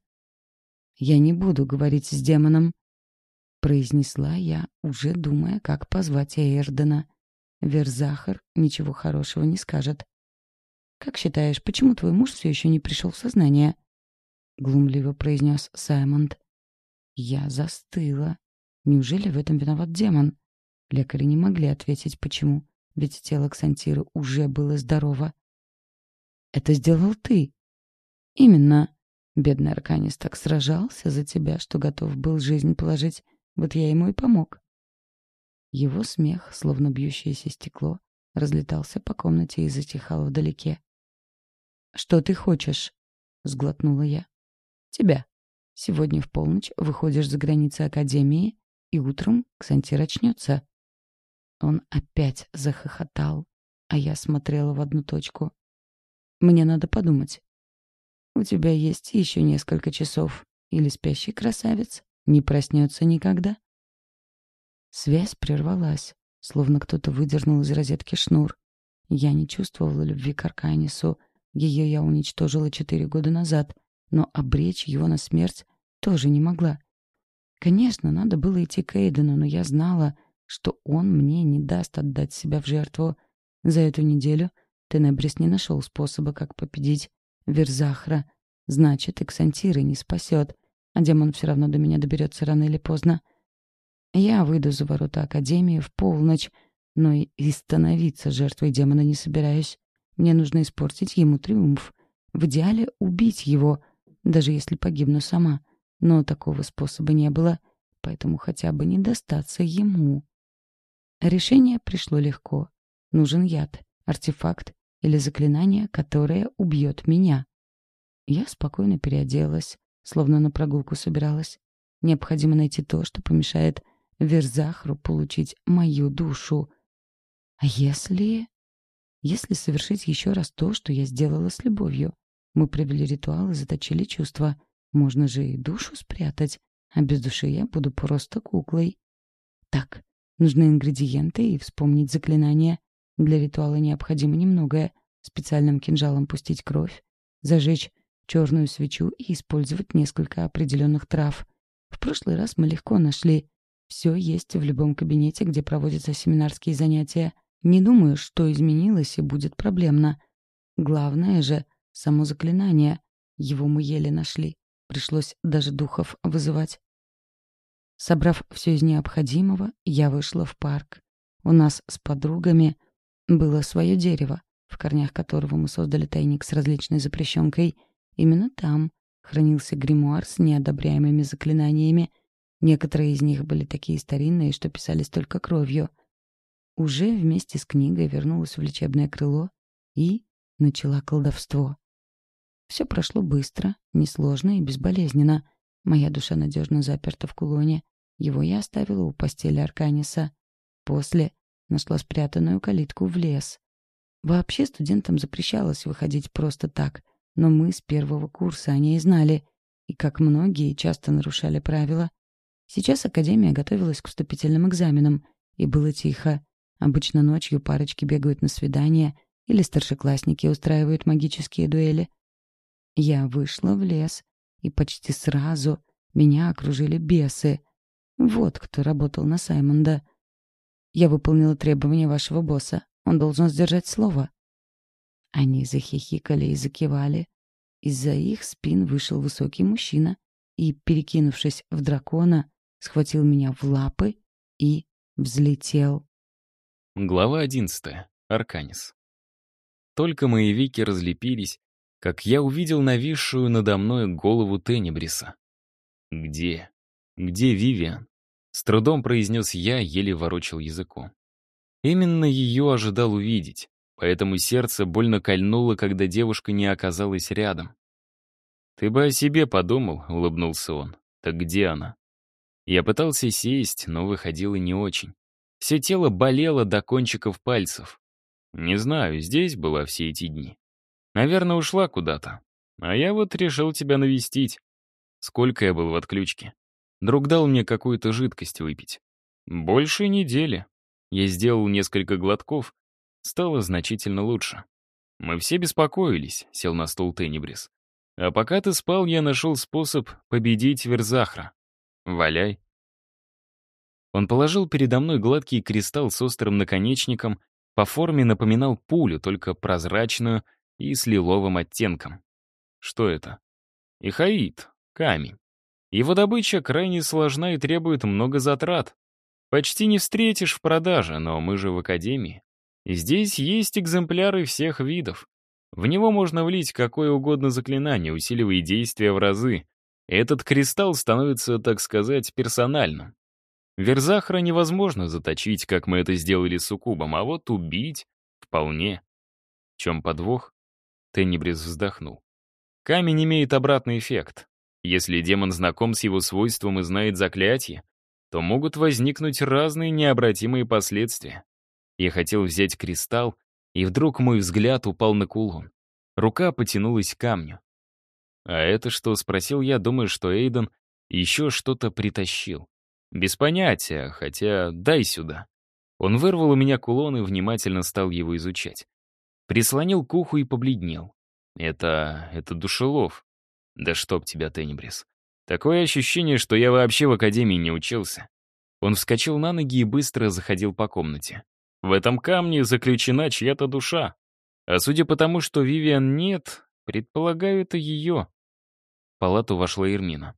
«Я не буду говорить с демоном», — произнесла я, уже думая, как позвать Эйрдена. Верзахар ничего хорошего не скажет. «Как считаешь, почему твой муж все еще не пришел в сознание?» — глумливо произнес Саймонд. Я застыла. Неужели в этом виноват демон? Лекари не могли ответить, почему, ведь тело Ксантиры уже было здорово. «Это сделал ты». «Именно. Бедный Арканис так сражался за тебя, что готов был жизнь положить. Вот я ему и помог». Его смех, словно бьющееся стекло, разлетался по комнате и затихал вдалеке. «Что ты хочешь?» — сглотнула я. «Тебя. Сегодня в полночь выходишь за границы Академии, и утром Ксантир очнется». Он опять захохотал, а я смотрела в одну точку. «Мне надо подумать. У тебя есть еще несколько часов, или спящий красавец не проснется никогда». Связь прервалась, словно кто-то выдернул из розетки шнур. Я не чувствовала любви к Арканису. Ее я уничтожила 4 года назад, но обречь его на смерть тоже не могла. Конечно, надо было идти к Эйдену, но я знала, что он мне не даст отдать себя в жертву. За эту неделю Тенебрис не нашел способа, как победить Верзахра. Значит, и Ксантиры не спасет, а демон все равно до меня доберется рано или поздно. Я выйду за ворота Академии в полночь, но и становиться жертвой демона не собираюсь. Мне нужно испортить ему триумф. В идеале убить его, даже если погибну сама. Но такого способа не было, поэтому хотя бы не достаться ему. Решение пришло легко. Нужен яд, артефакт или заклинание, которое убьет меня. Я спокойно переоделась, словно на прогулку собиралась. Необходимо найти то, что помешает Верзахру получить мою душу. А если совершить еще раз то, что я сделала с любовью? Мы провели ритуал и заточили чувства. Можно же и душу спрятать, а без души я буду просто куклой. Так, нужны ингредиенты и вспомнить заклинание. Для ритуала необходимо немногое. Специальным кинжалом пустить кровь, зажечь черную свечу и использовать несколько определенных трав. В прошлый раз мы легко нашли. Все есть в любом кабинете, где проводятся семинарские занятия. Не думаю, что изменилось и будет проблемно. Главное же — само заклинание. Его мы еле нашли. Пришлось даже духов вызывать. Собрав все из необходимого, я вышла в парк. У нас с подругами было свое дерево, в корнях которого мы создали тайник с различной запрещенкой. Именно там хранился гримуар с неодобряемыми заклинаниями. Некоторые из них были такие старинные, что писались только кровью. Уже вместе с книгой вернулась в лечебное крыло и начала колдовство. Все прошло быстро, несложно и безболезненно. Моя душа надежно заперта в кулоне. Его я оставила у постели Арканиса. После нашла спрятанную калитку в лес. Вообще студентам запрещалось выходить просто так, но мы с первого курса о ней знали, и, как многие, часто нарушали правила. Сейчас академия готовилась к вступительным экзаменам, и было тихо. Обычно ночью парочки бегают на свидания или старшеклассники устраивают магические дуэли. Я вышла в лес, и почти сразу меня окружили бесы. Вот кто работал на Саймонда. Я выполнила требования вашего босса. Он должен сдержать слово». Они захихикали и закивали. Из-за их спин вышел высокий мужчина и, перекинувшись в дракона, схватил меня в лапы и взлетел. Глава 11. Арканис. Только мои веки разлепились, как я увидел нависшую надо мной голову Тенебриса. «Где? Где Вивиан?» С трудом произнес я, еле ворочал языком. Именно ее ожидал увидеть, поэтому сердце больно кольнуло, когда девушка не оказалась рядом. «Ты бы о себе подумал», — улыбнулся он. «Так где она?» Я пытался сесть, но выходило не очень. Все тело болело до кончиков пальцев. Не знаю, здесь была все эти дни. Наверное, ушла куда-то. А я вот решил тебя навестить. Сколько я был в отключке? Друг дал мне какую-то жидкость выпить. Больше недели. Я сделал несколько глотков. Стало значительно лучше. Мы все беспокоились, сел на стул Тенебрис. А пока ты спал, я нашел способ победить Верзахра. Валяй. Он положил передо мной гладкий кристалл с острым наконечником, по форме напоминал пулю, только прозрачную и с лиловым оттенком. Что это? Ихаит, камень. Его добыча крайне сложна и требует много затрат. Почти не встретишь в продаже, но мы же в академии. Здесь есть экземпляры всех видов. В него можно влить какое угодно заклинание, усиливая действия в разы. Этот кристалл становится, так сказать, персональным. Верзахра невозможно заточить, как мы это сделали с суккубом, а вот убить — вполне. В чем подвох? Тенебрис вздохнул. Камень имеет обратный эффект. Если демон знаком с его свойством и знает заклятие, то могут возникнуть разные необратимые последствия. Я хотел взять кристалл, и вдруг мой взгляд упал на кулон. Рука потянулась к камню. «А это что?» — спросил я, думая, что Эйден еще что-то притащил. «Без понятия, хотя дай сюда». Он вырвал у меня кулон и внимательно стал его изучать. Прислонил к уху и побледнел. Это душелов. Да чтоб тебя, Тенебрис. Такое ощущение, что я вообще в академии не учился. Он вскочил на ноги и быстро заходил по комнате. В этом камне заключена чья-то душа. А судя по тому, что Вивиан нет, предполагаю, это ее. В палату вошла Эрмина.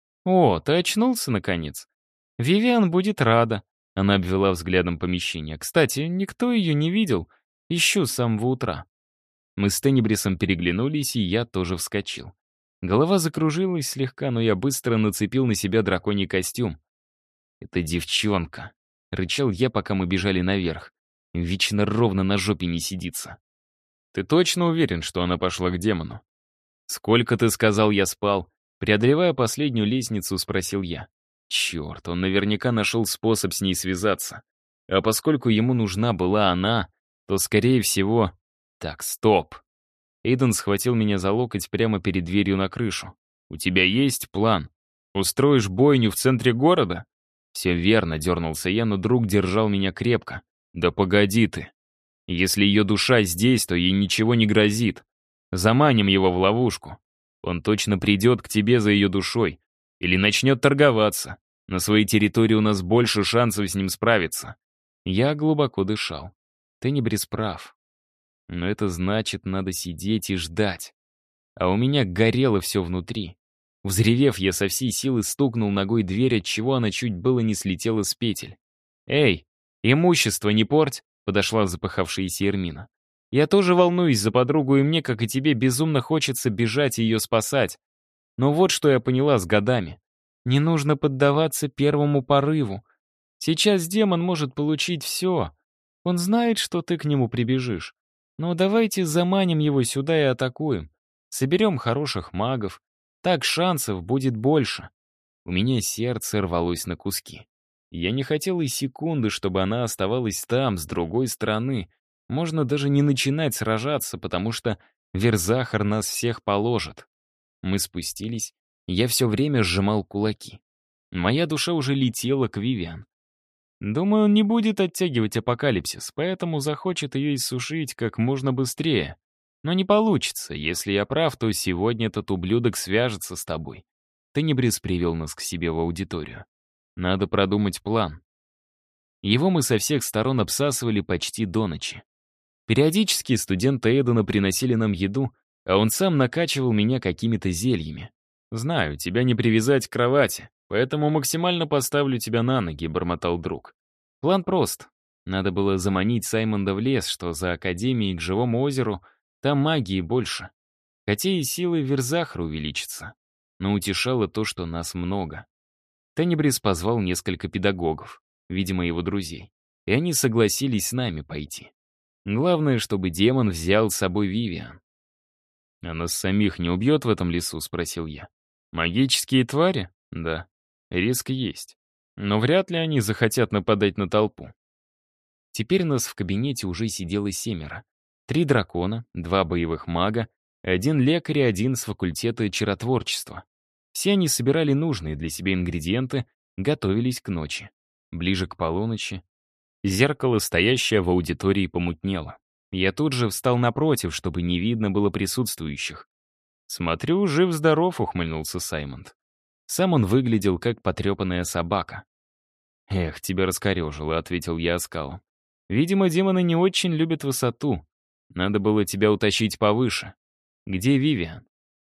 «О, ты очнулся, наконец. Вивиан будет рада». Она обвела взглядом помещение. «Кстати, никто ее не видел. Ищу с самого утра». Мы с Тенебрисом переглянулись, и я тоже вскочил. Голова закружилась слегка, но я быстро нацепил на себя драконий костюм. «Это девчонка», — рычал я, пока мы бежали наверх. «Вечно ровно на жопе не сидится». «Ты точно уверен, что она пошла к демону?» «Сколько, ты сказал, я спал?» Преодолевая последнюю лестницу, спросил я. Черт, он наверняка нашел способ с ней связаться. А поскольку ему нужна была она, то, скорее всего... Так, стоп. Эйден схватил меня за локоть прямо перед дверью на крышу. «У тебя есть план? Устроишь бойню в центре города?» «Все верно», — дернулся я, но друг держал меня крепко. «Да погоди ты. Если ее душа здесь, то ей ничего не грозит. Заманим его в ловушку. Он точно придет к тебе за ее душой. Или начнет торговаться. На своей территории у нас больше шансов с ним справиться». Я глубоко дышал. Тенебрис прав. Но это значит, надо сидеть и ждать. А у меня горело все внутри. Взревев, я со всей силы стукнул ногой дверь, отчего она чуть было не слетела с петель. «Эй, имущество не порть!» — подошла запыхавшаяся Эрмина. «Я тоже волнуюсь за подругу, и мне, как и тебе, безумно хочется бежать и ее спасать. Но вот что я поняла с годами. Не нужно поддаваться первому порыву. Сейчас демон может получить все. Он знает, что ты к нему прибежишь. Но давайте заманим его сюда и атакуем. Соберем хороших магов. Так шансов будет больше». У меня сердце рвалось на куски. Я не хотел и секунды, чтобы она оставалась там, с другой стороны. Можно даже не начинать сражаться, потому что Верзахар нас всех положит. Мы спустились, я все время сжимал кулаки. Моя душа уже летела к Вивиан. Думаю, он не будет оттягивать апокалипсис, поэтому захочет ее иссушить как можно быстрее. Но не получится. Если я прав, то сегодня этот ублюдок свяжется с тобой. Тенебрис привел нас к себе в аудиторию. Надо продумать план. Его мы со всех сторон обсасывали почти до ночи. Периодически студенты Эйдена приносили нам еду, а он сам накачивал меня какими-то зельями. «Знаю, тебя не привязать к кровати, поэтому максимально поставлю тебя на ноги», — бормотал друг. План прост. Надо было заманить Саймонда в лес, что за Академией к Живому озеру, там магии больше. Хотя и силы Верзахра увеличатся. Но утешало то, что нас много. Тенебрис позвал несколько педагогов, видимо, его друзей, и они согласились с нами пойти. Главное, чтобы демон взял с собой Вивиан. «А нас самих не убьет в этом лесу?» — спросил я. «Магические твари? Да. Риск есть. Но вряд ли они захотят нападать на толпу». Теперь нас в кабинете уже сидело 7. 3 дракона, 2 боевых мага, 1 лекарь и 1 с факультета чаротворчества. Все они собирали нужные для себя ингредиенты, готовились к ночи. Ближе к полуночи зеркало, стоящее в аудитории, помутнело. Я тут же встал напротив, чтобы не видно было присутствующих. «Смотрю, жив-здоров», — ухмыльнулся Саймонд. Сам он выглядел как потрепанная собака. «Эх, тебя раскорежило», — ответил я оскалом. «Видимо, демоны не очень любят высоту. Надо было тебя утащить повыше. Где Вивиан?»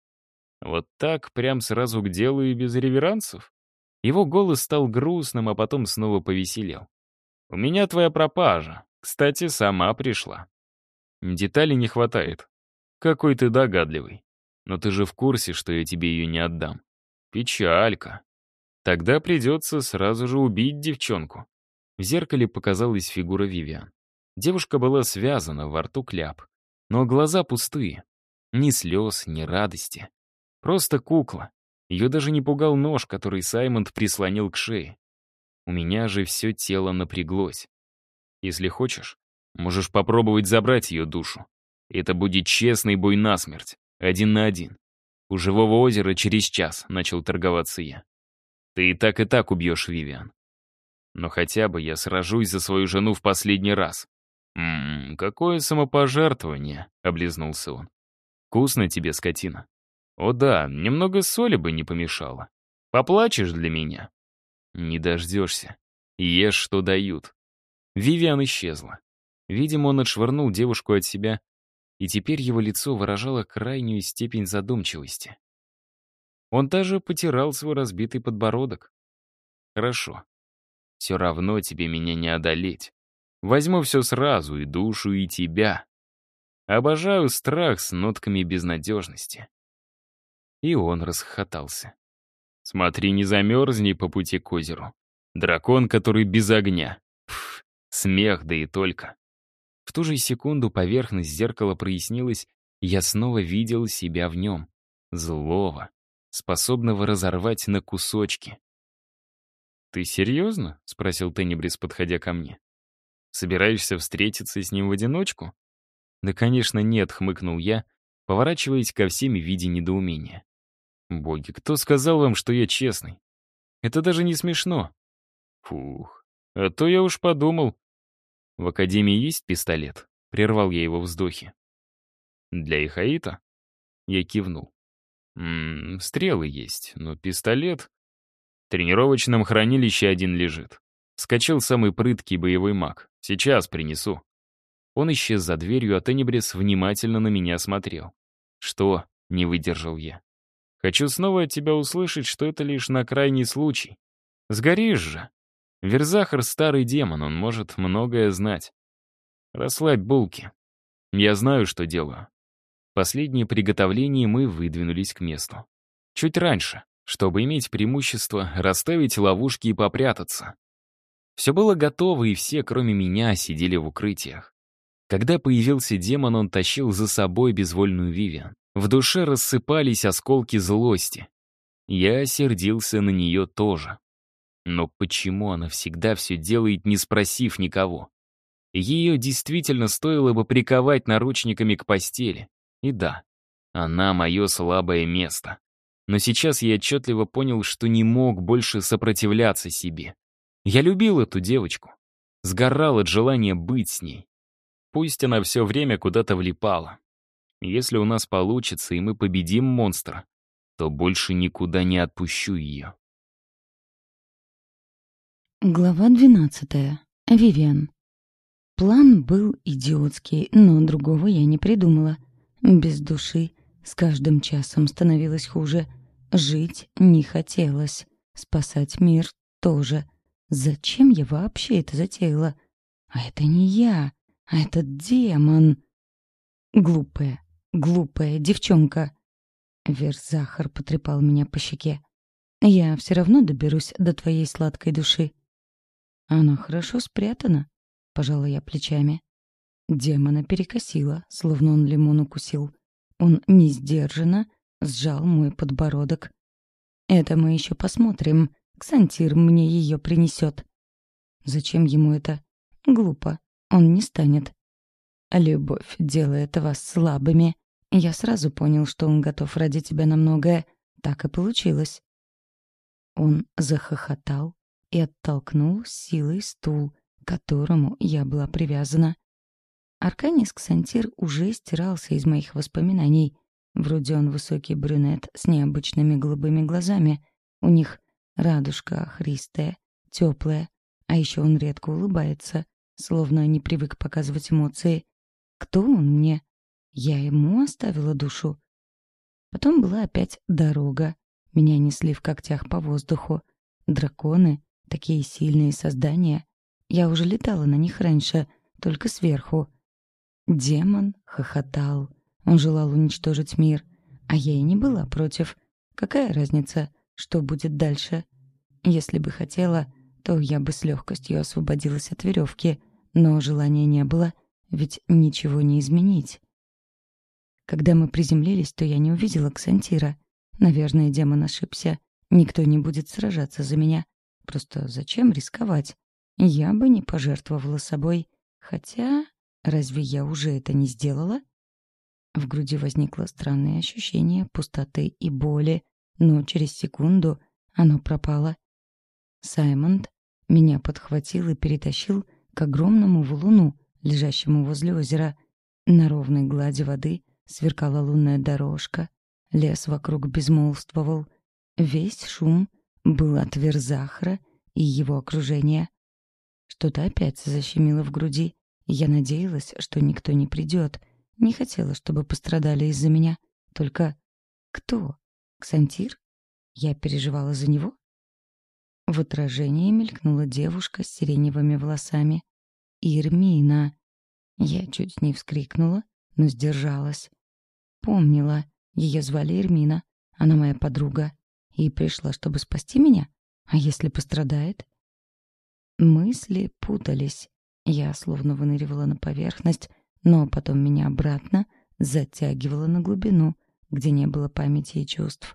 «Вот так, прям сразу к делу и без реверансов?» Его голос стал грустным, а потом снова повеселел. «У меня твоя пропажа. Кстати, сама пришла. Деталей не хватает. Какой ты догадливый. Но ты же в курсе, что я тебе ее не отдам. Печалька. Тогда придется сразу же убить девчонку». В зеркале показалась фигура Вивиан. Девушка была связана, во рту кляп. Но глаза пустые. Ни слез, ни радости. Просто кукла. Ее даже не пугал нож, который Саймонд прислонил к шее. У меня же все тело напряглось. Если хочешь, можешь попробовать забрать ее душу. Это будет честный бой насмерть, 1 на 1. У Живого озера через час, начал торговаться я. Ты и так убьешь Вивиан. Но хотя бы я сражусь за свою жену в последний раз. Какое самопожертвование, облизнулся он. Вкусно тебе, скотина. О да, немного соли бы не помешало. Поплачешь для меня? Не дождешься. Ешь, что дают. Вивиан исчезла. Видимо, он отшвырнул девушку от себя, и теперь его лицо выражало крайнюю степень задумчивости. Он даже потирал свой разбитый подбородок. Хорошо. Все равно тебе меня не одолеть. Возьму все сразу, и душу, и тебя. Обожаю страх с нотками безнадежности. И он расхохотался. Смотри, не замерзни по пути к озеру. Дракон, который без огня. Пф, смех, да и только. В ту же секунду поверхность зеркала прояснилась, и я снова видел себя в нем. Злого, способного разорвать на кусочки. «Ты серьезно?» — спросил Тенебрис, подходя ко мне. «Собираешься встретиться с ним в одиночку?» «Да, конечно, нет», — хмыкнул я, поворачиваясь ко всем в виде недоумения. «Боги, кто сказал вам, что я честный? Это даже не смешно». «Фух, а то я уж подумал». «В Академии есть пистолет?» — прервал я его вздохи. «Для Ихаита?» Я кивнул. Стрелы есть, но пистолет... В тренировочном хранилище один лежит. Вскочил самый прыткий боевой маг. Сейчас принесу». Он исчез за дверью, а Тенебрис внимательно на меня смотрел. «Что?» — не выдержал я. «Хочу снова от тебя услышать, что это лишь на крайний случай. Сгоришь же. Верзахар — старый демон, он может многое знать. Расслабь булки. Я знаю, что делаю». Последнее приготовление мы выдвинулись к месту. Чуть раньше, чтобы иметь преимущество, расставить ловушки и попрятаться. Все было готово, и все, кроме меня, сидели в укрытиях. Когда появился демон, он тащил за собой безвольную Вивиан. В душе рассыпались осколки злости. Я сердился на нее тоже. Но почему она всегда все делает, не спросив никого? Ее действительно стоило бы приковать наручниками к постели. И да, она мое слабое место. Но сейчас я отчетливо понял, что не мог больше сопротивляться себе. Я любил эту девочку. Сгорал от желания быть с ней. Пусть она все время куда-то влипала. Если у нас получится, и мы победим монстра, то больше никуда не отпущу ее. Глава 12. Вивиан. План был идиотский, но другого я не придумала. Без души с каждым часом становилось хуже. Жить не хотелось. Спасать мир тоже. Зачем я вообще это затеяла? А это не я, а этот демон. Глупая, глупая девчонка. Верзахар потрепал меня по щеке. Я все равно доберусь до твоей сладкой души. Она хорошо спрятана, пожала я плечами. Демона перекосило, словно он лимон укусил. Он несдержанно сжал мой подбородок. Это мы еще посмотрим. Ксантир мне ее принесет. Зачем ему это? Глупо. Он не станет. Любовь делает вас слабыми. Я сразу понял, что он готов ради тебя на многое. Так и получилось. Он захохотал и оттолкнул с силой стул, к которому я была привязана. Арканис Ксантир уже стирался из моих воспоминаний. Вроде он высокий брюнет с необычными голубыми глазами. У них радужка охристая, теплая, а еще он редко улыбается, словно не привык показывать эмоции. Кто он мне? Я ему оставила душу. Потом была опять дорога. Меня несли в когтях по воздуху. Драконы, такие сильные создания. Я уже летала на них раньше, только сверху. Демон хохотал. Он желал уничтожить мир. А я и не была против. Какая разница, что будет дальше? Если бы хотела, то я бы с легкостью освободилась от веревки. Но желания не было, ведь ничего не изменить. Когда мы приземлились, то я не увидела Ксантира. Наверное, демон ошибся. Никто не будет сражаться за меня. Просто зачем рисковать? Я бы не пожертвовала собой. Хотя, разве я уже это не сделала? В груди возникло странное ощущение пустоты и боли, но через секунду оно пропало. Саймонд меня подхватил и перетащил к огромному валуну, лежащему возле озера. На ровной глади воды сверкала лунная дорожка, лес вокруг безмолвствовал. Весь шум был от Верзахра и его окружения. Что-то опять защемило в груди. Я надеялась, что никто не придет. Не хотела, чтобы пострадали из-за меня. Только кто? Ксантир? Я переживала за него? В отражении мелькнула девушка с сиреневыми волосами. Ирмина. Я чуть не вскрикнула, но сдержалась. Помнила, ее звали Ирмина. Она моя подруга. И пришла, чтобы спасти меня? А если пострадает? Мысли путались. Я словно выныривала на поверхность, но потом меня обратно затягивало на глубину, где не было памяти и чувств.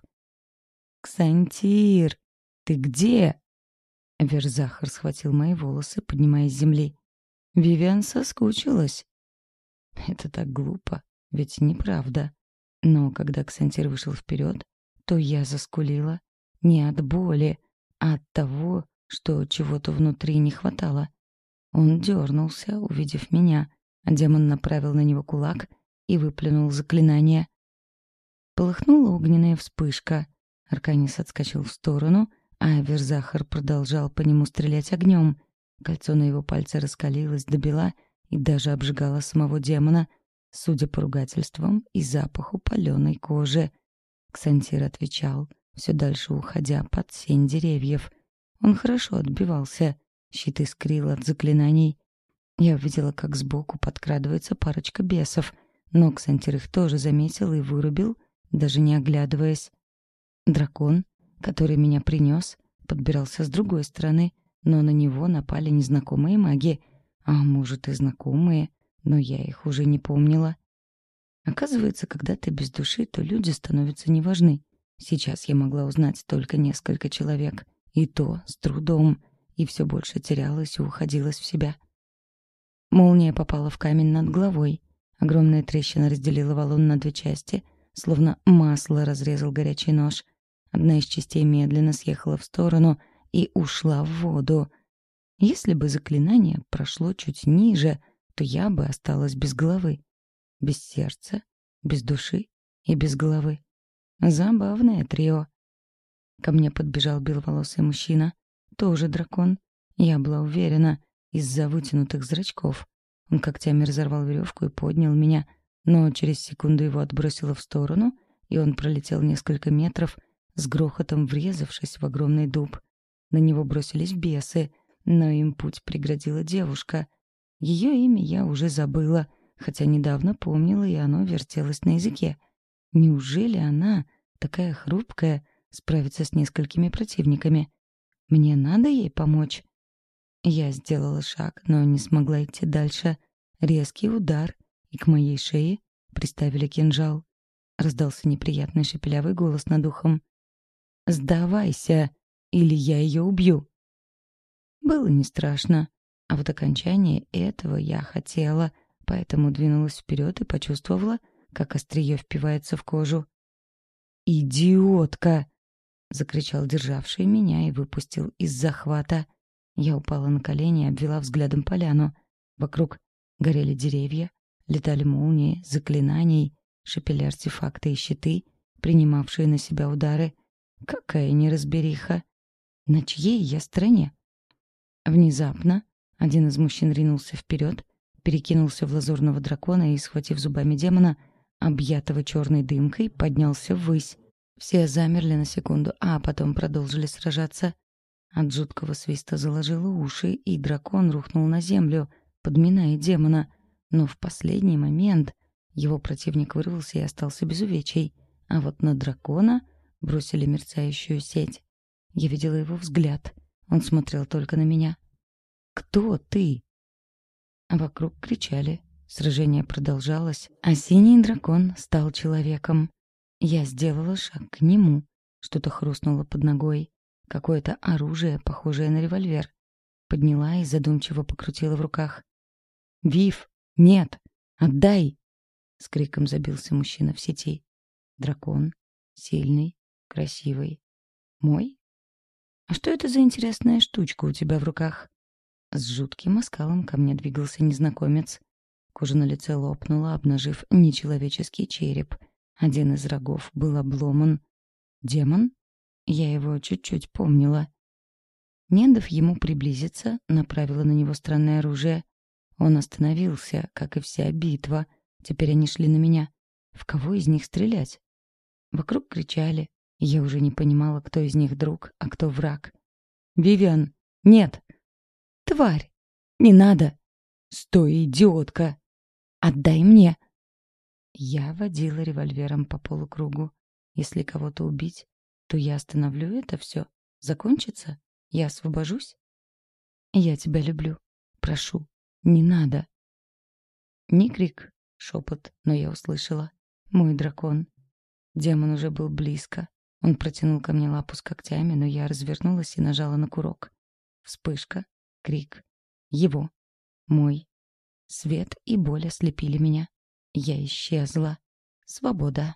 «Ксантир, ты где?» Верзахар схватил мои волосы, поднимая с земли. Вивиан соскучилась. Это так глупо, ведь неправда. Но когда Ксантир вышел вперед, то я заскулила не от боли, а от того, что чего-то внутри не хватало. Он дернулся, увидев меня, а демон направил на него кулак и выплюнул заклинание. Полыхнула огненная вспышка. Арканис отскочил в сторону, а Верзахар продолжал по нему стрелять огнем. Кольцо на его пальце раскалилось до бела и даже обжигало самого демона, судя по ругательствам и запаху паленой кожи. Ксантир отвечал, все дальше уходя под сень деревьев. Он хорошо отбивался, щит искрил от заклинаний. Я увидела, как сбоку подкрадывается парочка бесов, но Ксантир их тоже заметил и вырубил, даже не оглядываясь. Дракон, который меня принес, подбирался с другой стороны, но на него напали незнакомые маги, а может и знакомые, но я их уже не помнила. Оказывается, когда ты без души, то люди становятся неважны. Сейчас я могла узнать только несколько человек, и то с трудом, и все больше терялась и уходилась в себя. Молния попала в камень над головой. Огромная трещина разделила валун на две части, словно масло разрезал горячий нож. Одна из частей медленно съехала в сторону и ушла в воду. Если бы заклинание прошло чуть ниже, то я бы осталась без головы. Без сердца, без души и без головы. Забавное трио. Ко мне подбежал беловолосый мужчина, тоже дракон. Я была уверена, из-за вытянутых зрачков. Он когтями разорвал веревку и поднял меня, но через секунду его отбросило в сторону, и он пролетел несколько метров, с грохотом врезавшись в огромный дуб. На него бросились бесы, но им путь преградила девушка. Ее имя я уже забыла, хотя недавно помнила, и оно вертелось на языке. Неужели она, такая хрупкая, справится с несколькими противниками? Мне надо ей помочь? Я сделала шаг, но не смогла идти дальше. Резкий удар, и к моей шее приставили кинжал. Раздался неприятный шепелявый голос над ухом. «Сдавайся, или я ее убью!» Было не страшно, а вот окончание этого я хотела, поэтому двинулась вперед и почувствовала, как острие впивается в кожу. «Идиотка!» — закричал державший меня и выпустил из захвата. Я упала на колени и обвела взглядом поляну. Вокруг горели деревья, летали молнии, заклинаний, шипели артефакты и щиты, принимавшие на себя удары. Какая неразбериха! На чьей я стороне? Внезапно один из мужчин ринулся вперед, перекинулся в лазурного дракона и, схватив зубами демона, объятого черной дымкой, поднялся ввысь. Все замерли на секунду, а потом продолжили сражаться. От жуткого свиста заложило уши, и дракон рухнул на землю, подминая демона. Но в последний момент его противник вырвался и остался без увечий, а вот на дракона бросили мерцающую сеть. Я видела его взгляд. Он смотрел только на меня. «Кто ты?» А вокруг кричали. Сражение продолжалось, а синий дракон стал человеком. Я сделала шаг к нему. Что-то хрустнуло под ногой. Какое-то оружие, похожее на револьвер. Подняла и задумчиво покрутила в руках. «Вив, нет! Отдай!» С криком забился мужчина в сети. Дракон. Сильный, красивый. Мой? «А что это за интересная штучка у тебя в руках?» С жутким оскалом ко мне двигался незнакомец. Кожа на лице лопнула, обнажив нечеловеческий череп. Один из рогов был обломан. Демон? Я его чуть-чуть помнила. Не дав ему приблизиться, направила на него странное оружие. Он остановился, как и вся битва. Теперь они шли на меня. В кого из них стрелять? Вокруг кричали. Я уже не понимала, кто из них друг, а кто враг. «Вивиан, нет!» «Тварь! Не надо!» «Стой, идиотка! Отдай мне!» Я водила револьвером по полукругу. Если кого-то убить, то я остановлю это все. Закончится? Я освобожусь? «Я тебя люблю. Прошу, не надо!» Не крик, шепот, но я услышала. Мой дракон. Демон уже был близко. Он протянул ко мне лапу с когтями, но я развернулась и нажала на курок. Вспышка, крик. Его. Мой. Свет и боль ослепили меня. Я исчезла. Свобода.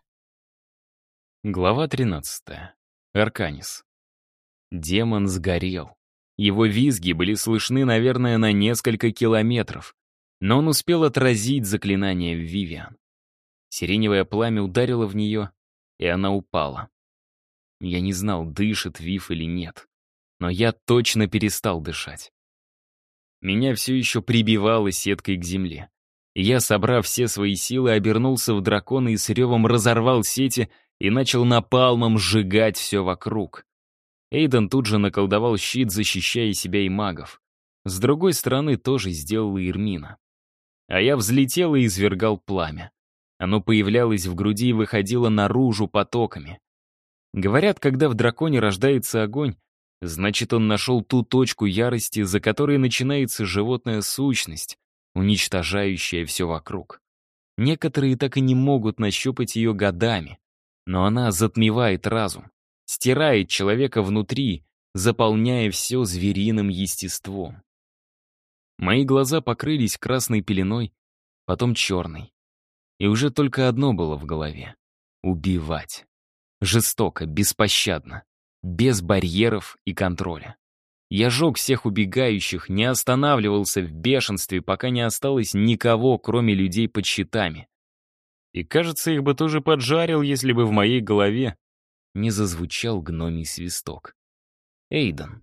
Глава 13. Арканис. Демон сгорел. Его визги были слышны, наверное, на несколько километров, но он успел отразить заклинание Вивиан. Сиреневое пламя ударило в нее, и она упала. Я не знал, дышит Вив или нет, но я точно перестал дышать. Меня все еще прибивало сеткой к земле. И я, собрав все свои силы, обернулся в дракона и с ревом разорвал сети и начал напалмом сжигать все вокруг. Эйден тут же наколдовал щит, защищая себя и магов. С другой стороны тоже сделала Ирмина. А я взлетел и извергал пламя. Оно появлялось в груди и выходило наружу потоками. Говорят, когда в драконе рождается огонь, значит, он нашел ту точку ярости, за которой начинается животная сущность, уничтожающая все вокруг. Некоторые так и не могут нащупать ее годами, но она затмевает разум, стирает человека внутри, заполняя все звериным естеством. Мои глаза покрылись красной пеленой, потом черной. И уже только одно было в голове — убивать. Жестоко, беспощадно, без барьеров и контроля. Я жег всех убегающих, не останавливался в бешенстве, пока не осталось никого, кроме людей под щитами. И, кажется, их бы тоже поджарил, если бы в моей голове не зазвучал гномий свисток. Эйден.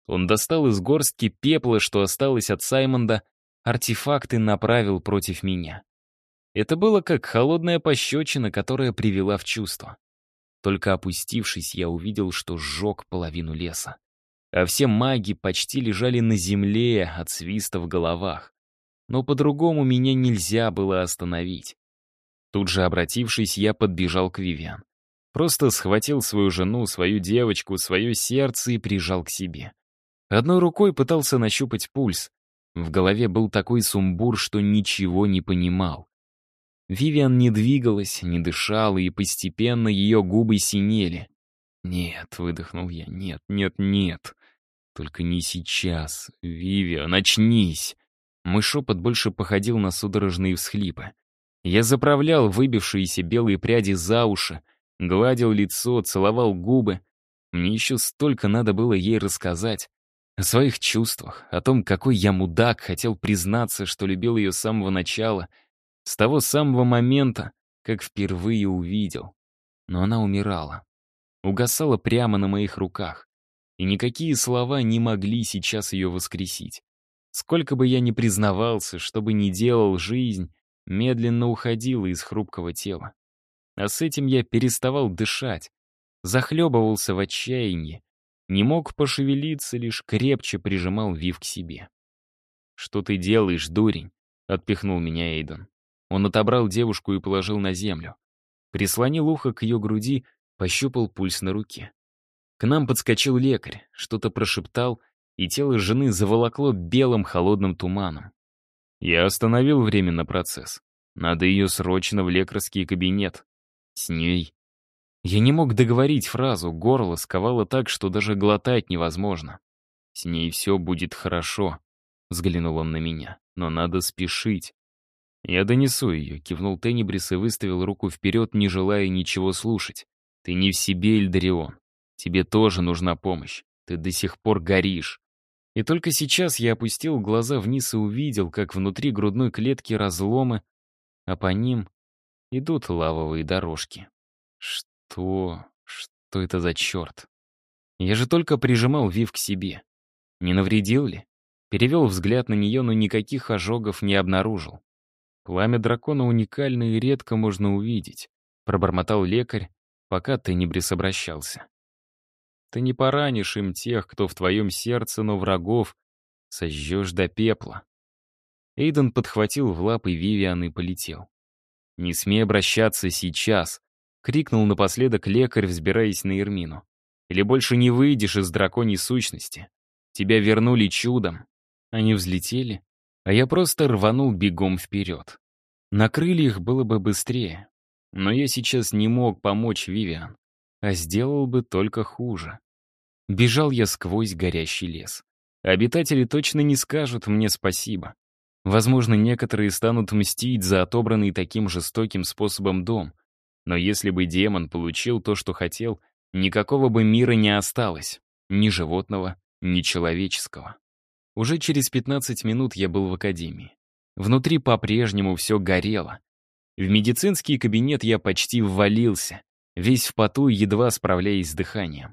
Он достал из горстки пепла, что осталось от Саймонда, артефакты направил против меня. Это было как холодная пощечина, которая привела в чувство. Только опустившись, я увидел, что сжег половину леса. А все маги почти лежали на земле от свиста в головах. Но по-другому меня нельзя было остановить. Тут же обратившись, я подбежал к Вивиан. Просто схватил свою жену, свою девочку, свое сердце и прижал к себе. Одной рукой пытался нащупать пульс. В голове был такой сумбур, что ничего не понимал. Вивиан не двигалась, не дышала, и постепенно ее губы синели. «Нет», — выдохнул я, — «нет, нет, нет. Только не сейчас. Вивиан, очнись». Мой шепот больше походил на судорожные всхлипы. Я заправлял выбившиеся белые пряди за уши, гладил лицо, целовал губы. Мне еще столько надо было ей рассказать. О своих чувствах, о том, какой я мудак, хотел признаться, что любил ее с самого начала, с того самого момента, как впервые увидел. Но она умирала. Угасала прямо на моих руках. И никакие слова не могли сейчас ее воскресить. Сколько бы я ни признавался, что бы ни делал, жизнь медленно уходила из хрупкого тела. А с этим я переставал дышать, захлебывался в отчаянии, не мог пошевелиться, лишь крепче прижимал Вив к себе. «Что ты делаешь, дурень?» — отпихнул меня Эйден. Он отобрал девушку и положил на землю. Прислонил ухо к ее груди, пощупал пульс на руке. К нам подскочил лекарь, что-то прошептал, и тело жены заволокло белым холодным туманом. Я остановил временно процесс. Надо ее срочно в лекарский кабинет. С ней. Я не мог договорить фразу, горло сковало так, что даже глотать невозможно. «С ней все будет хорошо», — взглянул он на меня. «Но надо спешить». «Я донесу ее», — кивнул Тенебрис и выставил руку вперед, не желая ничего слушать. «Ты не в себе, Эльдарион. Тебе тоже нужна помощь. Ты до сих пор горишь». И только сейчас я опустил глаза вниз и увидел, как внутри грудной клетки разломы, а по ним идут лавовые дорожки. Что это за черт? Я же только прижимал Вив к себе. Не навредил ли? Перевел взгляд на нее, но никаких ожогов не обнаружил. Пламя дракона уникально и редко можно увидеть, пробормотал лекарь, пока Тенебрис обращался. Ты не поранишь им тех, кто в твоем сердце, но врагов сожжешь до пепла. Эйден подхватил в лапы Вивиан и полетел. «Не смей обращаться сейчас!» — крикнул напоследок лекарь, взбираясь на Эрмину. «Или больше не выйдешь из драконьей сущности. Тебя вернули чудом». Они взлетели, а я просто рванул бегом вперед. На крыльях было бы быстрее, но я сейчас не мог помочь Вивиан, а сделал бы только хуже. Бежал я сквозь горящий лес. Обитатели точно не скажут мне спасибо. Возможно, некоторые станут мстить за отобранный таким жестоким способом дом. Но если бы демон получил то, что хотел, никакого бы мира не осталось. Ни животного, ни человеческого. Уже через 15 минут я был в академии. Внутри по-прежнему все горело. В медицинский кабинет я почти ввалился, весь в поту и едва справляясь с дыханием.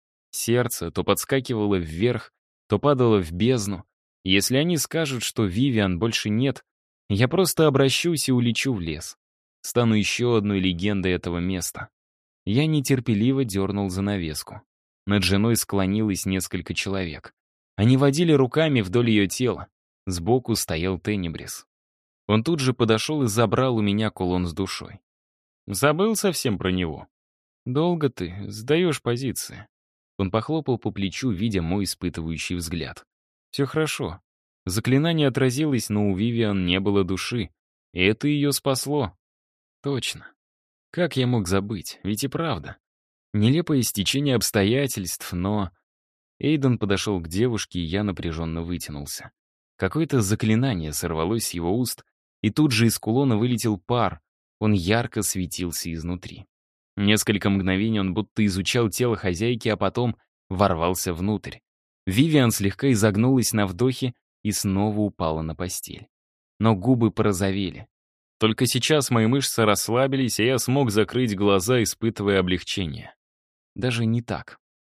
Сердце то подскакивало вверх, то падало в бездну. Если они скажут, что Вивиан больше нет, я просто обращусь и улечу в лес. Стану еще одной легендой этого места. Я нетерпеливо дернул занавеску. Над женой склонилось несколько человек. Они водили руками вдоль ее тела. Сбоку стоял Тенебрис. Он тут же подошел и забрал у меня кулон с душой. Забыл совсем про него. Долго ты сдаешь позиции. Он похлопал по плечу, видя мой испытывающий взгляд. Все хорошо. Заклинание отразилось, но у Вивиан не было души. И это ее спасло. Точно. Как я мог забыть? Ведь и правда. Нелепое стечение обстоятельств, но... Эйден подошел к девушке, и я напряженно вытянулся. Какое-то заклинание сорвалось с его уст, и тут же из кулона вылетел пар. Он ярко светился изнутри. Несколько мгновений он будто изучал тело хозяйки, а потом ворвался внутрь. Вивиан слегка изогнулась на вдохе и снова упала на постель. Но губы порозовели. Только сейчас мои мышцы расслабились, и я смог закрыть глаза, испытывая облегчение. Даже не так.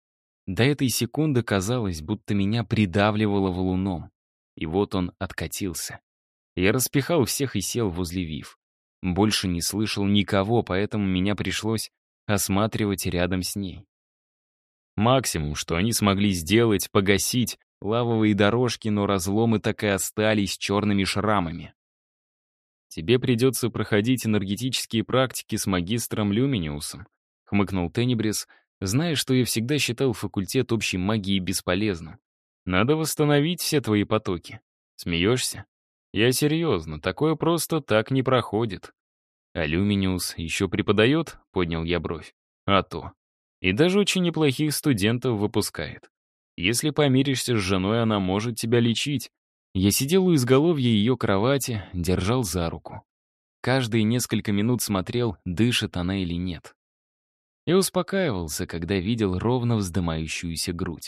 До этой секунды казалось, будто меня придавливало валуном. И вот он откатился. Я распихал всех и сел возле Вив. Больше не слышал никого, поэтому меня пришлось осматривать рядом с ней. Максимум, что они смогли сделать, погасить лавовые дорожки, но разломы так и остались черными шрамами. «Тебе придется проходить энергетические практики с магистром Люминиусом», — хмыкнул Тенебрис, зная, что я всегда считал факультет общей магии бесполезным. «Надо восстановить все твои потоки. Смеешься? Я серьезно, такое просто так не проходит». «А Люминиус еще преподает?» — поднял я бровь. «А то. И даже очень неплохих студентов выпускает. Если помиришься с женой, она может тебя лечить». Я сидел у изголовья ее кровати, держал за руку. Каждые несколько минут смотрел, дышит она или нет. Я успокаивался, когда видел ровно вздымающуюся грудь.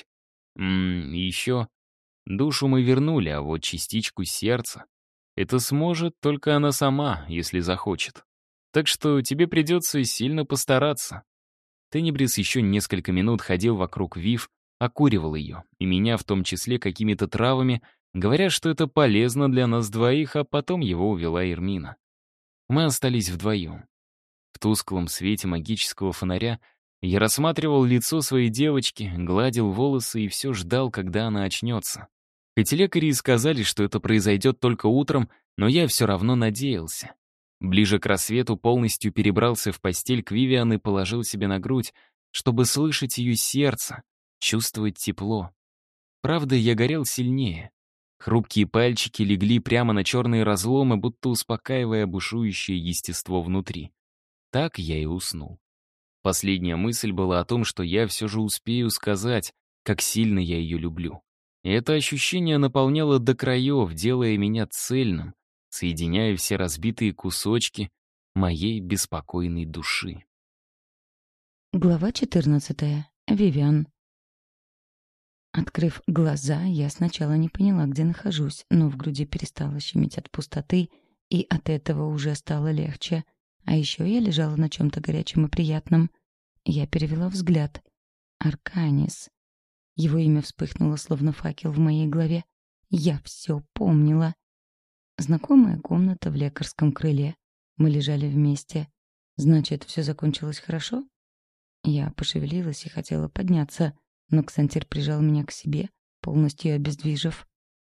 Еще душу мы вернули, а вот частичку сердца. Это сможет только она сама, если захочет. Так что тебе придется сильно постараться. Тенебрис еще несколько минут ходил вокруг Вив, окуривал ее, и меня в том числе какими-то травами, говоря, что это полезно для нас двоих, а потом его увела Эрмина. Мы остались вдвоем. В тусклом свете магического фонаря я рассматривал лицо своей девочки, гладил волосы и все ждал, когда она очнется. Хоть лекари и сказали, что это произойдет только утром, но я все равно надеялся. Ближе к рассвету полностью перебрался в постель к Вивиан и положил себе на грудь, чтобы слышать ее сердце, чувствовать тепло. Правда, я горел сильнее. Хрупкие пальчики легли прямо на черные разломы, будто успокаивая бушующее естество внутри. Так я и уснул. Последняя мысль была о том, что я все же успею сказать, как сильно я ее люблю. И это ощущение наполняло до краев, делая меня цельным, соединяя все разбитые кусочки моей беспокойной души. Глава 14. Вивиан. Открыв глаза, я сначала не поняла, где нахожусь, но в груди перестало щемить от пустоты, и от этого уже стало легче. А еще я лежала на чем-то горячем и приятном. Я перевела взгляд. Арканис. Его имя вспыхнуло, словно факел в моей голове. Я все помнила. Знакомая комната в лекарском крыле. Мы лежали вместе. Значит, все закончилось хорошо? Я пошевелилась и хотела подняться, но Ксантир прижал меня к себе, полностью обездвижив.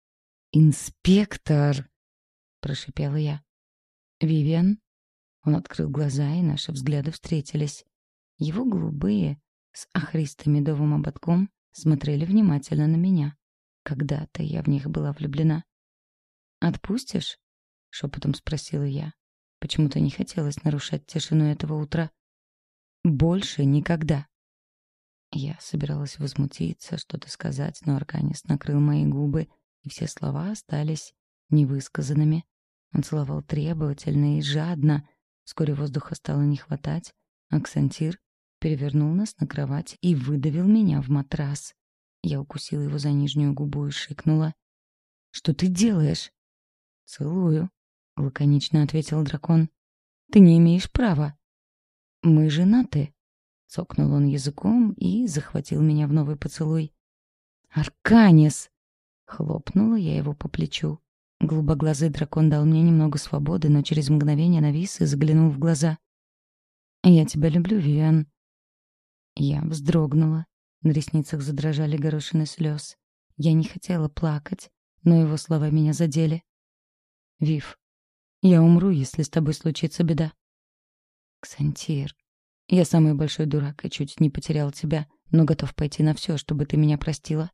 «Инспектор!» — прошипела я. «Вивиан?» Он открыл глаза, и наши взгляды встретились. Его голубые, с охристым медовым ободком, смотрели внимательно на меня. Когда-то я в них была влюблена. «Отпустишь?» — шепотом спросила я. Почему-то не хотелось нарушать тишину этого утра. «Больше никогда!» Я собиралась возмутиться, что-то сказать, но Арканис накрыл мои губы, и все слова остались невысказанными. Он целовал требовательно и жадно. Вскоре воздуха стало не хватать, а Ксантир перевернул нас на кровать и выдавил меня в матрас. Я укусила его за нижнюю губу и шикнула. «Что ты делаешь?» «Целую», — лаконично ответил дракон. «Ты не имеешь права». «Мы женаты», — цокнул он языком и захватил меня в новый поцелуй. «Арканис!» — хлопнула я его по плечу. Голубоглазый дракон дал мне немного свободы, но через мгновение навис и заглянул в глаза. «Я тебя люблю, Вивиан». Я вздрогнула. На ресницах задрожали горошины слез. Я не хотела плакать, но его слова меня задели. «Вив, я умру, если с тобой случится беда». «Ксантир, я самый большой дурак и чуть не потерял тебя, но готов пойти на все, чтобы ты меня простила».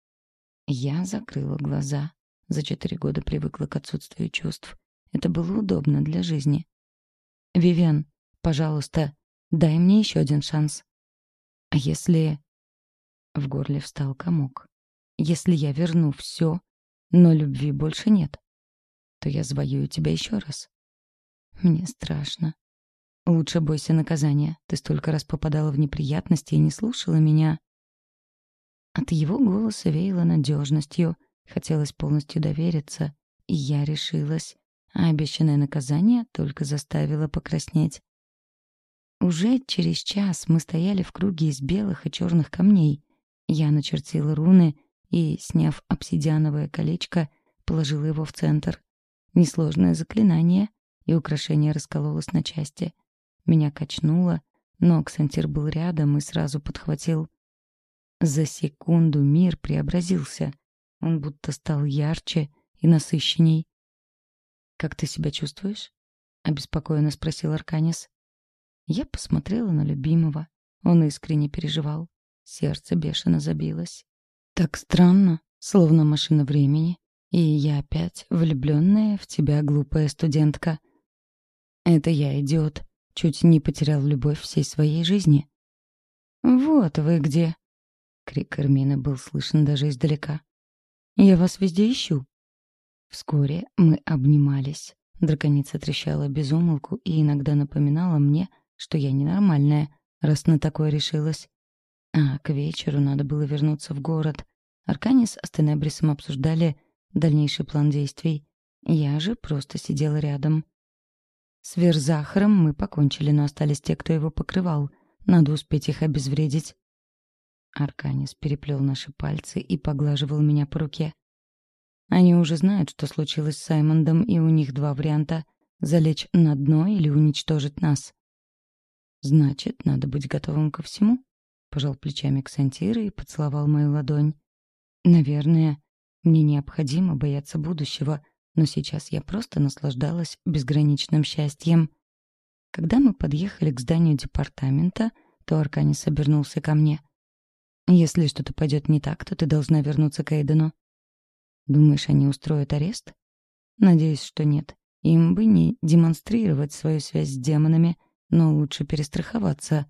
Я закрыла глаза. За 4 года привыкла к отсутствию чувств. Это было удобно для жизни. «Вивиан, пожалуйста, дай мне еще один шанс». «А если...» В горле встал комок. «Если я верну все, но любви больше нет, то я завоюю тебя еще раз». Мне страшно. Лучше бойся наказания. Ты столько раз попадала в неприятности и не слушала меня. От его голоса веяло надежностью. Хотелось полностью довериться. И я решилась. А обещанное наказание только заставило покраснеть. Уже через час мы стояли в круге из белых и черных камней. Я начертила руны и, сняв обсидиановое колечко, положила его в центр. Несложное заклинание, и украшение раскололось на части. Меня качнуло, но Ксантир был рядом и сразу подхватил. За секунду мир преобразился. Он будто стал ярче и насыщенней. «Как ты себя чувствуешь?» — обеспокоенно спросил Арканис. Я посмотрела на любимого. Он искренне переживал. Сердце бешено забилось. Так странно, словно машина времени. И я опять влюбленная в тебя, глупая студентка. Это я, идиот, чуть не потерял любовь всей своей жизни. «Вот вы где!» Крик Эрмины был слышен даже издалека. «Я вас везде ищу!» Вскоре мы обнимались. Драконица трещала без умолку и иногда напоминала мне, что я ненормальная, раз на такое решилась. А к вечеру надо было вернуться в город. Арканис с Тенебрисом обсуждали дальнейший план действий. Я же просто сидела рядом. С Верзахаром мы покончили, но остались те, кто его покрывал. Надо успеть их обезвредить. Арканис переплел наши пальцы и поглаживал меня по руке. Они уже знают, что случилось с Саймондом, и у них два варианта — залечь на дно или уничтожить нас. «Значит, надо быть готовым ко всему», — пожал плечами Ксантир и поцеловал мою ладонь. «Наверное, мне необходимо бояться будущего, но сейчас я просто наслаждалась безграничным счастьем». Когда мы подъехали к зданию департамента, то Арканис обернулся ко мне. «Если что-то пойдет не так, то ты должна вернуться к Эйдену». «Думаешь, они устроят арест?» «Надеюсь, что нет. Им бы не демонстрировать свою связь с демонами, но лучше перестраховаться».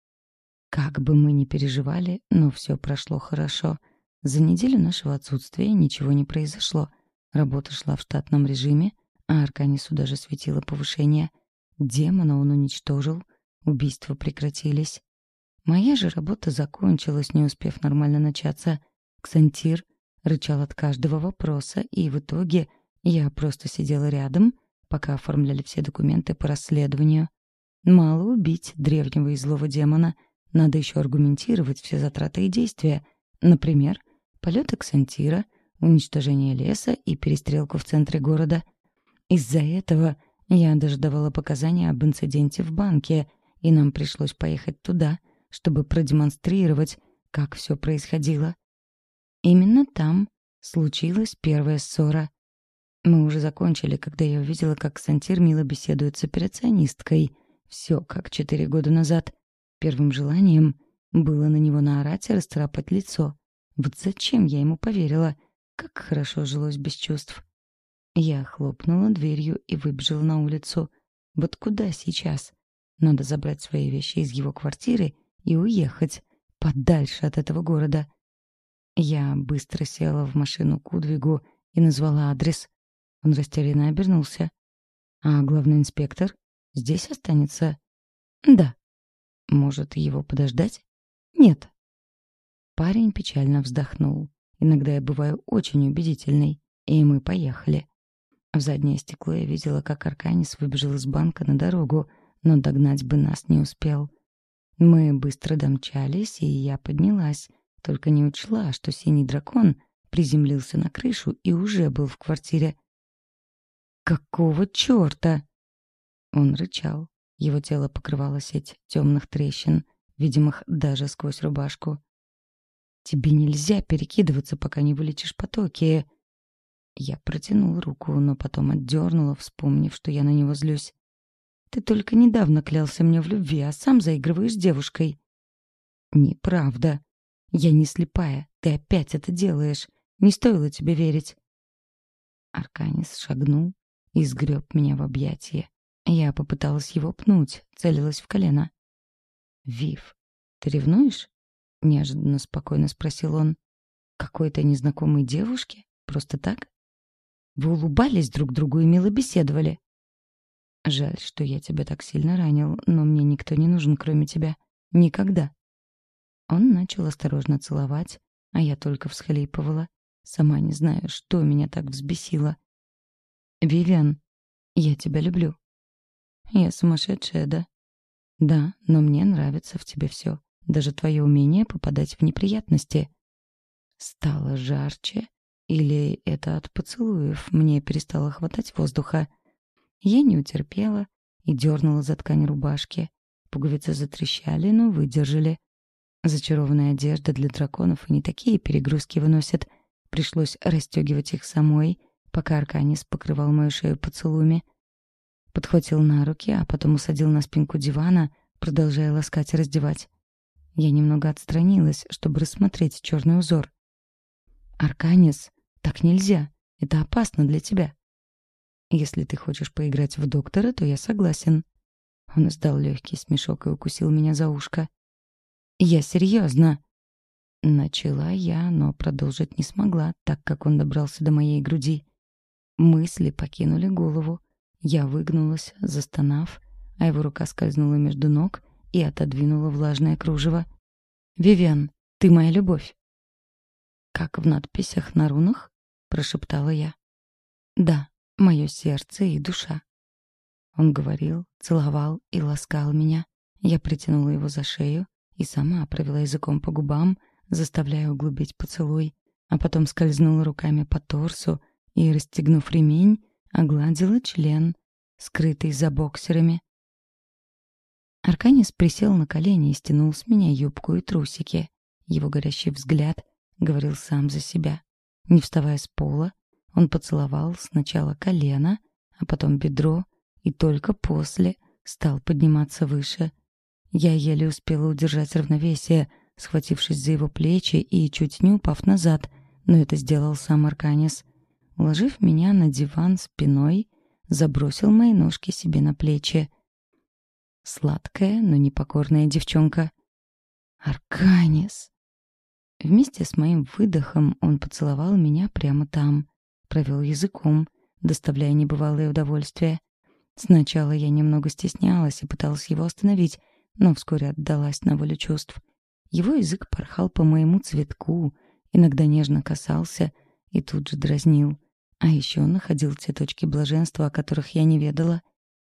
Как бы мы ни переживали, но все прошло хорошо. За неделю нашего отсутствия ничего не произошло. Работа шла в штатном режиме, а Арканису даже светило повышение. Демона он уничтожил, убийства прекратились. Моя же работа закончилась, не успев нормально начаться. Ксантир рычал от каждого вопроса, и в итоге я просто сидела рядом, пока оформляли все документы по расследованию. Мало убить древнего и злого демона, надо еще аргументировать все затраты и действия. Например, полеты Ксантира, уничтожение леса и перестрелку в центре города. Из-за этого я даже давала показания об инциденте в банке, и нам пришлось поехать туда, чтобы продемонстрировать, как все происходило. Именно там случилась первая ссора. Мы уже закончили, когда я увидела, как Ксантир мило беседует с операционисткой. Все как 4 года назад. Первым желанием было на него наорать и расцарапать лицо. Вот зачем я ему поверила? Как хорошо жилось без чувств. Я хлопнула дверью и выбежала на улицу. Вот куда сейчас? Надо забрать свои вещи из его квартиры и уехать подальше от этого города. Я быстро села в машину Кудвигу и назвала адрес. Он растерянно обернулся. «А главный инспектор здесь останется?» «Да». «Может, его подождать?» «Нет». Парень печально вздохнул. Иногда я бываю очень убедительной, и мы поехали. В заднее стекло я видела, как Арканис выбежал из банка на дорогу, но догнать бы нас не успел. Мы быстро домчались, и я поднялась, только не учла, что синий дракон приземлился на крышу и уже был в квартире. «Какого черта?» Он рычал. Его тело покрывало сеть темных трещин, видимых даже сквозь рубашку. «Тебе нельзя перекидываться, пока не вылечишь потоки». Я протянула руку, но потом отдернула, вспомнив, что я на него злюсь. «Ты только недавно клялся мне в любви, а сам заигрываешь с девушкой». «Неправда. Я не слепая. Ты опять это делаешь. Не стоило тебе верить». Арканис шагнул и сгреб меня в объятия. Я попыталась его пнуть, целилась в колено. «Вив, ты ревнуешь?» — неожиданно спокойно спросил он. «Какой-то незнакомой девушке? Просто так?» «Вы улыбались друг другу и мило беседовали». «Жаль, что я тебя так сильно ранил, но мне никто не нужен, кроме тебя. Никогда». Он начал осторожно целовать, а я только всхлипывала. Сама не знаю, что меня так взбесило. «Вивиан, я тебя люблю». «Я сумасшедшая, да?» «Да, но мне нравится в тебе все. даже твое умение попадать в неприятности. Стало жарче, или это от поцелуев мне перестало хватать воздуха? Я не утерпела и дернула за ткань рубашки. Пуговицы затрещали, но выдержали. Зачарованная одежда для драконов и не такие перегрузки выносят. Пришлось расстегивать их самой, пока Арканис покрывал мою шею поцелуями. Подхватил на руки, а потом усадил на спинку дивана, продолжая ласкать и раздевать. Я немного отстранилась, чтобы рассмотреть черный узор. «Арканис, так нельзя. Это опасно для тебя. Если ты хочешь поиграть в доктора, то я согласен». Он издал легкий смешок и укусил меня за ушко. «Я серьезно». Начала я, но продолжить не смогла, так как он добрался до моей груди. Мысли покинули голову. Я выгнулась, застонав, а его рука скользнула между ног и отодвинула влажное кружево. «Вивиан, ты моя любовь». «Как в надписях на рунах?» — прошептала я. «Да, мое сердце и душа». Он говорил, целовал и ласкал меня. Я притянула его за шею и сама провела языком по губам, заставляя углубить поцелуй, а потом скользнула руками по торсу и, расстегнув ремень, огладила член, скрытый за боксерами. Арканис присел на колени и стянул с меня юбку и трусики. Его горящий взгляд говорил сам за себя. Не вставая с пола, он поцеловал сначала колено, а потом бедро, и только после стал подниматься выше. Я еле успела удержать равновесие, схватившись за его плечи и чуть не упав назад, но это сделал сам Арканис. Уложив меня на диван спиной, забросил мои ножки себе на плечи. Сладкая, но непокорная девчонка. «Арканис!» Вместе с моим выдохом он поцеловал меня прямо там, провел языком, доставляя небывалое удовольствие. Сначала я немного стеснялась и пыталась его остановить, но вскоре отдалась на волю чувств. Его язык порхал по моему цветку, иногда нежно касался и тут же дразнил. А еще он находил те точки блаженства, о которых я не ведала.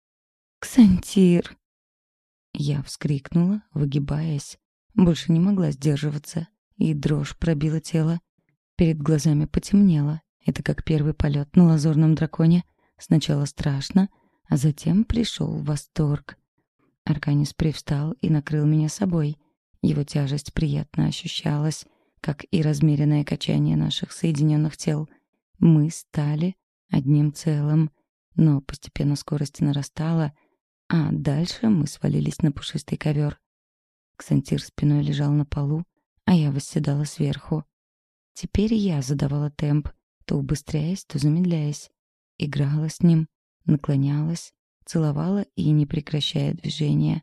«Ксантир!» Я вскрикнула, выгибаясь. Больше не могла сдерживаться, и дрожь пробила тело. Перед глазами потемнело. Это как первый полет на лазурном драконе. Сначала страшно, а затем пришел восторг. Арканис привстал и накрыл меня собой. Его тяжесть приятно ощущалась, как и размеренное качание наших соединенных тел. Мы стали одним целым, но постепенно скорость нарастала, а дальше мы свалились на пушистый ковер. Ксантир спиной лежал на полу, а я восседала сверху. Теперь я задавала темп, то убыстряясь, то замедляясь. Играла с ним, наклонялась, целовала и не прекращая движения.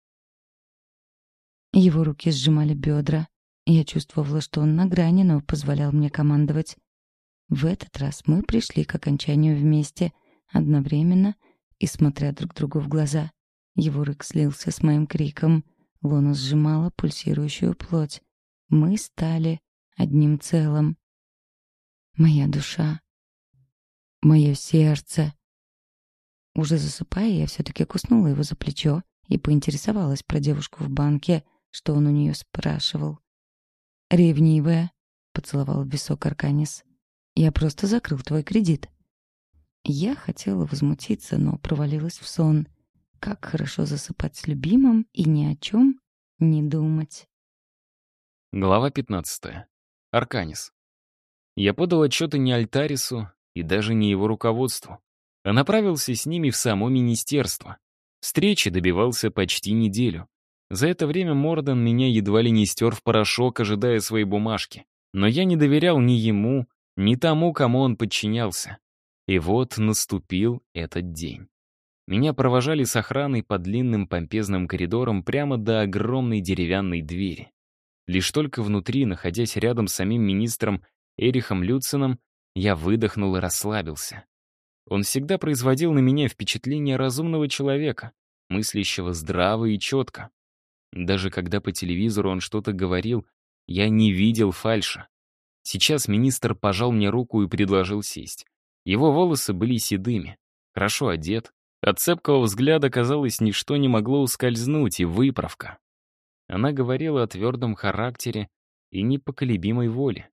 Его руки сжимали бедра. Я чувствовала, что он на грани, но позволял мне командовать. В этот раз мы пришли к окончанию вместе, одновременно и смотря друг другу в глаза. Его рык слился с моим криком. Лона сжимала пульсирующую плоть. Мы стали одним целым. Моя душа. Мое сердце. Уже засыпая, я все-таки куснула его за плечо и поинтересовалась про девушку в банке, что он у нее спрашивал. «Ревнивая», — поцеловал в висок Арканис. «Я просто закрыл твой кредит». Я хотела возмутиться, но провалилась в сон. Как хорошо засыпать с любимым и ни о чем не думать. Глава 15. Арканис. Я подал отчеты не Альтарису и даже не его руководству, а направился с ними в само министерство. Встречи добивался почти неделю. За это время Мордан меня едва ли не стер в порошок, ожидая своей бумажки. Но я не доверял ни ему, ни тому, кому он подчинялся. И вот наступил этот день. Меня провожали с охраной по длинным помпезным коридорам прямо до огромной деревянной двери. Лишь только внутри, находясь рядом с самим министром Эрихом Люцином, я выдохнул и расслабился. Он всегда производил на меня впечатление разумного человека, мыслящего здраво и четко. Даже когда по телевизору он что-то говорил, я не видел фальши. Сейчас министр пожал мне руку и предложил сесть. Его волосы были седыми, хорошо одет. От цепкого взгляда, казалось, ничто не могло ускользнуть, и выправка. Она говорила о твердом характере и непоколебимой воле.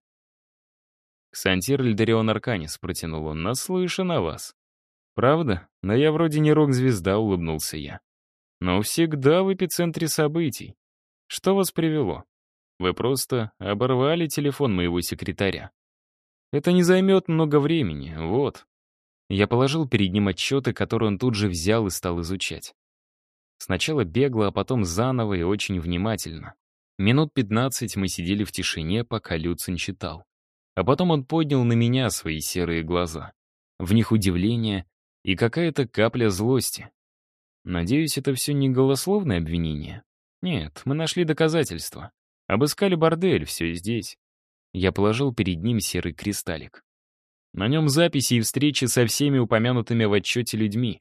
«Ксантир Эльдарион Арканис», — протянул он, — «наслышан о вас». «Правда? Но я вроде не рок-звезда», — улыбнулся я. «Но всегда в эпицентре событий. Что вас привело? Вы просто оборвали телефон моего секретаря. Это не займет много времени, вот». Я положил перед ним отчеты, которые он тут же взял и стал изучать. Сначала бегло, а потом заново и очень внимательно. Минут 15 мы сидели в тишине, пока Люцин читал. А потом он поднял на меня свои серые глаза. В них удивление и какая-то капля злости. Надеюсь, это все не голословное обвинение? Нет, мы нашли доказательства. Обыскали бордель, все здесь. Я положил перед ним серый кристаллик. На нем записи и встречи со всеми упомянутыми в отчете людьми.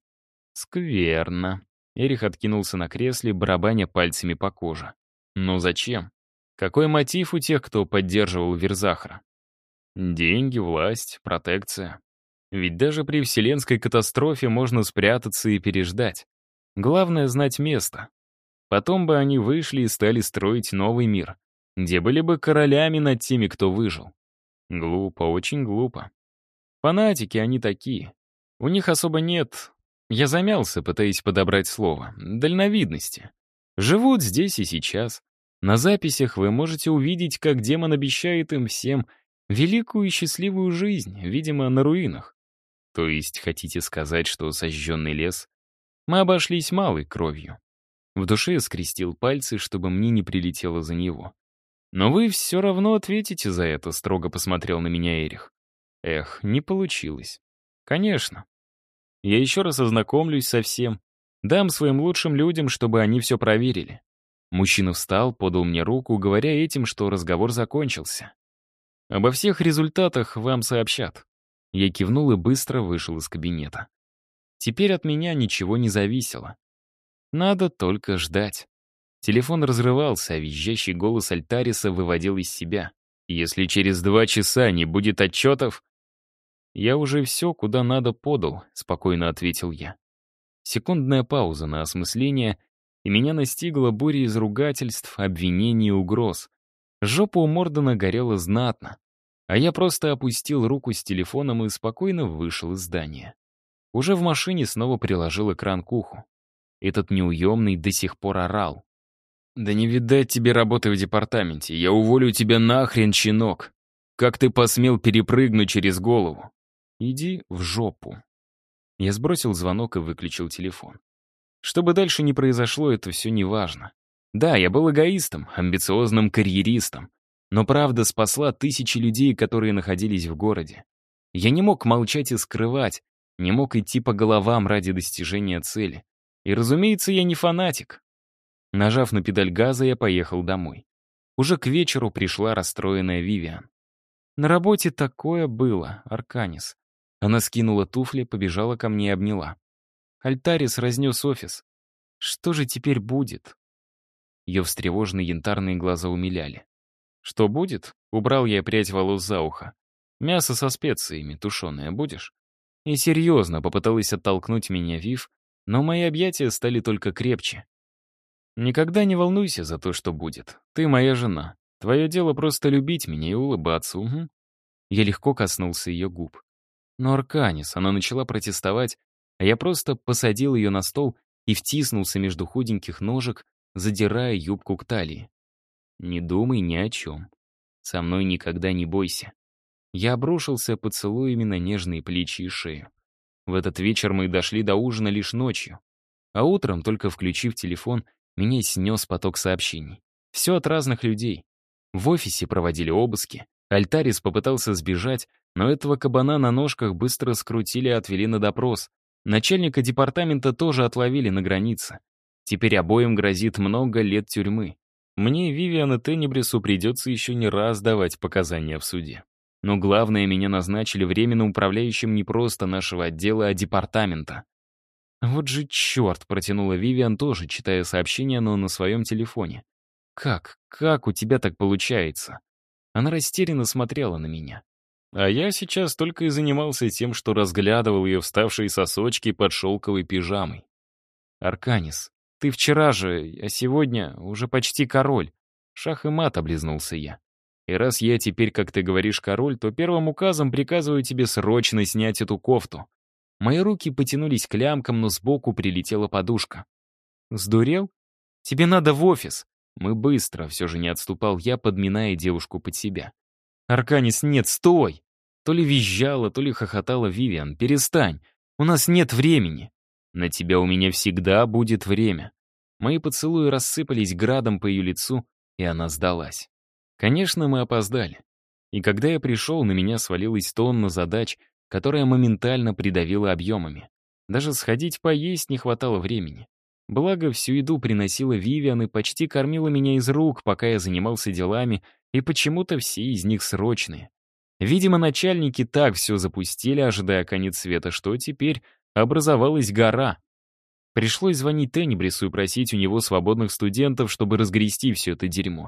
Скверно. Эрих откинулся на кресле, барабаня пальцами по коже. Но зачем? Какой мотив у тех, кто поддерживал Верзахра? Деньги, власть, протекция. Ведь даже при вселенской катастрофе можно спрятаться и переждать. Главное — знать место. Потом бы они вышли и стали строить новый мир, где были бы королями над теми, кто выжил. Глупо, очень глупо. Фанатики они такие. У них особо нет... Я замялся, пытаясь подобрать слово. Дальновидности. Живут здесь и сейчас. На записях вы можете увидеть, как демон обещает им всем великую и счастливую жизнь, видимо, на руинах. То есть хотите сказать, что сожженный лес? Мы обошлись малой кровью. В душе я скрестил пальцы, чтобы мне не прилетело за него. «Но вы все равно ответите за это», — строго посмотрел на меня Эрих. Эх, не получилось. Конечно. Я еще раз ознакомлюсь со всем. Дам своим лучшим людям, чтобы они все проверили. Мужчина встал, подал мне руку, говоря этим, что разговор закончился. Обо всех результатах вам сообщат. Я кивнул и быстро вышел из кабинета. Теперь от меня ничего не зависело. Надо только ждать. Телефон разрывался, а визжащий голос Альтариса выводил из себя. Если через 2 часа не будет отчетов... «Я уже все, куда надо, подал», — спокойно ответил я. Секундная пауза на осмысление, и меня настигла буря из ругательств, обвинений и угроз. Жопа у Мордена горела знатно, а я просто опустил руку с телефоном и спокойно вышел из здания. Уже в машине снова приложил экран к уху. Этот неуемный до сих пор орал. «Да не видать тебе работы в департаменте. Я уволю тебя нахрен, щенок. Как ты посмел перепрыгнуть через голову? Иди в жопу». Я сбросил звонок и выключил телефон. Что бы дальше ни произошло, это все не важно. Да, я был эгоистом, амбициозным карьеристом, но правда спасла тысячи людей, которые находились в городе. Я не мог молчать и скрывать, не мог идти по головам ради достижения цели. И, разумеется, я не фанатик. Нажав на педаль газа, я поехал домой. Уже к вечеру пришла расстроенная Вивиан. На работе такое было, Арканис. Она скинула туфли, побежала ко мне и обняла. Альтарис разнес офис. Что же теперь будет? Ее встревоженные янтарные глаза умиляли. Что будет? Убрал я прядь волос за ухо. Мясо со специями, тушеное будешь? И серьезно попыталась оттолкнуть меня Вив, но мои объятия стали только крепче. Никогда не волнуйся за то, что будет. Ты моя жена. Твое дело просто любить меня и улыбаться, угу. Я легко коснулся ее губ. Но Арканис, она начала протестовать, а я просто посадил ее на стол и втиснулся между худеньких ножек, задирая юбку к талии. Не думай ни о чем. Со мной никогда не бойся. Я обрушился поцелуями на нежные плечи и шею. В этот вечер мы дошли до ужина лишь ночью. А утром, только включив телефон, меня снес поток сообщений. Все от разных людей. В офисе проводили обыски. Альтарис попытался сбежать, но этого кабана на ножках быстро скрутили и отвели на допрос. Начальника департамента тоже отловили на границе. Теперь обоим грозит много лет тюрьмы. Мне, Вивиан и Тенебрису придется еще не раз давать показания в суде. Но главное, меня назначили временным управляющим не просто нашего отдела, а департамента. «Вот же черт!» — протянула Вивиан тоже, читая сообщение, но на своем телефоне. «Как у тебя так получается?» Она растерянно смотрела на меня. А я сейчас только и занимался тем, что разглядывал ее вставшие сосочки под шелковой пижамой. «Арканис, ты вчера же, а сегодня уже почти король». Шах и мат, облизнулся я. «И раз я теперь, как ты говоришь, король, то первым указом приказываю тебе срочно снять эту кофту». Мои руки потянулись к лямкам, но сбоку прилетела подушка. «Сдурел? Тебе надо в офис». Мы быстро, все же не отступал я, подминая девушку под себя. «Арканис, нет, стой!» То ли визжала, то ли хохотала Вивиан. «Перестань, у нас нет времени». «На тебя у меня всегда будет время». Мои поцелуи рассыпались градом по ее лицу, и она сдалась. Конечно, мы опоздали. И когда я пришел, на меня свалилась тонна задач, которая моментально придавила объемами. Даже сходить поесть не хватало времени. Благо, всю еду приносила Вивиан и почти кормила меня из рук, пока я занимался делами, и почему-то все из них срочные. Видимо, начальники так все запустили, ожидая конец света, что теперь образовалась гора. Пришлось звонить Тенебрису и просить у него свободных студентов, чтобы разгрести все это дерьмо.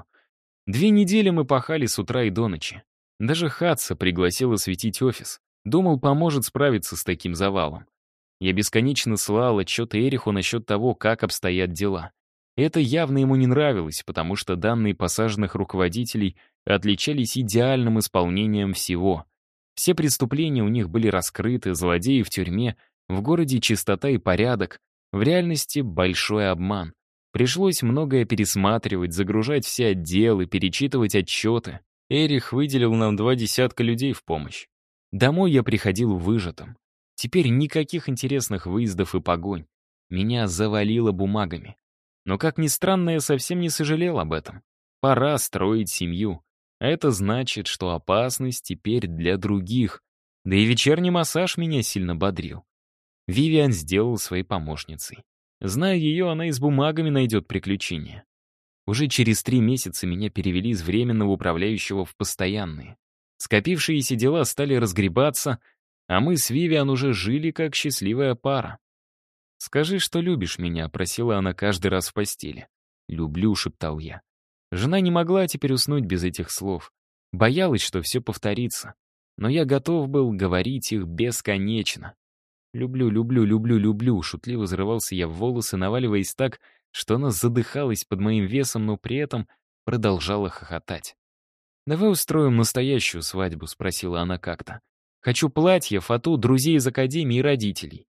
2 недели мы пахали с утра и до ночи. Даже Хатса пригласил осветить офис. Думал, поможет справиться с таким завалом. Я бесконечно слал отчеты Эриху насчет того, как обстоят дела. Это явно ему не нравилось, потому что данные посаженных руководителей отличались идеальным исполнением всего. Все преступления у них были раскрыты, злодеи в тюрьме, в городе чистота и порядок, в реальности большой обман. Пришлось многое пересматривать, загружать все отделы, перечитывать отчеты. Эрих выделил нам 2 десятка людей в помощь. Домой я приходил выжатым. Теперь никаких интересных выездов и погонь. Меня завалило бумагами. Но, как ни странно, я совсем не сожалел об этом. Пора строить семью. А это значит, что опасность теперь для других. Да и вечерний массаж меня сильно бодрил. Вивиан сделал своей помощницей. Зная ее, она и с бумагами найдет приключения. Уже через 3 месяца меня перевели из временного управляющего в постоянные. Скопившиеся дела стали разгребаться, а мы с Вивиан уже жили как счастливая пара. «Скажи, что любишь меня», — просила она каждый раз в постели. «Люблю», — шептал я. Жена не могла теперь уснуть без этих слов. Боялась, что все повторится. Но я готов был говорить их бесконечно. «Люблю, люблю, люблю, люблю», — шутливо взрывался я в волосы, наваливаясь так, что она задыхалась под моим весом, но при этом продолжала хохотать. «Давай устроим настоящую свадьбу», — спросила она как-то. «Хочу платье, фату, друзей из академии и родителей».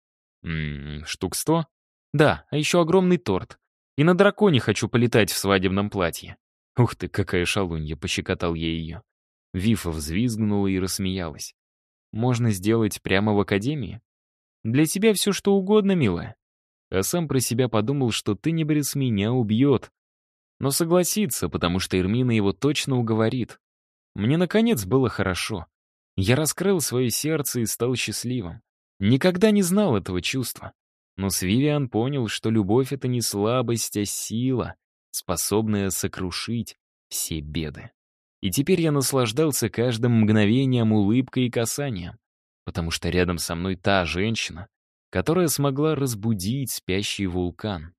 Штук 100? Да, а еще огромный торт. И на драконе хочу полетать в свадебном платье». «Ух ты, какая шалунья», — пощекотал я ее. Вифа взвизгнула и рассмеялась. «Можно сделать прямо в академии? Для тебя все что угодно, милая». А сам про себя подумал, что Тенебрис меня убьет. Но согласится, потому что Эрмина его точно уговорит. Мне, наконец, было хорошо. Я раскрыл свое сердце и стал счастливым. Никогда не знал этого чувства. Но с Вивиан понял, что любовь — это не слабость, а сила, способная сокрушить все беды. И теперь я наслаждался каждым мгновением, улыбкой и касанием, потому что рядом со мной та женщина, которая смогла разбудить спящий вулкан.